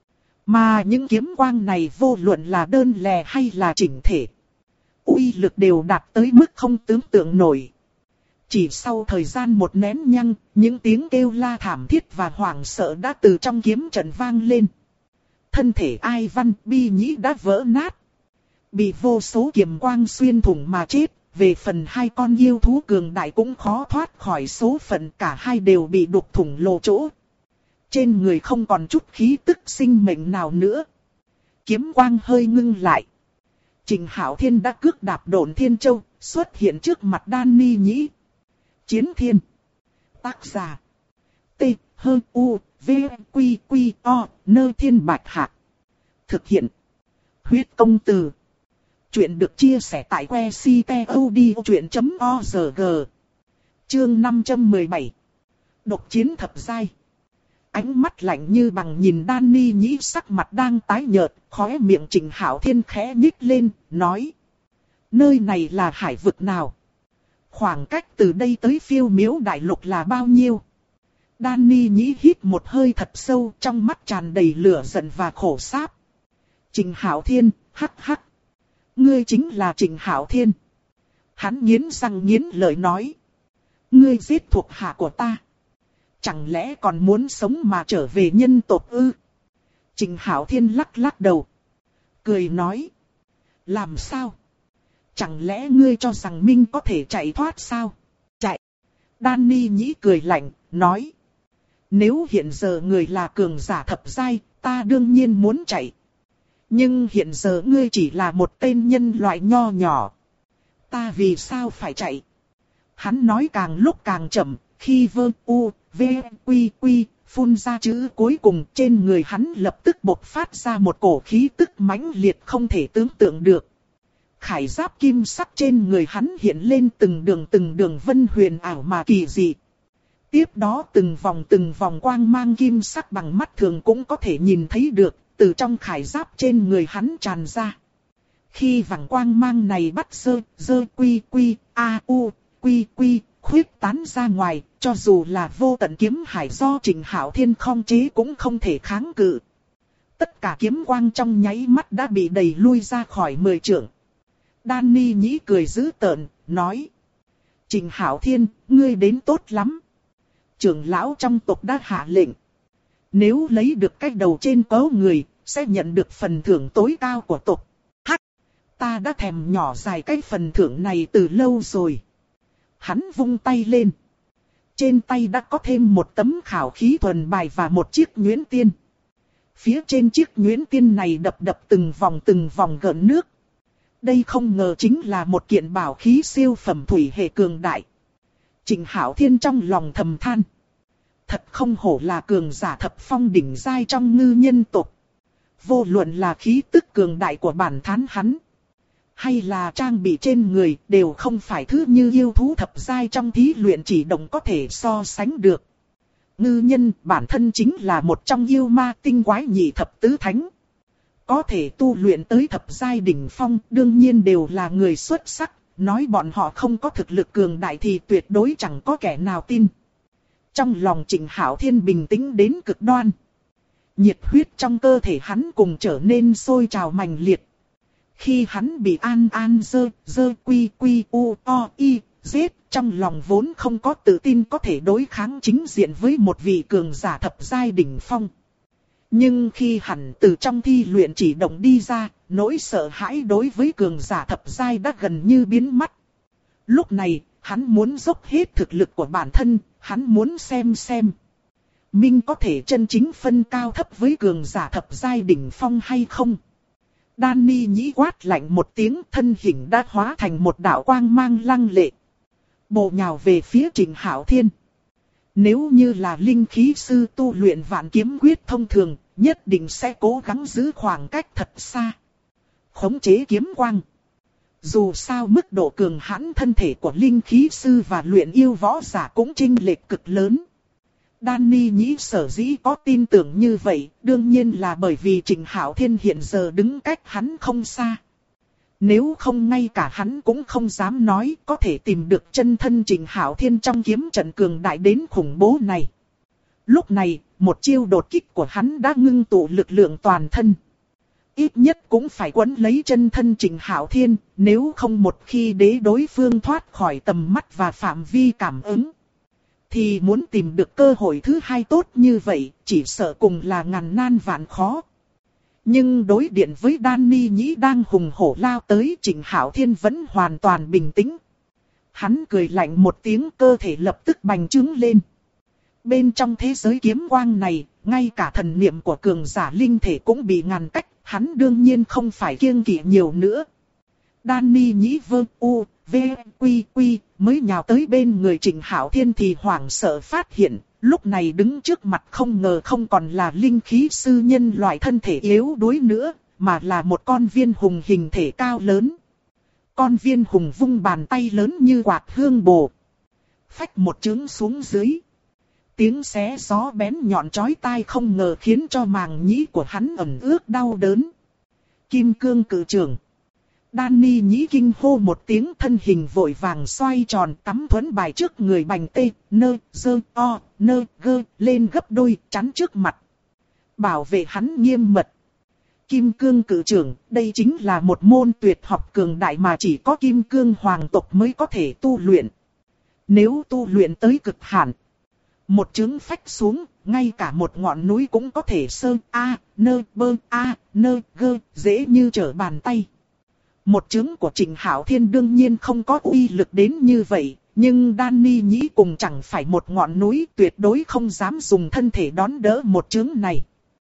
S1: Mà những kiếm quang này vô luận là đơn lẻ hay là chỉnh thể, uy lực đều đạt tới mức không tưởng tượng nổi. Chỉ sau thời gian một nén nhang, những tiếng kêu la thảm thiết và hoảng sợ đã từ trong kiếm trận vang lên. Thân thể Ai Văn bi nhĩ đã vỡ nát, bị vô số kiếm quang xuyên thủng mà chết. Về phần hai con yêu thú cường đại cũng khó thoát khỏi số phận, cả hai đều bị đục thủng lỗ chỗ. Trên người không còn chút khí tức sinh mệnh nào nữa. Kiếm quang hơi ngưng lại. Trịnh Hạo Thiên đã cước đạp Độn Thiên Châu, xuất hiện trước mặt Đan Ni Nhĩ. Chiến Thiên. Tác giả. T, H, U, V, Quy, Quy, O, Nơ Thiên Bạch Hạc. Thực hiện. Huyết Công Từ. Chuyện được chia sẻ tại que ctod.org. Chương 517. Độc chiến thập giai. Ánh mắt lạnh như bằng nhìn Đan Ni Nhĩ sắc mặt đang tái nhợt, khóe miệng Trịnh Hạo Thiên khẽ nhích lên, nói. Nơi này là hải vực nào? Khoảng cách từ đây tới Phiêu Miếu Đại Lục là bao nhiêu? Danny Nhĩ hít một hơi thật sâu, trong mắt tràn đầy lửa giận và khổ sáp. Trình Hạo Thiên, hắc hắc. Ngươi chính là Trình Hạo Thiên. Hắn nghiến răng nghiến lợi nói. Ngươi giết thuộc hạ của ta. Chẳng lẽ còn muốn sống mà trở về nhân tộc ư? Trình Hạo Thiên lắc lắc đầu. Cười nói. Làm sao? Chẳng lẽ ngươi cho rằng Minh có thể chạy thoát sao? Chạy. Danny Nhĩ cười lạnh, nói. Nếu hiện giờ người là cường giả thập giai, ta đương nhiên muốn chạy. Nhưng hiện giờ ngươi chỉ là một tên nhân loại nho nhỏ. Ta vì sao phải chạy? Hắn nói càng lúc càng chậm, khi vơ u, v, quy quy, phun ra chữ cuối cùng trên người hắn lập tức bộc phát ra một cổ khí tức mãnh liệt không thể tưởng tượng được. Khải giáp kim sắc trên người hắn hiện lên từng đường vân huyền ảo mà kỳ dị. Tiếp đó từng vòng quang mang kim sắc bằng mắt thường cũng có thể nhìn thấy được, từ trong khải giáp trên người hắn tràn ra. Khi vầng quang mang này bắt dơ quy quy, a u, quy quy, khuyết tán ra ngoài, cho dù là vô tận kiếm hải do Trình Hạo Thiên khống chế cũng không thể kháng cự. Tất cả kiếm quang trong nháy mắt đã bị đẩy lui ra khỏi 10 trượng. Danny Nhĩ cười dữ tợn, nói. Trình Hạo Thiên, ngươi đến tốt lắm. Trưởng lão trong tộc đã hạ lệnh. Nếu lấy được cái đầu trên cấu người, sẽ nhận được phần thưởng tối cao của tộc. Hắc! Ta đã thèm nhỏ dài cái phần thưởng này từ lâu rồi. Hắn vung tay lên. Trên tay đã có thêm một tấm khảo khí thuần bài và một chiếc nhuyễn tiên. Phía trên chiếc nhuyễn tiên này đập từng vòng gợn nước. Đây không ngờ chính là một kiện bảo khí siêu phẩm thủy hệ cường đại. Trình Hạo Thiên trong lòng thầm than. Thật không hổ là cường giả thập phong đỉnh giai trong ngư nhân tộc. Vô luận là khí tức cường đại của bản thân hắn, hay là trang bị trên người, đều không phải thứ như yêu thú thập giai trong thí luyện chỉ đồng có thể so sánh được. Ngư nhân bản thân chính là một trong yêu ma tinh quái nhị thập tứ thánh. Có thể tu luyện tới thập giai đỉnh phong, đương nhiên đều là người xuất sắc. Nói bọn họ không có thực lực cường đại thì tuyệt đối chẳng có kẻ nào tin. Trong lòng Trình Hạo Thiên bình tĩnh đến cực đoan. Nhiệt huyết trong cơ thể hắn cùng trở nên sôi trào mãnh liệt. Khi hắn bị dơ quy quy u o i giết, trong lòng vốn không có tự tin có thể đối kháng chính diện với một vị cường giả thập giai đỉnh phong. Nhưng khi hắn từ trong thi luyện chỉ động đi ra, nỗi sợ hãi đối với cường giả thập giai đã gần như biến mất. Lúc này, hắn muốn dốc hết thực lực của bản thân, hắn muốn xem. Minh có thể chân chính phân cao thấp với cường giả thập giai đỉnh phong hay không? Danny Nhĩ quát lạnh một tiếng, thân hình đã hóa thành một đạo quang mang lăng lệ. Bổ nhào về phía Trình Hạo Thiên. Nếu như là linh khí sư tu luyện vạn kiếm quyết thông thường, nhất định sẽ cố gắng giữ khoảng cách thật xa. Khống chế kiếm quang. Dù sao mức độ cường hãn thân thể của linh khí sư và luyện yêu võ giả cũng chênh lệch cực lớn. Danny Nhĩ sở dĩ có tin tưởng như vậy, đương nhiên là bởi vì Trình Hạo Thiên hiện giờ đứng cách hắn không xa. Nếu không ngay cả hắn cũng không dám nói có thể tìm được chân thân Trình Hạo Thiên trong kiếm trận cường đại đến khủng bố này. Lúc này, một chiêu đột kích của hắn đã ngưng tụ lực lượng toàn thân. Ít nhất cũng phải quấn lấy chân thân Trình Hạo Thiên, nếu không một khi để đối phương thoát khỏi tầm mắt và phạm vi cảm ứng, thì muốn tìm được cơ hội thứ hai tốt như vậy, chỉ sợ cùng là ngàn nan vạn khó. Nhưng đối diện với Danny Nhĩ đang hùng hổ lao tới, Trình Hạo Thiên vẫn hoàn toàn bình tĩnh. Hắn cười lạnh một tiếng, cơ thể lập tức bành trướng lên. Bên trong thế giới kiếm quang này, ngay cả thần niệm của cường giả linh thể cũng bị ngăn cách, hắn đương nhiên không phải kiêng kỵ nhiều nữa. Danny Nhĩ vơ u, v, quy quy, mới nhào tới bên người Trình Hạo Thiên thì hoảng sợ phát hiện, lúc này đứng trước mặt không ngờ không còn là linh khí sư nhân loại thân thể yếu đuối nữa, mà là một con viên hùng hình thể cao lớn. Con viên hùng vung bàn tay lớn như quạt hương bồ. Phách một chướng xuống dưới. Tiếng xé gió bén nhọn chói tai không ngờ khiến cho màng nhĩ của hắn ẩm ướt đau đớn. Kim cương cự trường. Danny nhĩ kinh hô một tiếng, thân hình vội vàng xoay tròn, cắm thuẫn bài trước người bành tê, nơ, dơ, o, nơ, gơ, lên gấp đôi, chắn trước mặt. Bảo vệ hắn nghiêm mật. Kim cương cử trưởng, đây chính là một môn tuyệt học cường đại mà chỉ có kim cương hoàng tộc mới có thể tu luyện. Nếu tu luyện tới cực hạn, một chướng phách xuống, ngay cả một ngọn núi cũng có thể sơ nơ bơ nơ gơ, dễ như trở bàn tay. Một chướng của Trịnh Hạo Thiên đương nhiên không có uy lực đến như vậy, nhưng Danny nhĩ cùng chẳng phải một ngọn núi, tuyệt đối không dám dùng thân thể đón đỡ một chướng này.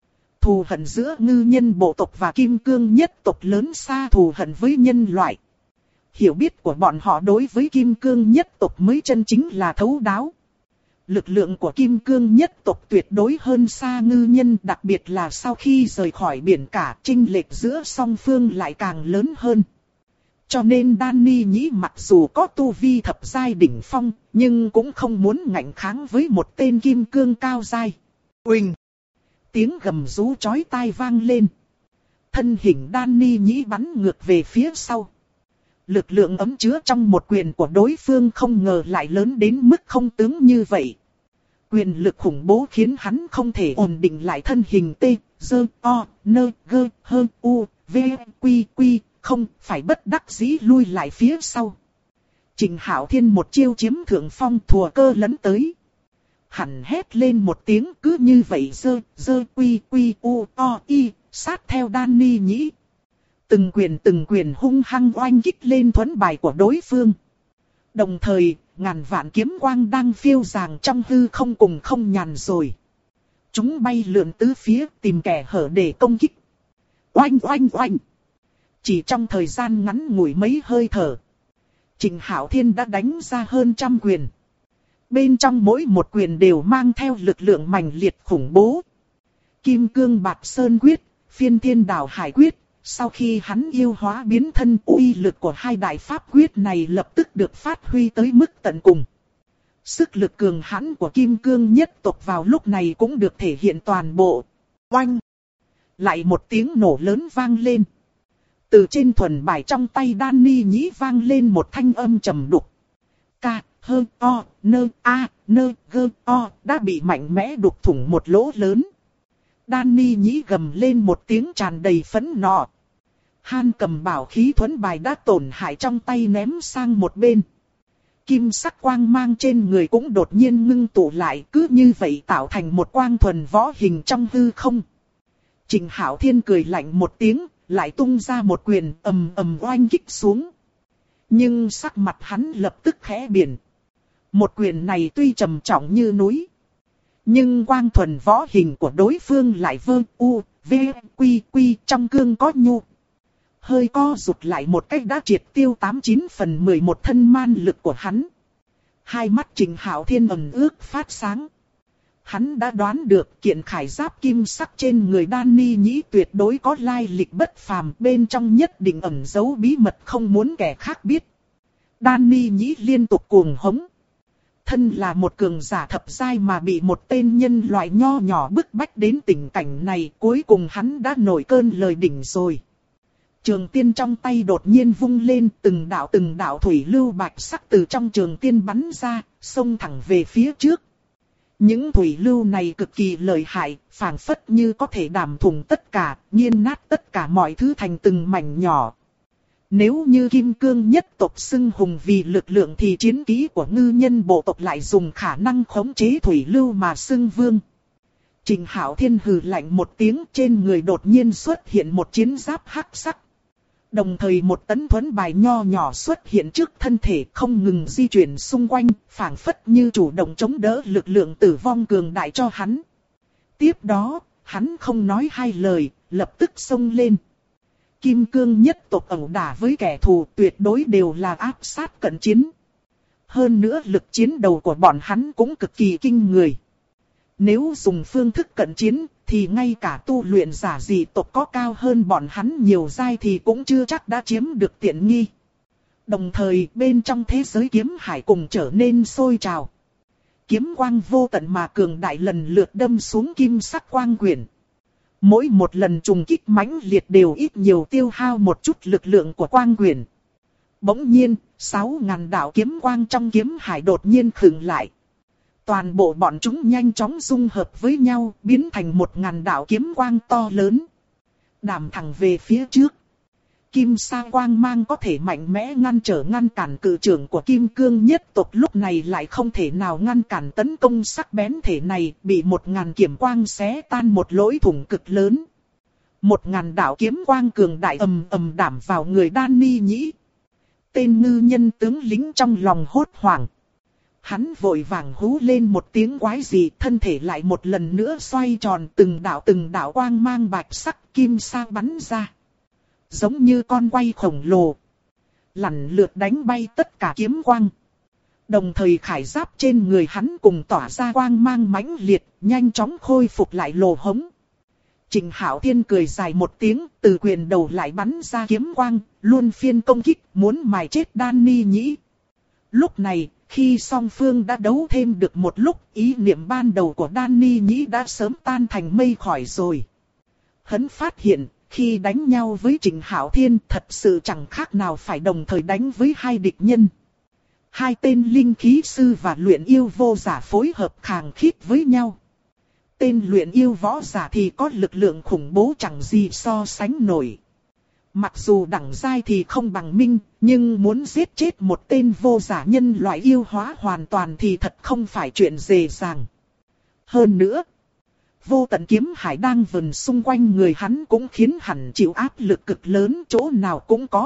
S1: Thù hận giữa ngư nhân bộ tộc và kim cương nhất tộc lớn xa thù hận với nhân loại. Hiểu biết của bọn họ đối với kim cương nhất tộc mới chân chính là thấu đáo. Lực lượng của kim cương nhất tộc tuyệt đối hơn xa ngư nhân, đặc biệt là sau khi rời khỏi biển cả, chênh lệch giữa song phương lại càng lớn hơn. Cho nên Danny nhĩ mặc dù có tu vi thập giai đỉnh phong, nhưng cũng không muốn ngạnh kháng với một tên kim cương cao giai. Uỳnh! Tiếng gầm rú chói tai vang lên. Thân hình Danny nhĩ bắn ngược về phía sau. Lực lượng ấm chứa trong một quyền của đối phương không ngờ lại lớn đến mức không tướng như vậy. Quyền lực khủng bố khiến hắn không thể ổn định lại thân hình tê, dơ, o, nơ, gơ, hơ, u, v, quy, quy, không phải bất đắc dĩ lui lại phía sau. Trịnh Hạo Thiên một chiêu chiếm thượng phong, thùa cơ lấn tới. Hắn hét lên một tiếng, cứ như vậy dơ, dơ, quy, quy, u, o, y, sát theo Danny nhĩ. Từng quyền hung hăng oanh kích lên thuẫn bài của đối phương. Đồng thời, ngàn vạn kiếm quang đang phiêu dàng trong hư không cùng không nhàn rồi. Chúng bay lượn tứ phía tìm kẻ hở để công kích. Oanh oanh oanh. Chỉ trong thời gian ngắn ngủi mấy hơi thở, Trịnh Hạo Thiên đã đánh ra hơn 100 quyền. Bên trong mỗi một quyền đều mang theo lực lượng mạnh liệt khủng bố. Kim cương bạt sơn quyết, phiên thiên đảo hải quyết. Sau khi hắn yêu hóa biến thân, uy lực của hai đại pháp quyết này lập tức được phát huy tới mức tận cùng. Sức lực cường hãn của kim cương nhất tộc vào lúc này cũng được thể hiện toàn bộ. Oanh! Lại một tiếng nổ lớn vang lên. Từ trên thuần bài trong tay Danny nhĩ vang lên một thanh âm trầm đục. Ca, hơ, o, nơ, a, nơ, gơ, o, đã bị mạnh mẽ đục thủng một lỗ lớn. Danny nhĩ gầm lên một tiếng tràn đầy phẫn nộ. Han cầm bảo khí thuẫn bài đã tổn hại trong tay ném sang một bên. Kim sắc quang mang trên người cũng đột nhiên ngưng tụ lại, cứ như vậy tạo thành một quang thuần võ hình trong hư không. Trịnh Hạo Thiên cười lạnh một tiếng, lại tung ra một quyền ầm ầm oanh kích xuống. Nhưng sắc mặt hắn lập tức khẽ biển. Một quyền này tuy trầm trọng như núi, nhưng quang thuần võ hình của đối phương lại vơ u, v, quy, quy trong cương có nhu. Hơi co rụt lại một cách đã triệt tiêu 89/11 thân man lực của hắn. Hai mắt Trịnh Hạo Thiên ẩn ước phát sáng. Hắn đã đoán được kiện khải giáp kim sắc trên người Danny nhĩ tuyệt đối có lai lịch bất phàm, bên trong nhất định ẩn giấu bí mật không muốn kẻ khác biết. Danny nhĩ liên tục cuồng hống. Thân là một cường giả thập giai mà bị một tên nhân loại nho nhỏ bức bách đến tình cảnh này, cuối cùng hắn đã nổi cơn lời đỉnh rồi. Trường tiên trong tay đột nhiên vung lên, từng đạo thủy lưu bạch sắc từ trong trường tiên bắn ra, xông thẳng về phía trước. Những thủy lưu này cực kỳ lợi hại, phảng phất như có thể đàm thủng tất cả, nghiền nát tất cả mọi thứ thành từng mảnh nhỏ. Nếu như kim cương nhất tộc xưng hùng vì lực lượng thì chiến kỹ của ngư nhân bộ tộc lại dùng khả năng khống chế thủy lưu mà xưng vương. Trịnh Hạo Thiên hừ lạnh một tiếng, trên người đột nhiên xuất hiện một chiến giáp hắc sắc. Đồng thời một tấn thuẫn bài nho nhỏ xuất hiện trước thân thể, không ngừng di chuyển xung quanh, phảng phất như chủ động chống đỡ lực lượng tử vong cường đại cho hắn. Tiếp đó, hắn không nói hai lời, lập tức xông lên. Kim cương nhất tộc ẩu đả với kẻ thù tuyệt đối đều là áp sát cận chiến. Hơn nữa lực chiến đầu của bọn hắn cũng cực kỳ kinh người. Nếu dùng phương thức cận chiến, thì ngay cả tu luyện giả dị tộc có cao hơn bọn hắn nhiều giai thì cũng chưa chắc đã chiếm được tiện nghi. Đồng thời bên trong thế giới kiếm hải cùng trở nên sôi trào. Kiếm quang vô tận mà cường đại lần lượt đâm xuống kim sắc quang quyển. Mỗi một lần trùng kích mãnh liệt đều ít nhiều tiêu hao một chút lực lượng của quang quyển. Bỗng nhiên, 6.000 đạo kiếm quang trong kiếm hải đột nhiên khựng lại. Toàn bộ bọn chúng nhanh chóng dung hợp với nhau, biến thành 1.000 đạo kiếm quang to lớn. Đàm thẳng về phía trước. Kim sa quang mang có thể mạnh mẽ ngăn cản cự trưởng của kim cương nhất tộc, lúc này lại không thể nào ngăn cản tấn công sắc bén thể này, bị 1.000 kiếm quang xé tan một lỗ thủng cực lớn. 1.000 đạo kiếm quang cường đại ầm ầm đảm vào người Danny Nhĩ. Tên ngư nhân tướng lính trong lòng hốt hoảng. Hắn vội vàng hú lên một tiếng quái dị, thân thể lại một lần nữa xoay tròn, từng đạo quang mang bạch sắc kim sa bắn ra. Giống như con quay khổng lồ, lần lượt đánh bay tất cả kiếm quang. Đồng thời khải giáp trên người hắn cùng tỏa ra quang mang mãnh liệt, nhanh chóng khôi phục lại lỗ hống. Trình Hạo Thiên cười dài một tiếng, từ quyền đầu lại bắn ra kiếm quang, luôn phiên công kích, muốn mài chết Danny Nhĩ. Lúc này, khi song phương đã đấu thêm được một lúc, ý niệm ban đầu của Danny Nhĩ đã sớm tan thành mây khói rồi. Hắn phát hiện, khi đánh nhau với Trình Hạo Thiên thật sự chẳng khác nào phải đồng thời đánh với hai địch nhân. Hai tên linh khí sư và luyện yêu vô giả phối hợp khàng khít với nhau. Tên luyện yêu võ giả thì có lực lượng khủng bố chẳng gì so sánh nổi. Mặc dù đẳng giai thì không bằng Minh, nhưng muốn giết chết một tên vô giả nhân loại yêu hóa hoàn toàn thì thật không phải chuyện dễ dàng. Hơn nữa, vô tận kiếm hải đang vần xung quanh người hắn cũng khiến hắn chịu áp lực cực lớn, chỗ nào cũng có.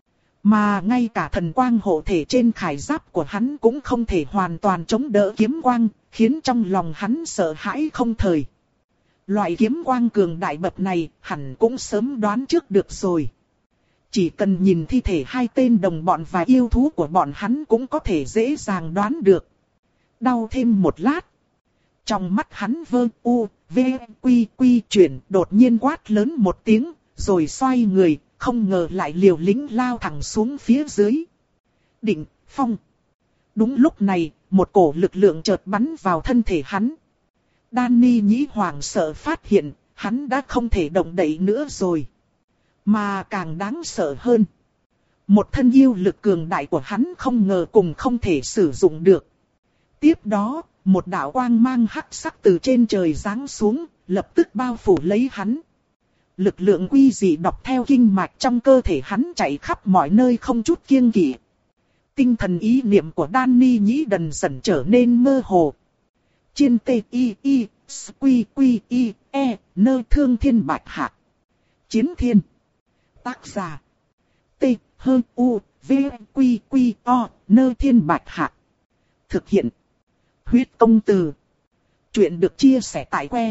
S1: Mà ngay cả thần quang hộ thể trên khải giáp của hắn cũng không thể hoàn toàn chống đỡ kiếm quang, khiến trong lòng hắn sợ hãi không thời. Loại kiếm quang cường đại bậc này, hẳn cũng sớm đoán trước được rồi. Chỉ cần nhìn thi thể hai tên đồng bọn và yêu thú của bọn hắn cũng có thể dễ dàng đoán được. Đau thêm một lát. Trong mắt hắn vơ u, v, quy quy chuyển, đột nhiên quát lớn một tiếng, rồi xoay người, không ngờ lại liều lĩnh lao thẳng xuống phía dưới. Định, phong. Đúng lúc này, một cổ lực lượng chợt bắn vào thân thể hắn. Danny Nhĩ hoảng sợ phát hiện, hắn đã không thể động đậy nữa rồi. Mà càng đáng sợ hơn, một thân yêu lực cường đại của hắn không ngờ cùng không thể sử dụng được. Tiếp đó, một đạo quang mang hắc sắc từ trên trời giáng xuống, lập tức bao phủ lấy hắn. Lực lượng quy dị đọc theo kinh mạch trong cơ thể hắn chạy khắp mọi nơi không chút kiêng kỵ. Tinh thần ý niệm của Danny Nhĩ dần dần trở nên mơ hồ. Chiên tê y y, quy quy y, e, nơ thương thiên bạch hạc. Chiến thiên. Tác giả. T, H, U, V, Quy, Quy, O, nơ thiên bạch hạc. Thực hiện. Huyết công từ. Chuyện được chia sẻ tại que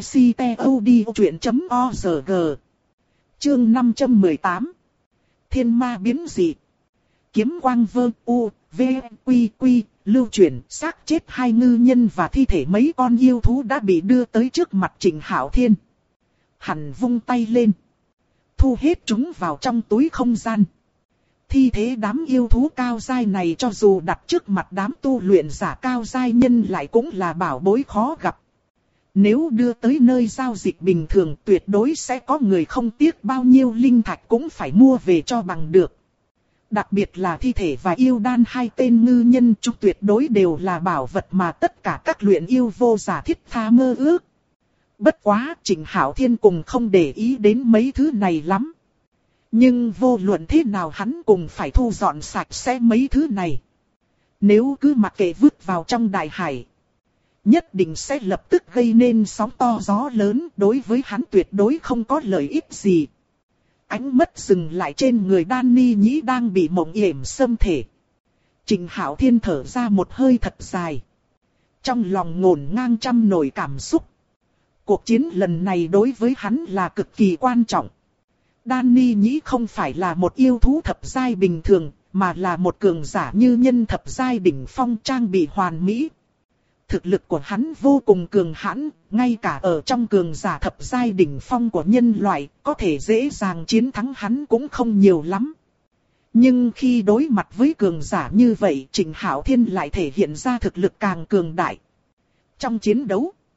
S1: ctod.org. Chương 518. Thiên ma biến dị. Kiếm quang vơ u, v, quy quy, lưu chuyển, xác chết hai ngư nhân và thi thể mấy con yêu thú đã bị đưa tới trước mặt Trình Hạo Thiên. Hắn vung tay lên, thu hết chúng vào trong túi không gian. Thi thế đám yêu thú cao giai này cho dù đặt trước mặt đám tu luyện giả cao giai nhân lại cũng là bảo bối khó gặp. Nếu đưa tới nơi giao dịch bình thường tuyệt đối sẽ có người không tiếc bao nhiêu linh thạch cũng phải mua về cho bằng được. Đặc biệt là thi thể và yêu đan hai tên ngư nhân chúng tuyệt đối đều là bảo vật mà tất cả các luyện yêu vô giả thiết tha mơ ước. Bất quá Trình Hạo Thiên cùng không để ý đến mấy thứ này lắm. Nhưng vô luận thế nào hắn cùng phải thu dọn sạch sẽ mấy thứ này. Nếu cứ mặc kệ vứt vào trong đại hải, nhất định sẽ lập tức gây nên sóng to gió lớn, đối với hắn tuyệt đối không có lợi ích gì. Ánh mắt dừng lại trên người Danny Nhĩ đang bị mộng yểm xâm thể. Trình Hạo Thiên thở ra một hơi thật dài. Trong lòng ngổn ngang trăm nỗi cảm xúc. Cuộc chiến lần này đối với hắn là cực kỳ quan trọng. Danny Nhĩ không phải là một yêu thú thập giai bình thường, mà là một cường giả như nhân thập giai đỉnh phong trang bị hoàn mỹ. Thực lực của hắn vô cùng cường hãn, ngay cả ở trong cường giả thập giai đỉnh phong của nhân loại, có thể dễ dàng chiến thắng hắn cũng không nhiều lắm. Nhưng khi đối mặt với cường giả như vậy, Trình Hạo Thiên lại thể hiện ra thực lực càng cường đại. Trong chiến đấu,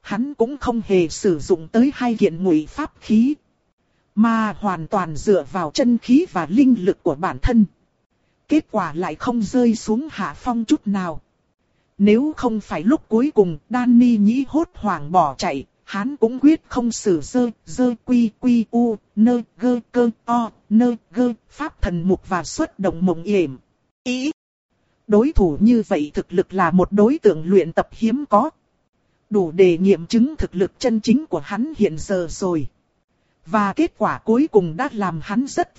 S1: hắn cũng không hề sử dụng tới hai kiện ngụy pháp khí, mà hoàn toàn dựa vào chân khí và linh lực của bản thân. Kết quả lại không rơi xuống hạ phong chút nào. Nếu không phải lúc cuối cùng Danny Nhĩ hốt hoảng bỏ chạy, hắn cũng quyết không sử dơ quy quy u nơ gơ cơ o nơ gơ pháp thần mục và xuất động mộng yểm. Ý. Đối thủ như vậy thực lực là một đối tượng luyện tập hiếm có. Đủ để nghiệm chứng thực lực chân chính của hắn hiện giờ rồi. Và kết quả cuối cùng đã làm hắn rất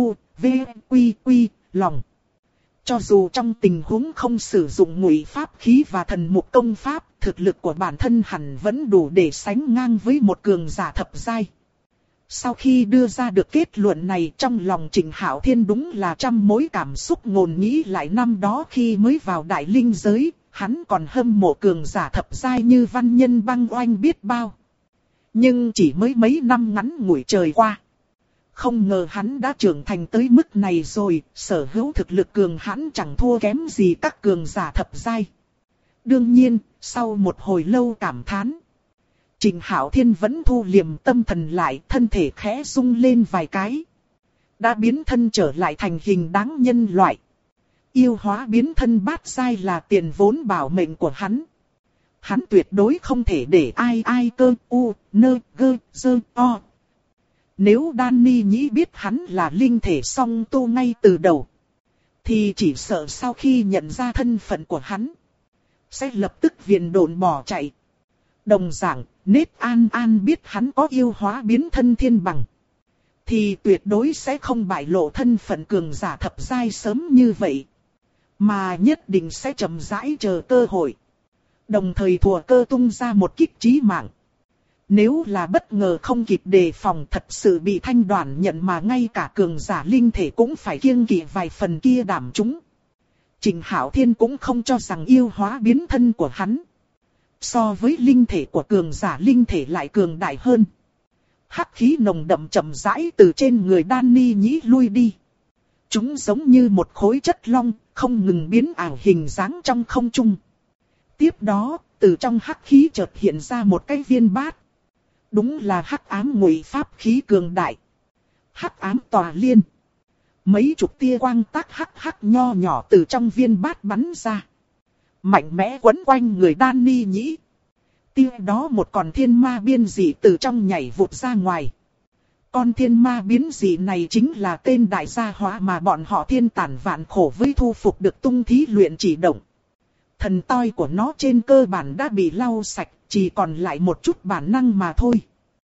S1: quy lòng. Cho dù trong tình huống không sử dụng ngụy pháp khí và thần mục công pháp, thực lực của bản thân hẳn vẫn đủ để sánh ngang với một cường giả thập giai. Sau khi đưa ra được kết luận này, trong lòng Trịnh Hạo Thiên đúng là trăm mối cảm xúc ngổn nghĩ lại năm đó khi mới vào đại linh giới, hắn còn hâm mộ cường giả thập giai như Văn Nhân Băng Oanh biết bao. Nhưng chỉ mới mấy năm ngắn ngủi trời qua, không ngờ hắn đã trưởng thành tới mức này rồi, sở hữu thực lực cường hãn chẳng thua kém gì các cường giả thập giai. Đương nhiên, sau một hồi lâu cảm thán, Trịnh Hạo Thiên vẫn thu liềm tâm thần lại, thân thể khẽ rung lên vài cái. Đã biến thân trở lại thành hình đáng nhân loại. Yêu hóa biến thân bát giai là tiền vốn bảo mệnh của hắn. Hắn tuyệt đối không thể để ai cơ u nơ gơ dơ o. Nếu Danny Nhĩ biết hắn là linh thể song tu ngay từ đầu, thì chỉ sợ sau khi nhận ra thân phận của hắn, sẽ lập tức viền đồn bỏ chạy. Đồng dạng, Nết An biết hắn có yêu hóa biến thân thiên bằng, thì tuyệt đối sẽ không bại lộ thân phận cường giả thập giai sớm như vậy, mà nhất định sẽ chậm rãi chờ cơ hội, đồng thời thừa cơ tung ra một kích chí mạng. Nếu là bất ngờ không kịp đề phòng, thật sự bị Thanh Đoàn nhận mà ngay cả cường giả linh thể cũng phải kiêng kỵ vài phần kia đảm chúng. Trịnh Hạo Thiên cũng không cho rằng yêu hóa biến thân của hắn so với linh thể của cường giả linh thể lại cường đại hơn. Hắc khí nồng đậm chậm rãi từ trên người Danny Nhĩ lui đi. Chúng giống như một khối chất long, không ngừng biến ảo hình dáng trong không trung. Tiếp đó, từ trong hắc khí chợt hiện ra một cái viên bát. Đúng là hắc ám ngụy pháp khí cường đại. Hắc ám tòa liên. Mấy chục tia quang tác hắc nho nhỏ từ trong viên bát bắn ra, mạnh mẽ quấn quanh người Danny Nhĩ. Tiếp đó một con thiên ma biến dị từ trong nhảy vụt ra ngoài. Con thiên ma biến dị này chính là tên đại gia hóa mà bọn họ thiên tản vạn khổ với thu phục được tung thí luyện chỉ động. Thần toi của nó trên cơ bản đã bị lau sạch, chỉ còn lại một chút bản năng mà thôi.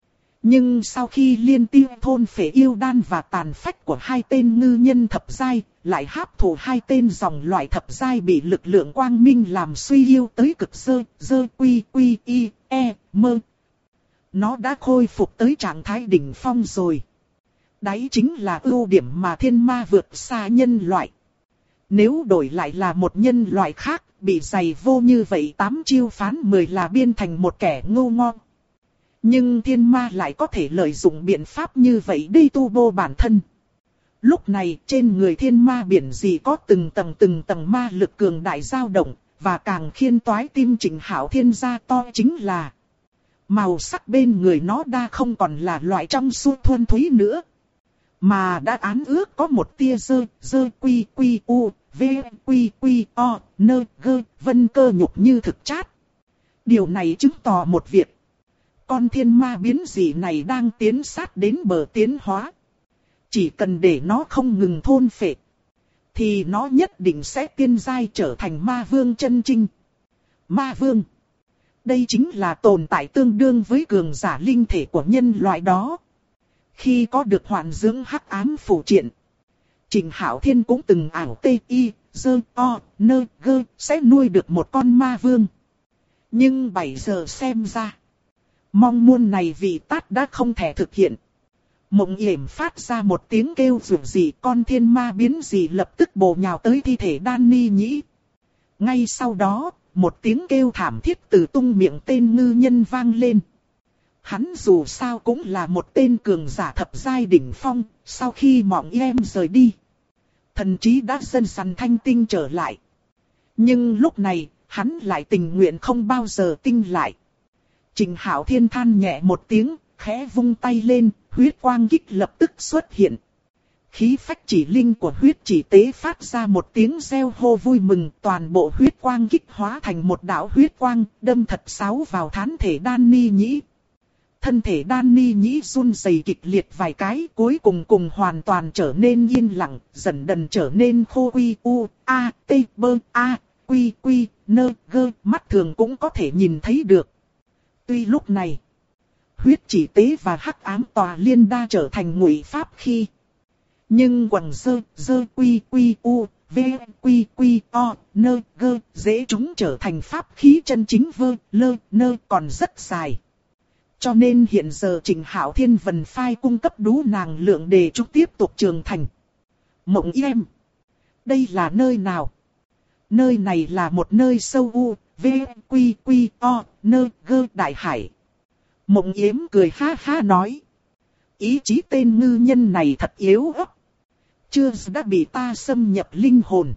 S1: Nhưng sau khi liên tiếp thôn phệ yêu đan và tàn phách của hai tên ngư nhân thập giai, lại hấp thụ hai tên dòng loại thập giai bị lực lượng quang minh làm suy yếu tới cực dơ quy y e mơ. Nó đã khôi phục tới trạng thái đỉnh phong rồi. Đấy chính là ưu điểm mà thiên ma vượt xa nhân loại. Nếu đổi lại là một nhân loại khác, bị giày vô như vậy 8 chiêu phán 10 là biên thành một kẻ ngu ngốc. Nhưng thiên ma lại có thể lợi dụng biện pháp như vậy đi tu bổ bản thân. Lúc này trên người thiên ma biển dị có từng tầng ma lực cường đại dao động, và càng khiến toái tim Trịnh Hạo Thiên ra to chính là màu sắc bên người nó đã không còn là loại trong suốt thuần túy nữa, mà đã án ước có một tia dơ quy u v quy o nơ gơ vân cơ nhục như thực chất. Điều này chứng tỏ một việc. Con thiên ma biến dị này đang tiến sát đến bờ tiến hóa. Chỉ cần để nó không ngừng thôn phệ, thì nó nhất định sẽ tiên giai trở thành ma vương chân chính. Ma vương. Đây chính là tồn tại tương đương với cường giả linh thể của nhân loại đó. Khi có được hoàn dưỡng hắc ám phù triện, Trịnh Hạo Thiên cũng từng ảo sẽ nuôi được một con ma vương. Nhưng 7 giờ xem ra, mong muốn này vị tát đã không thể thực hiện. Mộng yểm phát ra một tiếng kêu rủa dị, con thiên ma biến dị lập tức bổ nhào tới thi thể Danny Nhĩ. Ngay sau đó, một tiếng kêu thảm thiết từ tung miệng tên ngư nhân vang lên. Hắn dù sao cũng là một tên cường giả thập giai đỉnh phong, sau khi mộng yểm rời đi, thần trí đã dần dần thanh tinh trở lại. Nhưng lúc này, hắn lại tình nguyện không bao giờ tinh lại. Trình Hạo Thiên than nhẹ một tiếng, khẽ vung tay lên, huyết quang kích lập tức xuất hiện. Khí phách chỉ linh của huyết chỉ tế phát ra một tiếng reo hô vui mừng, toàn bộ huyết quang kích hóa thành một đạo huyết quang, đâm thật sáo vào thán thể Đan Ni Nhĩ. Thân thể Đan Ni Nhĩ run rẩy kịch liệt vài cái, cuối cùng hoàn toàn trở nên yên lặng, dần dần trở nên khô quy u, a, t, b, a, quy quy, nơ, gơ, mắt thường cũng có thể nhìn thấy được. Tuy lúc này, huyết chỉ tế và hắc ám tòa liên đa trở thành ngụy pháp khi. Nhưng quần dơ quy quy u, v quy quy o, nơ gơ, dễ chúng trở thành pháp khí chân chính vơ, lơ, nơ còn rất dài. Cho nên hiện giờ Trình Hạo Thiên Vân Phai cung cấp đủ năng lượng để chúng tiếp tục trưởng thành. Mộng em, đây là nơi nào? Nơi này là một nơi sâu u, v quy quy o, nơ gơ đại hải. Mộng yếm cười ha ha nói. Ý chí tên ngư nhân này thật yếu ớt. Chưa đã bị ta xâm nhập linh hồn.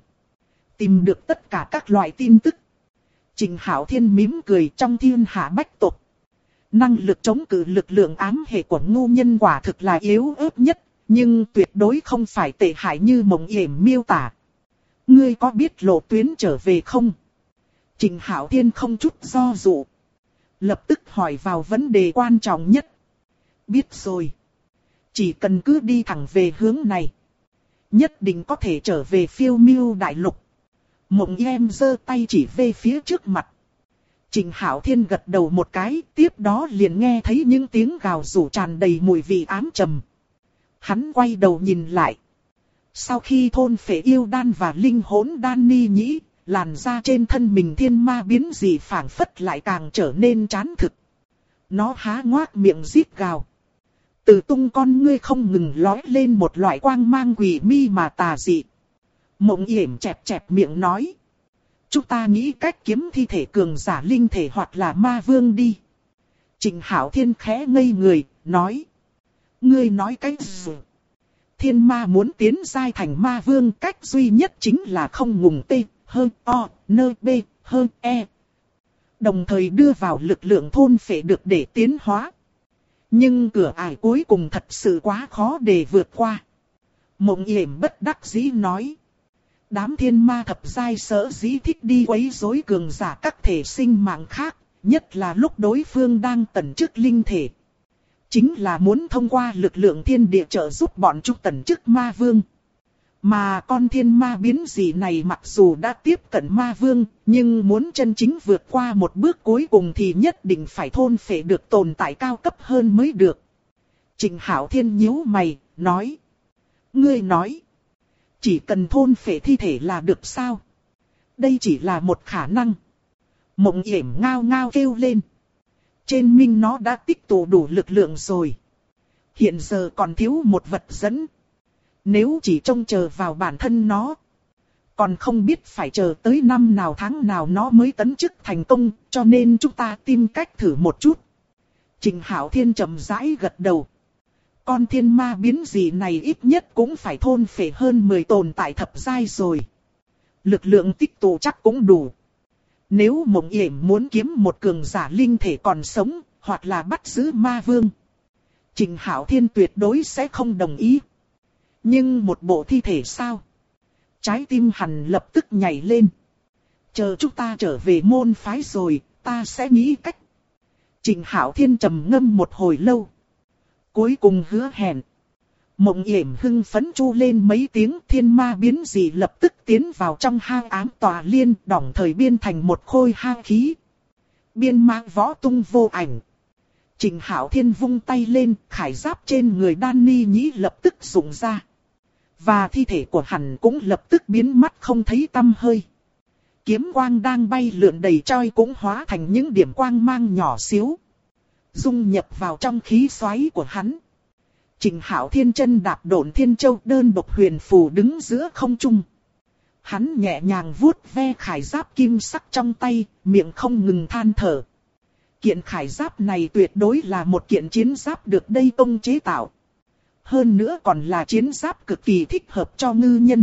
S1: Tìm được tất cả các loại tin tức. Trình Hạo Thiên mỉm cười trong thiên hạ bách tộc. Năng lực chống cự lực lượng ám hệ của ngu nhân quả thực là yếu ớt nhất. Nhưng tuyệt đối không phải tệ hại như Mộng yểm miêu tả. Ngươi có biết lộ tuyến trở về không? Trình Hạo Thiên không chút do dự. Lập tức hỏi vào vấn đề quan trọng nhất. Biết rồi. Chỉ cần cứ đi thẳng về hướng này. Nhất định có thể trở về Phiêu Miêu Đại Lục. Mộng em giơ tay chỉ về phía trước mặt. Trình Hạo Thiên gật đầu một cái. Tiếp đó liền nghe thấy những tiếng gào rủ tràn đầy mùi vị ám trầm. Hắn quay đầu nhìn lại. Sau khi thôn phệ yêu đan và linh hỗn đan Ni Nhĩ, làn da trên thân mình thiên ma biến dị phảng phất lại càng trở nên chán thực. Nó há ngoác miệng rít gào. Từ tung con ngươi không ngừng lói lên một loại quang mang quỷ mi mà tà dị. Mộng yểm chẹp chẹp miệng nói. Chúng ta nghĩ cách kiếm thi thể cường giả linh thể hoặc là ma vương đi. Trình Hạo Thiên khẽ ngây người, nói. Ngươi nói cái gì? Thiên ma muốn tiến giai thành ma vương, cách duy nhất chính là không ngùng t, hơn o, nơ b, hơn e. Đồng thời đưa vào lực lượng thôn phệ được để tiến hóa. Nhưng cửa ải cuối cùng thật sự quá khó để vượt qua. Mộng yểm bất đắc dĩ nói. Đám thiên ma thập giai sở dĩ thích đi quấy rối cường giả các thể sinh mạng khác, nhất là lúc đối phương đang tẩn chức linh thể. Chính là muốn thông qua lực lượng thiên địa trợ giúp bọn chúng tẩn chức ma vương. Mà con thiên ma biến dị này mặc dù đã tiếp cận ma vương, nhưng muốn chân chính vượt qua một bước cuối cùng thì nhất định phải thôn phệ được tồn tại cao cấp hơn mới được. Trình Hạo Thiên nhíu mày, nói. Ngươi nói, chỉ cần thôn phệ thi thể là được sao? Đây chỉ là một khả năng. Mộng yểm ngao ngao kêu lên. Trên mình nó đã tích tụ đủ lực lượng rồi. Hiện giờ còn thiếu một vật dẫn. Nếu chỉ trông chờ vào bản thân nó, còn không biết phải chờ tới năm nào tháng nào nó mới tấn chức thành công, cho nên chúng ta tìm cách thử một chút. Trình Hạo Thiên chậm rãi gật đầu. Con thiên ma biến dị này ít nhất cũng phải thôn phệ hơn 10 tồn tại thập giai rồi. Lực lượng tích tụ chắc cũng đủ. Nếu Mộng yểm muốn kiếm một cường giả linh thể còn sống, hoặc là bắt giữ ma vương, Trình Hạo Thiên tuyệt đối sẽ không đồng ý. Nhưng một bộ thi thể sao? Trái tim hắn lập tức nhảy lên. Chờ chúng ta trở về môn phái rồi, ta sẽ nghĩ cách. Trình Hạo Thiên trầm ngâm một hồi lâu. Cuối cùng hứa hẹn. Mộng yểm hưng phấn chu lên mấy tiếng, thiên ma biến dị lập tức tiến vào trong hang ám tòa liên, đồng thời biên thành một khôi hang khí. Biên mang võ tung vô ảnh. Trình Hạo Thiên vung tay lên, khải giáp trên người Đan Ni Nhĩ lập tức rụng ra. Và thi thể của hắn cũng lập tức biến mất không thấy tăm hơi. Kiếm quang đang bay lượn đầy trời cũng hóa thành những điểm quang mang nhỏ xíu, dung nhập vào trong khí xoáy của hắn. Trình Hạo Thiên chân đạp độn thiên châu đơn độc huyền phù đứng giữa không trung. Hắn nhẹ nhàng vuốt ve khải giáp kim sắc trong tay, miệng không ngừng than thở. Kiện khải giáp này tuyệt đối là một kiện chiến giáp được Đây Tông chế tạo. Hơn nữa còn là chiến giáp cực kỳ thích hợp cho ngư nhân.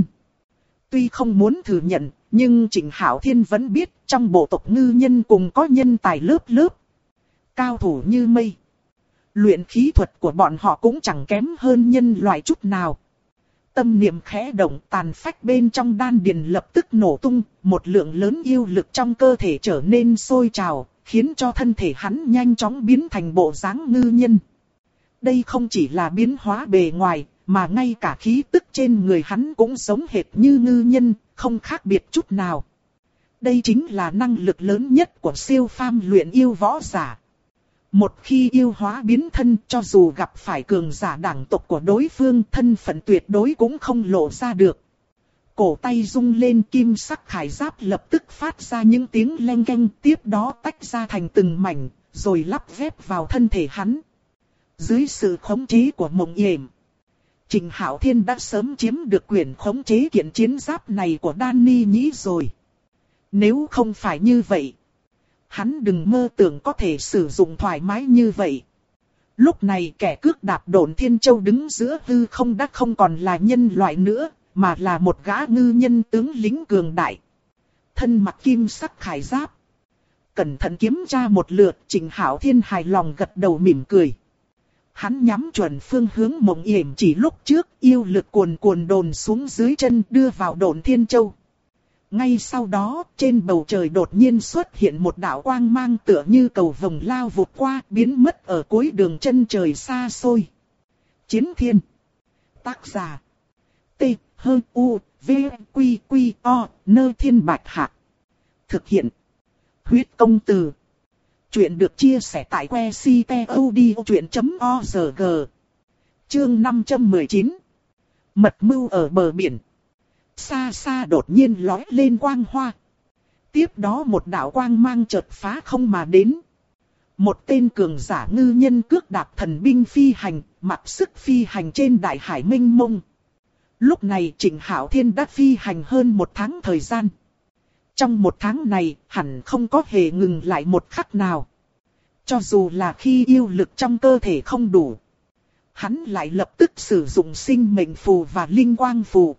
S1: Tuy không muốn thừa nhận, nhưng Trình Hạo Thiên vẫn biết trong bộ tộc ngư nhân cùng có nhân tài lớp lớp. cao thủ như mây. Luyện khí thuật của bọn họ cũng chẳng kém hơn nhân loại chút nào. Tâm niệm khẽ động, tàn phách bên trong đan điền lập tức nổ tung, một lượng lớn yêu lực trong cơ thể trở nên sôi trào, khiến cho thân thể hắn nhanh chóng biến thành bộ dáng ngư nhân. Đây không chỉ là biến hóa bề ngoài, mà ngay cả khí tức trên người hắn cũng giống hệt như ngư nhân, không khác biệt chút nào. Đây chính là năng lực lớn nhất của siêu phàm luyện yêu võ giả. Một khi yêu hóa biến thân, cho dù gặp phải cường giả đẳng tộc của đối phương, thân phận tuyệt đối cũng không lộ ra được. Cổ tay rung lên, kim sắc khải giáp lập tức phát ra những tiếng leng keng, tiếp đó tách ra thành từng mảnh, rồi lắp ghép vào thân thể hắn. Dưới sự khống chế của Mộng Yểm, Trình Hạo Thiên đã sớm chiếm được quyền khống chế kiện chiến giáp này của Đan Ni Nhĩ rồi. Nếu không phải như vậy, hắn đừng mơ tưởng có thể sử dụng thoải mái như vậy. Lúc này kẻ cước đạp Độn Thiên Châu đứng giữa hư không đã không còn là nhân loại nữa, mà là một gã ngư nhân tướng lính cường đại. Thân mặc kim sắc khải giáp. Cẩn thận kiểm tra một lượt, Trình Hạo Thiên hài lòng gật đầu mỉm cười. Hắn nhắm chuẩn phương hướng Mộng Yểm chỉ lúc trước, yêu lực cuồn cuồn đồn xuống dưới chân đưa vào Độn Thiên Châu. Ngay sau đó, trên bầu trời đột nhiên xuất hiện một đạo quang mang tựa như cầu vồng lao vụt qua, biến mất ở cuối đường chân trời xa xôi. Chiến Thiên. Tác giả. T. H. U. V. Q. Q. O. Nơ Thiên Bạch Hạc. Thực hiện. Huyết Công Từ. Chuyện được chia sẻ tại que ctod.org. Chương 519. Mật mưu ở bờ biển. Xa xa đột nhiên lóe lên quang hoa. Tiếp đó một đạo quang mang chợt phá không mà đến. Một tên cường giả ngư nhân cước đạp thần binh phi hành, mặc sức phi hành trên đại hải mênh mông. Lúc này Trình Hạo Thiên đã phi hành hơn một tháng thời gian. Trong một tháng này, hẳn không có hề ngừng lại một khắc nào. Cho dù là khi yêu lực trong cơ thể không đủ, hắn lại lập tức sử dụng sinh mệnh phù và linh quang phù.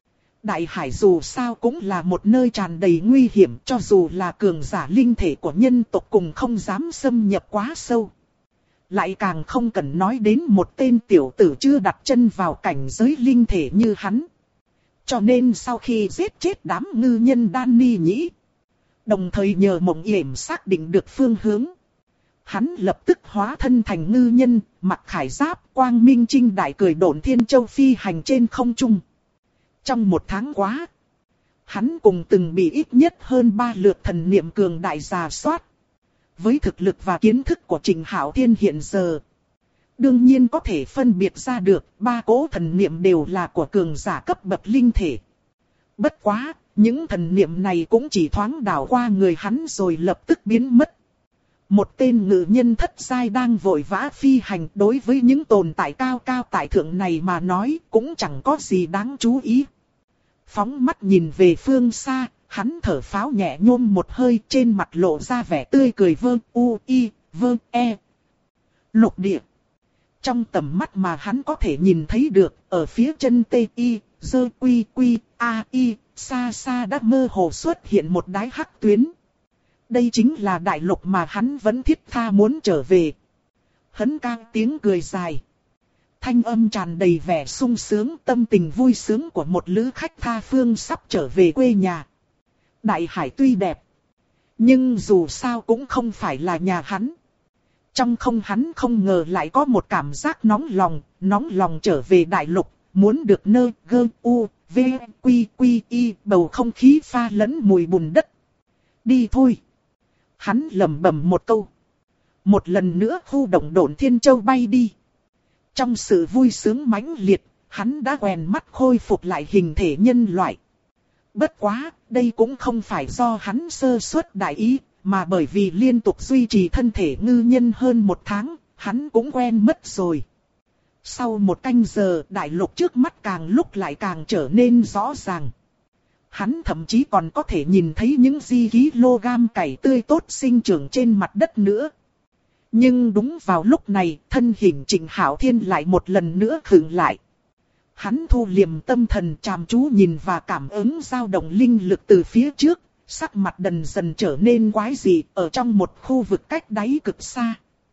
S1: Đại hải dù sao cũng là một nơi tràn đầy nguy hiểm, cho dù là cường giả linh thể của nhân tộc cùng không dám xâm nhập quá sâu. Lại càng không cần nói đến một tên tiểu tử chưa đặt chân vào cảnh giới linh thể như hắn. Cho nên sau khi giết chết đám ngư nhân Đan Ni Nhĩ, đồng thời nhờ Mộng Yểm xác định được phương hướng, hắn lập tức hóa thân thành ngư nhân, mặc khải giáp, quang minh trinh đại cười Độn Thiên Châu phi hành trên không trung. Trong một tháng quá, hắn cùng từng bị ít nhất hơn 3 lượt thần niệm cường đại rà soát. Với thực lực và kiến thức của Trình Hạo Thiên hiện giờ, đương nhiên có thể phân biệt ra được 3 cỗ thần niệm đều là của cường giả cấp bậc linh thể. Bất quá, những thần niệm này cũng chỉ thoáng đảo qua người hắn rồi lập tức biến mất. Một tên ngự nhân thất giai đang vội vã phi hành, đối với những tồn tại cao cao tại thượng này mà nói cũng chẳng có gì đáng chú ý. Phóng mắt nhìn về phương xa, hắn thở phào nhẹ nhõm một hơi, trên mặt lộ ra vẻ tươi cười vơ u y vơ e. Lục địa. Trong tầm mắt mà hắn có thể nhìn thấy được, ở phía chân tây y, dơ quy quy, a y, xa xa đã mơ hồ xuất hiện một đái hắc tuyến. Đây chính là đại lục mà hắn vẫn thiết tha muốn trở về. Hắn cang tiếng cười dài. Thanh âm tràn đầy vẻ sung sướng, tâm tình vui sướng của một lữ khách tha phương sắp trở về quê nhà. Đại hải tuy đẹp, nhưng dù sao cũng không phải là nhà hắn. Trong không hắn không ngờ lại có một cảm giác nóng lòng trở về đại lục, muốn được nơi gơ u, v, quy quy y, bầu không khí pha lẫn mùi bùn đất. Đi thôi. Hắn lẩm bẩm một câu. Một lần nữa khu động Độn Thiên Châu bay đi. Trong sự vui sướng mãnh liệt, hắn đã quèn mắt khôi phục lại hình thể nhân loại. Bất quá, đây cũng không phải do hắn sơ suất đại ý, mà bởi vì liên tục duy trì thân thể ngư nhân hơn một tháng, hắn cũng quen mất rồi. Sau một canh giờ, đại lục trước mắt càng lúc lại càng trở nên rõ ràng. Hắn thậm chí còn có thể nhìn thấy những kg cải tươi tốt sinh trưởng trên mặt đất nữa. Nhưng đúng vào lúc này, thân hình Trình Hạo Thiên lại một lần nữa khựng lại. Hắn thu liềm tâm thần, chăm chú nhìn và cảm ứng dao động linh lực từ phía trước, sắc mặt dần dần trở nên quái dị, ở trong một khu vực cách đáy cực xa.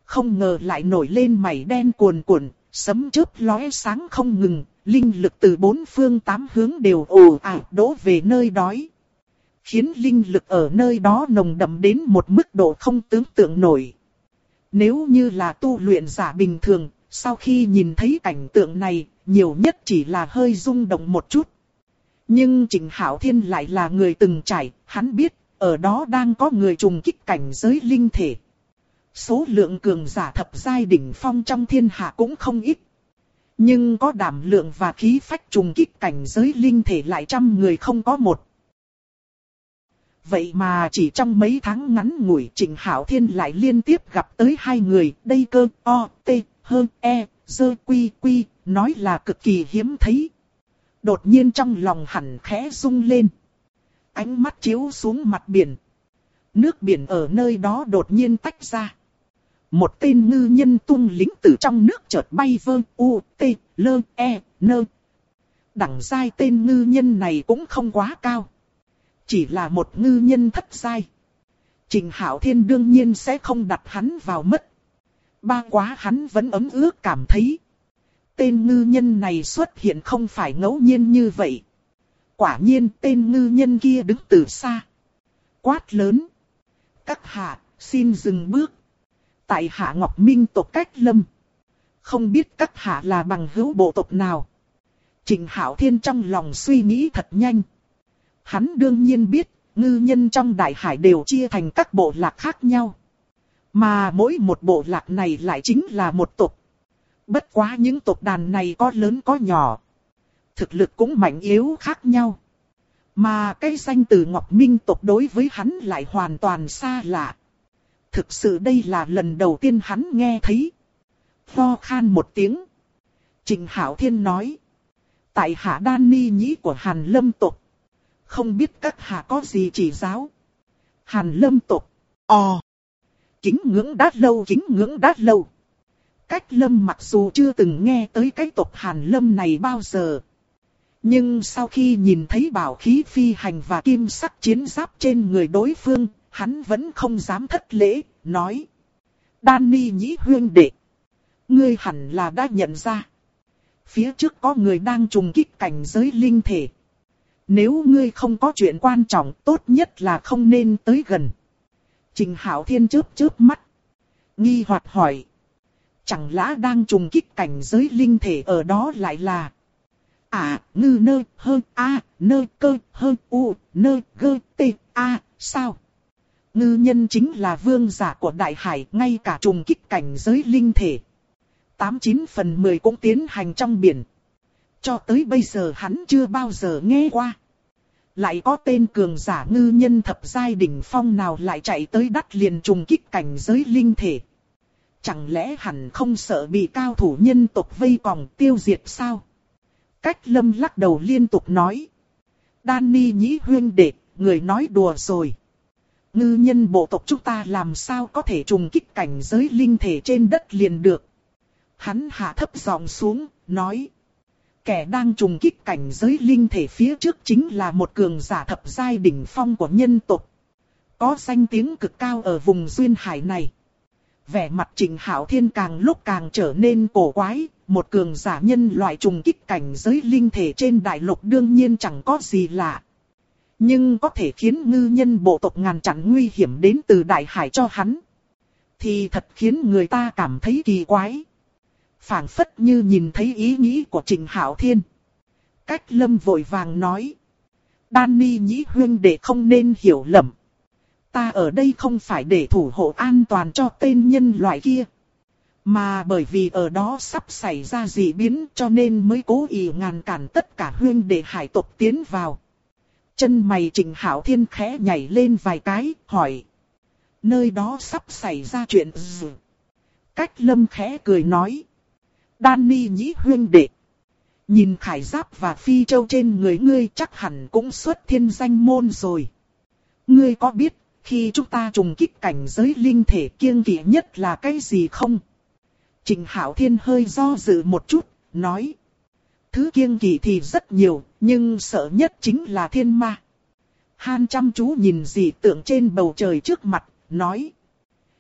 S1: Không ngờ lại nổi lên mảy đen cuồn cuộn, sấm chớp lóe sáng không ngừng, linh lực từ bốn phương tám hướng đều ồ ạt đổ về nơi đó. Khiến linh lực ở nơi đó nồng đậm đến một mức độ không tưởng tượng nổi. Nếu như là tu luyện giả bình thường, sau khi nhìn thấy cảnh tượng này, nhiều nhất chỉ là hơi rung động một chút. Nhưng Trịnh Hạo Thiên lại là người từng trải, hắn biết, ở đó đang có người trùng kích cảnh giới linh thể. Số lượng cường giả thập giai đỉnh phong trong thiên hạ cũng không ít. Nhưng có đảm lượng và khí phách trùng kích cảnh giới linh thể lại trăm người không có một. Vậy mà chỉ trong mấy tháng ngắn ngủi Trịnh Hạo Thiên lại liên tiếp gặp tới hai người, đây cơ, o, t, hơ, e, dơ, quy, quy, nói là cực kỳ hiếm thấy. Đột nhiên trong lòng hẳn khẽ rung lên. Ánh mắt chiếu xuống mặt biển. Nước biển ở nơi đó đột nhiên tách ra. Một tên ngư nhân tung lính từ trong nước chợt bay vơ, u, t, lơ, e, nơ. Đẳng giai tên ngư nhân này cũng không quá cao. Chỉ là một ngư nhân thất giai. Trịnh Hạo Thiên đương nhiên sẽ không đặt hắn vào mất. Ba quá hắn vẫn ấm ước cảm thấy. Tên ngư nhân này xuất hiện không phải ngẫu nhiên như vậy. Quả nhiên tên ngư nhân kia đứng từ xa. Quát lớn. Các hạ, xin dừng bước. Tại hạ Ngọc Minh tộc Cách Lâm. Không biết các hạ là bằng hữu bộ tộc nào. Trịnh Hạo Thiên trong lòng suy nghĩ thật nhanh. Hắn đương nhiên biết, ngư nhân trong đại hải đều chia thành các bộ lạc khác nhau. Mà mỗi một bộ lạc này lại chính là một tộc. Bất quá những tộc đàn này có lớn có nhỏ. Thực lực cũng mạnh yếu khác nhau. Mà cái danh từ Ngọc Minh tộc đối với hắn lại hoàn toàn xa lạ. Thực sự đây là lần đầu tiên hắn nghe thấy. Ho khan một tiếng. Trịnh Hạo Thiên nói. Tại hạ Đan Ni Nhĩ của Hàn Lâm tộc. Không biết các hạ có gì chỉ giáo. Hàn Lâm tộc. Kính ngưỡng đã lâu, kính ngưỡng đã lâu. Cách Lâm mặc dù chưa từng nghe tới cái tộc Hàn Lâm này bao giờ. Nhưng sau khi nhìn thấy bảo khí phi hành và kim sắc chiến giáp trên người đối phương, hắn vẫn không dám thất lễ, nói. Đan Ni Nhĩ huynh đệ. Ngươi hẳn là đã nhận ra. Phía trước có người đang trùng kích cảnh giới linh thể. Nếu ngươi không có chuyện quan trọng, tốt nhất là không nên tới gần. Trịnh Hạo Thiên chớp chớp mắt. Nghi hoặc hỏi. Chẳng lẽ đang trùng kích cảnh giới linh thể ở đó lại là. Ngư nơ hơ a nơ cơ hơ u nơ gơ tê a sao? Ngư nhân chính là vương giả của đại hải, ngay cả trùng kích cảnh giới linh thể. 89/10 cũng tiến hành trong biển. Cho tới bây giờ hắn chưa bao giờ nghe qua. Lại có tên cường giả ngư nhân thập giai đỉnh phong nào lại chạy tới đất liền trùng kích cảnh giới linh thể. Chẳng lẽ hẳn không sợ bị cao thủ nhân tộc vây còng tiêu diệt sao? Cách Lâm lắc đầu liên tục nói. Đan Ni Nhĩ huynh đệ, người nói đùa rồi. Ngư nhân bộ tộc chúng ta làm sao có thể trùng kích cảnh giới linh thể trên đất liền được. Hắn hạ thấp giọng xuống, nói. Kẻ đang trùng kích cảnh giới linh thể phía trước chính là một cường giả thập giai đỉnh phong của nhân tộc. Có danh tiếng cực cao ở vùng duyên hải này. Vẻ mặt Trịnh Hạo Thiên càng lúc càng trở nên cổ quái. Một cường giả nhân loại trùng kích cảnh giới linh thể trên đại lục đương nhiên chẳng có gì lạ. Nhưng có thể khiến ngư nhân bộ tộc ngăn chặn nguy hiểm đến từ đại hải cho hắn. Thì thật khiến người ta cảm thấy kỳ quái. Phảng phất như nhìn thấy ý nghĩ của Trịnh Hạo Thiên. Cách Lâm vội vàng nói. Đan Ni Nhĩ huynh đệ không nên hiểu lầm. Ta ở đây không phải để thủ hộ an toàn cho tên nhân loại kia. Mà bởi vì ở đó sắp xảy ra dị biến cho nên mới cố ý ngăn cản tất cả huynh đệ hải tộc tiến vào. Chân mày Trịnh Hạo Thiên khẽ nhảy lên vài cái, hỏi. Nơi đó sắp xảy ra chuyện gì? Cách Lâm khẽ cười nói. Đan Ni Nhĩ huynh đệ. Nhìn khải giáp và phi châu trên người ngươi chắc hẳn cũng xuất thiên danh môn rồi. Ngươi có biết, khi chúng ta trùng kích cảnh giới linh thể kiêng kỵ nhất là cái gì không? Trịnh Hạo Thiên hơi do dự một chút, nói. Thứ kiêng kỵ thì rất nhiều, nhưng sợ nhất chính là thiên ma. Han chăm chú nhìn dị tượng trên bầu trời trước mặt, nói.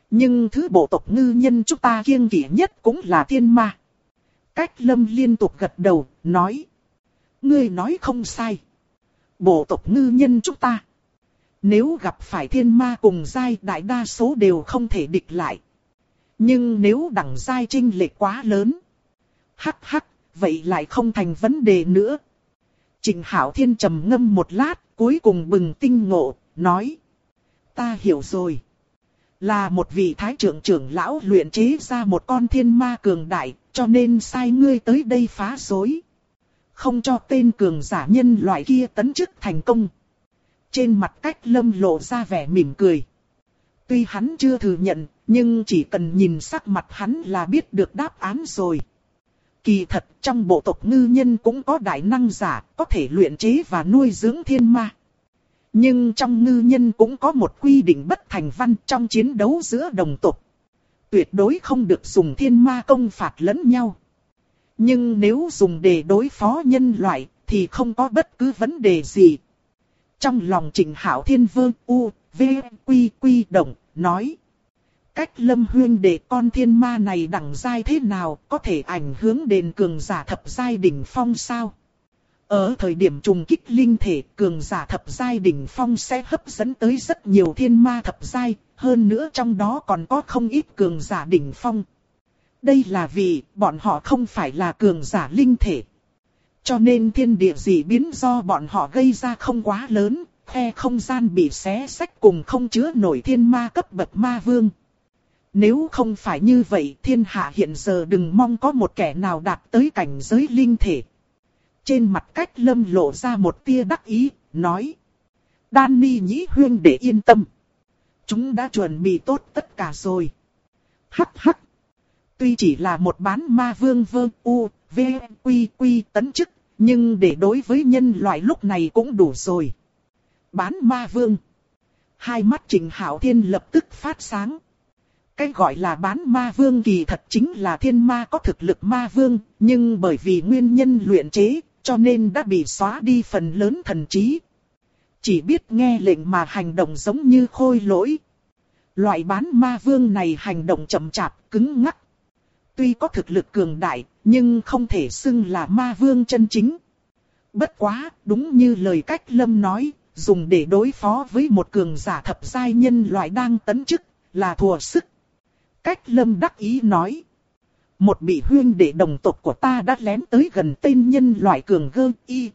S1: Nhưng thứ bộ tộc ngư nhân chúng ta kiêng kỵ nhất cũng là thiên ma. Cách Lâm liên tục gật đầu, nói. Ngươi nói không sai. Bộ tộc ngư nhân chúng ta, nếu gặp phải thiên ma cùng giai, đại đa số đều không thể địch lại. Nhưng nếu đẳng giai chênh lệch quá lớn, hắc hắc, vậy lại không thành vấn đề nữa. Trịnh Hạo Thiên trầm ngâm một lát, cuối cùng bừng tinh ngộ, nói. Ta hiểu rồi. Là một vị thái trưởng trưởng lão luyện chế ra một con thiên ma cường đại, cho nên sai ngươi tới đây phá rối. Không cho tên cường giả nhân loại kia tấn chức thành công. Trên mặt Cách Lâm lộ ra vẻ mỉm cười. Tuy hắn chưa thừa nhận, nhưng chỉ cần nhìn sắc mặt hắn là biết được đáp án rồi. Kỳ thật trong bộ tộc ngư nhân cũng có đại năng giả, có thể luyện chế và nuôi dưỡng thiên ma. Nhưng trong ngư nhân cũng có một quy định bất thành văn trong chiến đấu giữa đồng tộc. Tuyệt đối không được dùng thiên ma công phạt lẫn nhau. Nhưng nếu dùng để đối phó nhân loại thì không có bất cứ vấn đề gì. Trong lòng Trịnh Hạo Thiên quy động, nói. Cách Lâm huyên để con thiên ma này đẳng giai thế nào, có thể ảnh hưởng đến cường giả thập giai đỉnh phong sao? Ở thời điểm trùng kích linh thể, cường giả thập giai đỉnh phong sẽ hấp dẫn tới rất nhiều thiên ma thập giai, hơn nữa trong đó còn có không ít cường giả đỉnh phong. Đây là vì bọn họ không phải là cường giả linh thể. Cho nên thiên địa dị biến do bọn họ gây ra không quá lớn, khe không gian bị xé xách cùng không chứa nổi thiên ma cấp bậc ma vương. Nếu không phải như vậy, thiên hạ hiện giờ đừng mong có một kẻ nào đạt tới cảnh giới linh thể. Trên mặt Cách Lâm lộ ra một tia đắc ý, nói. Đan Ni Nhĩ huyên để yên tâm. Chúng đã chuẩn bị tốt tất cả rồi. Hắc hắc. Tuy chỉ là một bán ma vương quy tấn chức, nhưng để đối với nhân loại lúc này cũng đủ rồi. Bán ma vương. Hai mắt Trịnh Hạo Thiên lập tức phát sáng. Cái gọi là bán ma vương kỳ thật chính là thiên ma có thực lực ma vương, nhưng bởi vì nguyên nhân luyện chế, cho nên đã bị xóa đi phần lớn thần trí. Chỉ biết nghe lệnh mà hành động giống như khôi lỗi. Loại bán ma vương này hành động chậm chạp, cứng ngắc. Tuy có thực lực cường đại, nhưng không thể xưng là ma vương chân chính. Bất quá, đúng như lời Cách Lâm nói, dùng để đối phó với một cường giả thập giai nhân loại đang tấn chức, là thua sức. Cách Lâm đắc ý nói. Một vị huyên đệ đồng tộc của ta đã lén tới gần tên nhân loại cường gơ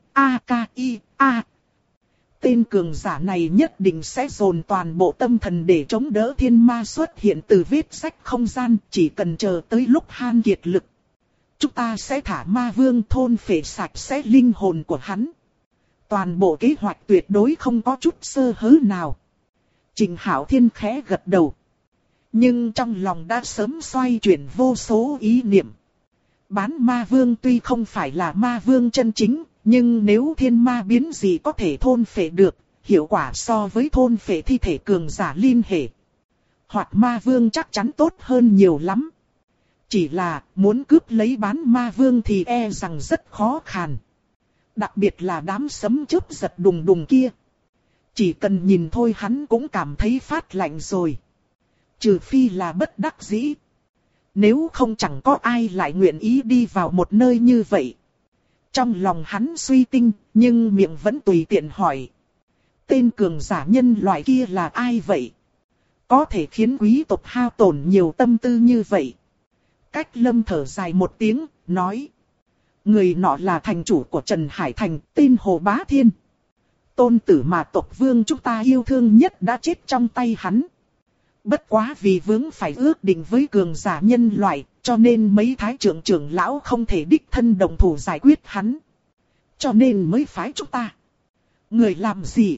S1: I.A.K.I.A. Tên cường giả này nhất định sẽ dồn toàn bộ tâm thần để chống đỡ thiên ma xuất hiện từ vết rách không gian, chỉ cần chờ tới lúc han kiệt lực. Chúng ta sẽ thả ma vương thôn phệ sạch sẽ linh hồn của hắn. Toàn bộ kế hoạch tuyệt đối không có chút sơ hở nào. Trịnh Hạo Thiên khẽ gật đầu. Nhưng trong lòng đã sớm xoay chuyển vô số ý niệm. Bán ma vương tuy không phải là ma vương chân chính, nhưng nếu thiên ma biến gì có thể thôn phệ được, hiệu quả so với thôn phệ thi thể cường giả liên hệ. Hoặc ma vương chắc chắn tốt hơn nhiều lắm. Chỉ là muốn cướp lấy bán ma vương thì e rằng rất khó khăn. Đặc biệt là đám sấm chớp giật đùng đùng kia. Chỉ cần nhìn thôi hắn cũng cảm thấy phát lạnh rồi. Trừ phi là bất đắc dĩ. Nếu không chẳng có ai lại nguyện ý đi vào một nơi như vậy. Trong lòng hắn suy tinh, nhưng miệng vẫn tùy tiện hỏi. Tên cường giả nhân loại kia là ai vậy? Có thể khiến quý tộc hao tổn nhiều tâm tư như vậy. Cách Lâm thở dài một tiếng, nói. Người nọ là thành chủ của Trần Hải Thành, tên Hồ Bá Thiên. Tôn tử mà tộc vương chúng ta yêu thương nhất đã chết trong tay hắn. Bất quá vì vướng phải ước định với cường giả nhân loại, cho nên mấy thái trưởng lão không thể đích thân đồng thủ giải quyết hắn. Cho nên mới phái chúng ta. Người làm gì?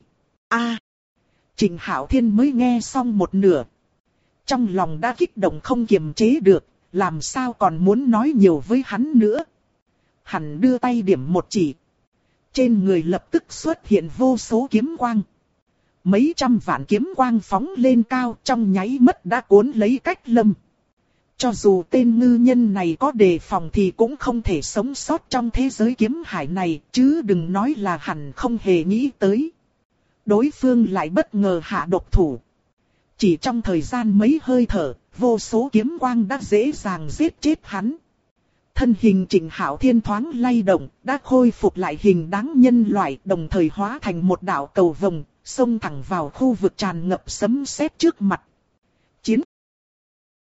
S1: Trịnh Hạo Thiên mới nghe xong một nửa. Trong lòng đã kích động không kiềm chế được, làm sao còn muốn nói nhiều với hắn nữa. Hắn đưa tay điểm một chỉ. Trên người lập tức xuất hiện vô số kiếm quang. Mấy trăm vạn kiếm quang phóng lên cao, trong nháy mắt đã cuốn lấy Cách Lâm. Cho dù tên ngư nhân này có đề phòng thì cũng không thể sống sót trong thế giới kiếm hải này, chứ đừng nói là hắn không hề nghĩ tới. Đối phương lại bất ngờ hạ độc thủ. Chỉ trong thời gian mấy hơi thở, vô số kiếm quang đã dễ dàng giết chết hắn. Thân hình Trịnh Hạo Thiên thoáng lay động, đã khôi phục lại hình dáng nhân loại, đồng thời hóa thành một đạo cầu vồng, xông thẳng vào khu vực tràn ngập sấm sét trước mặt.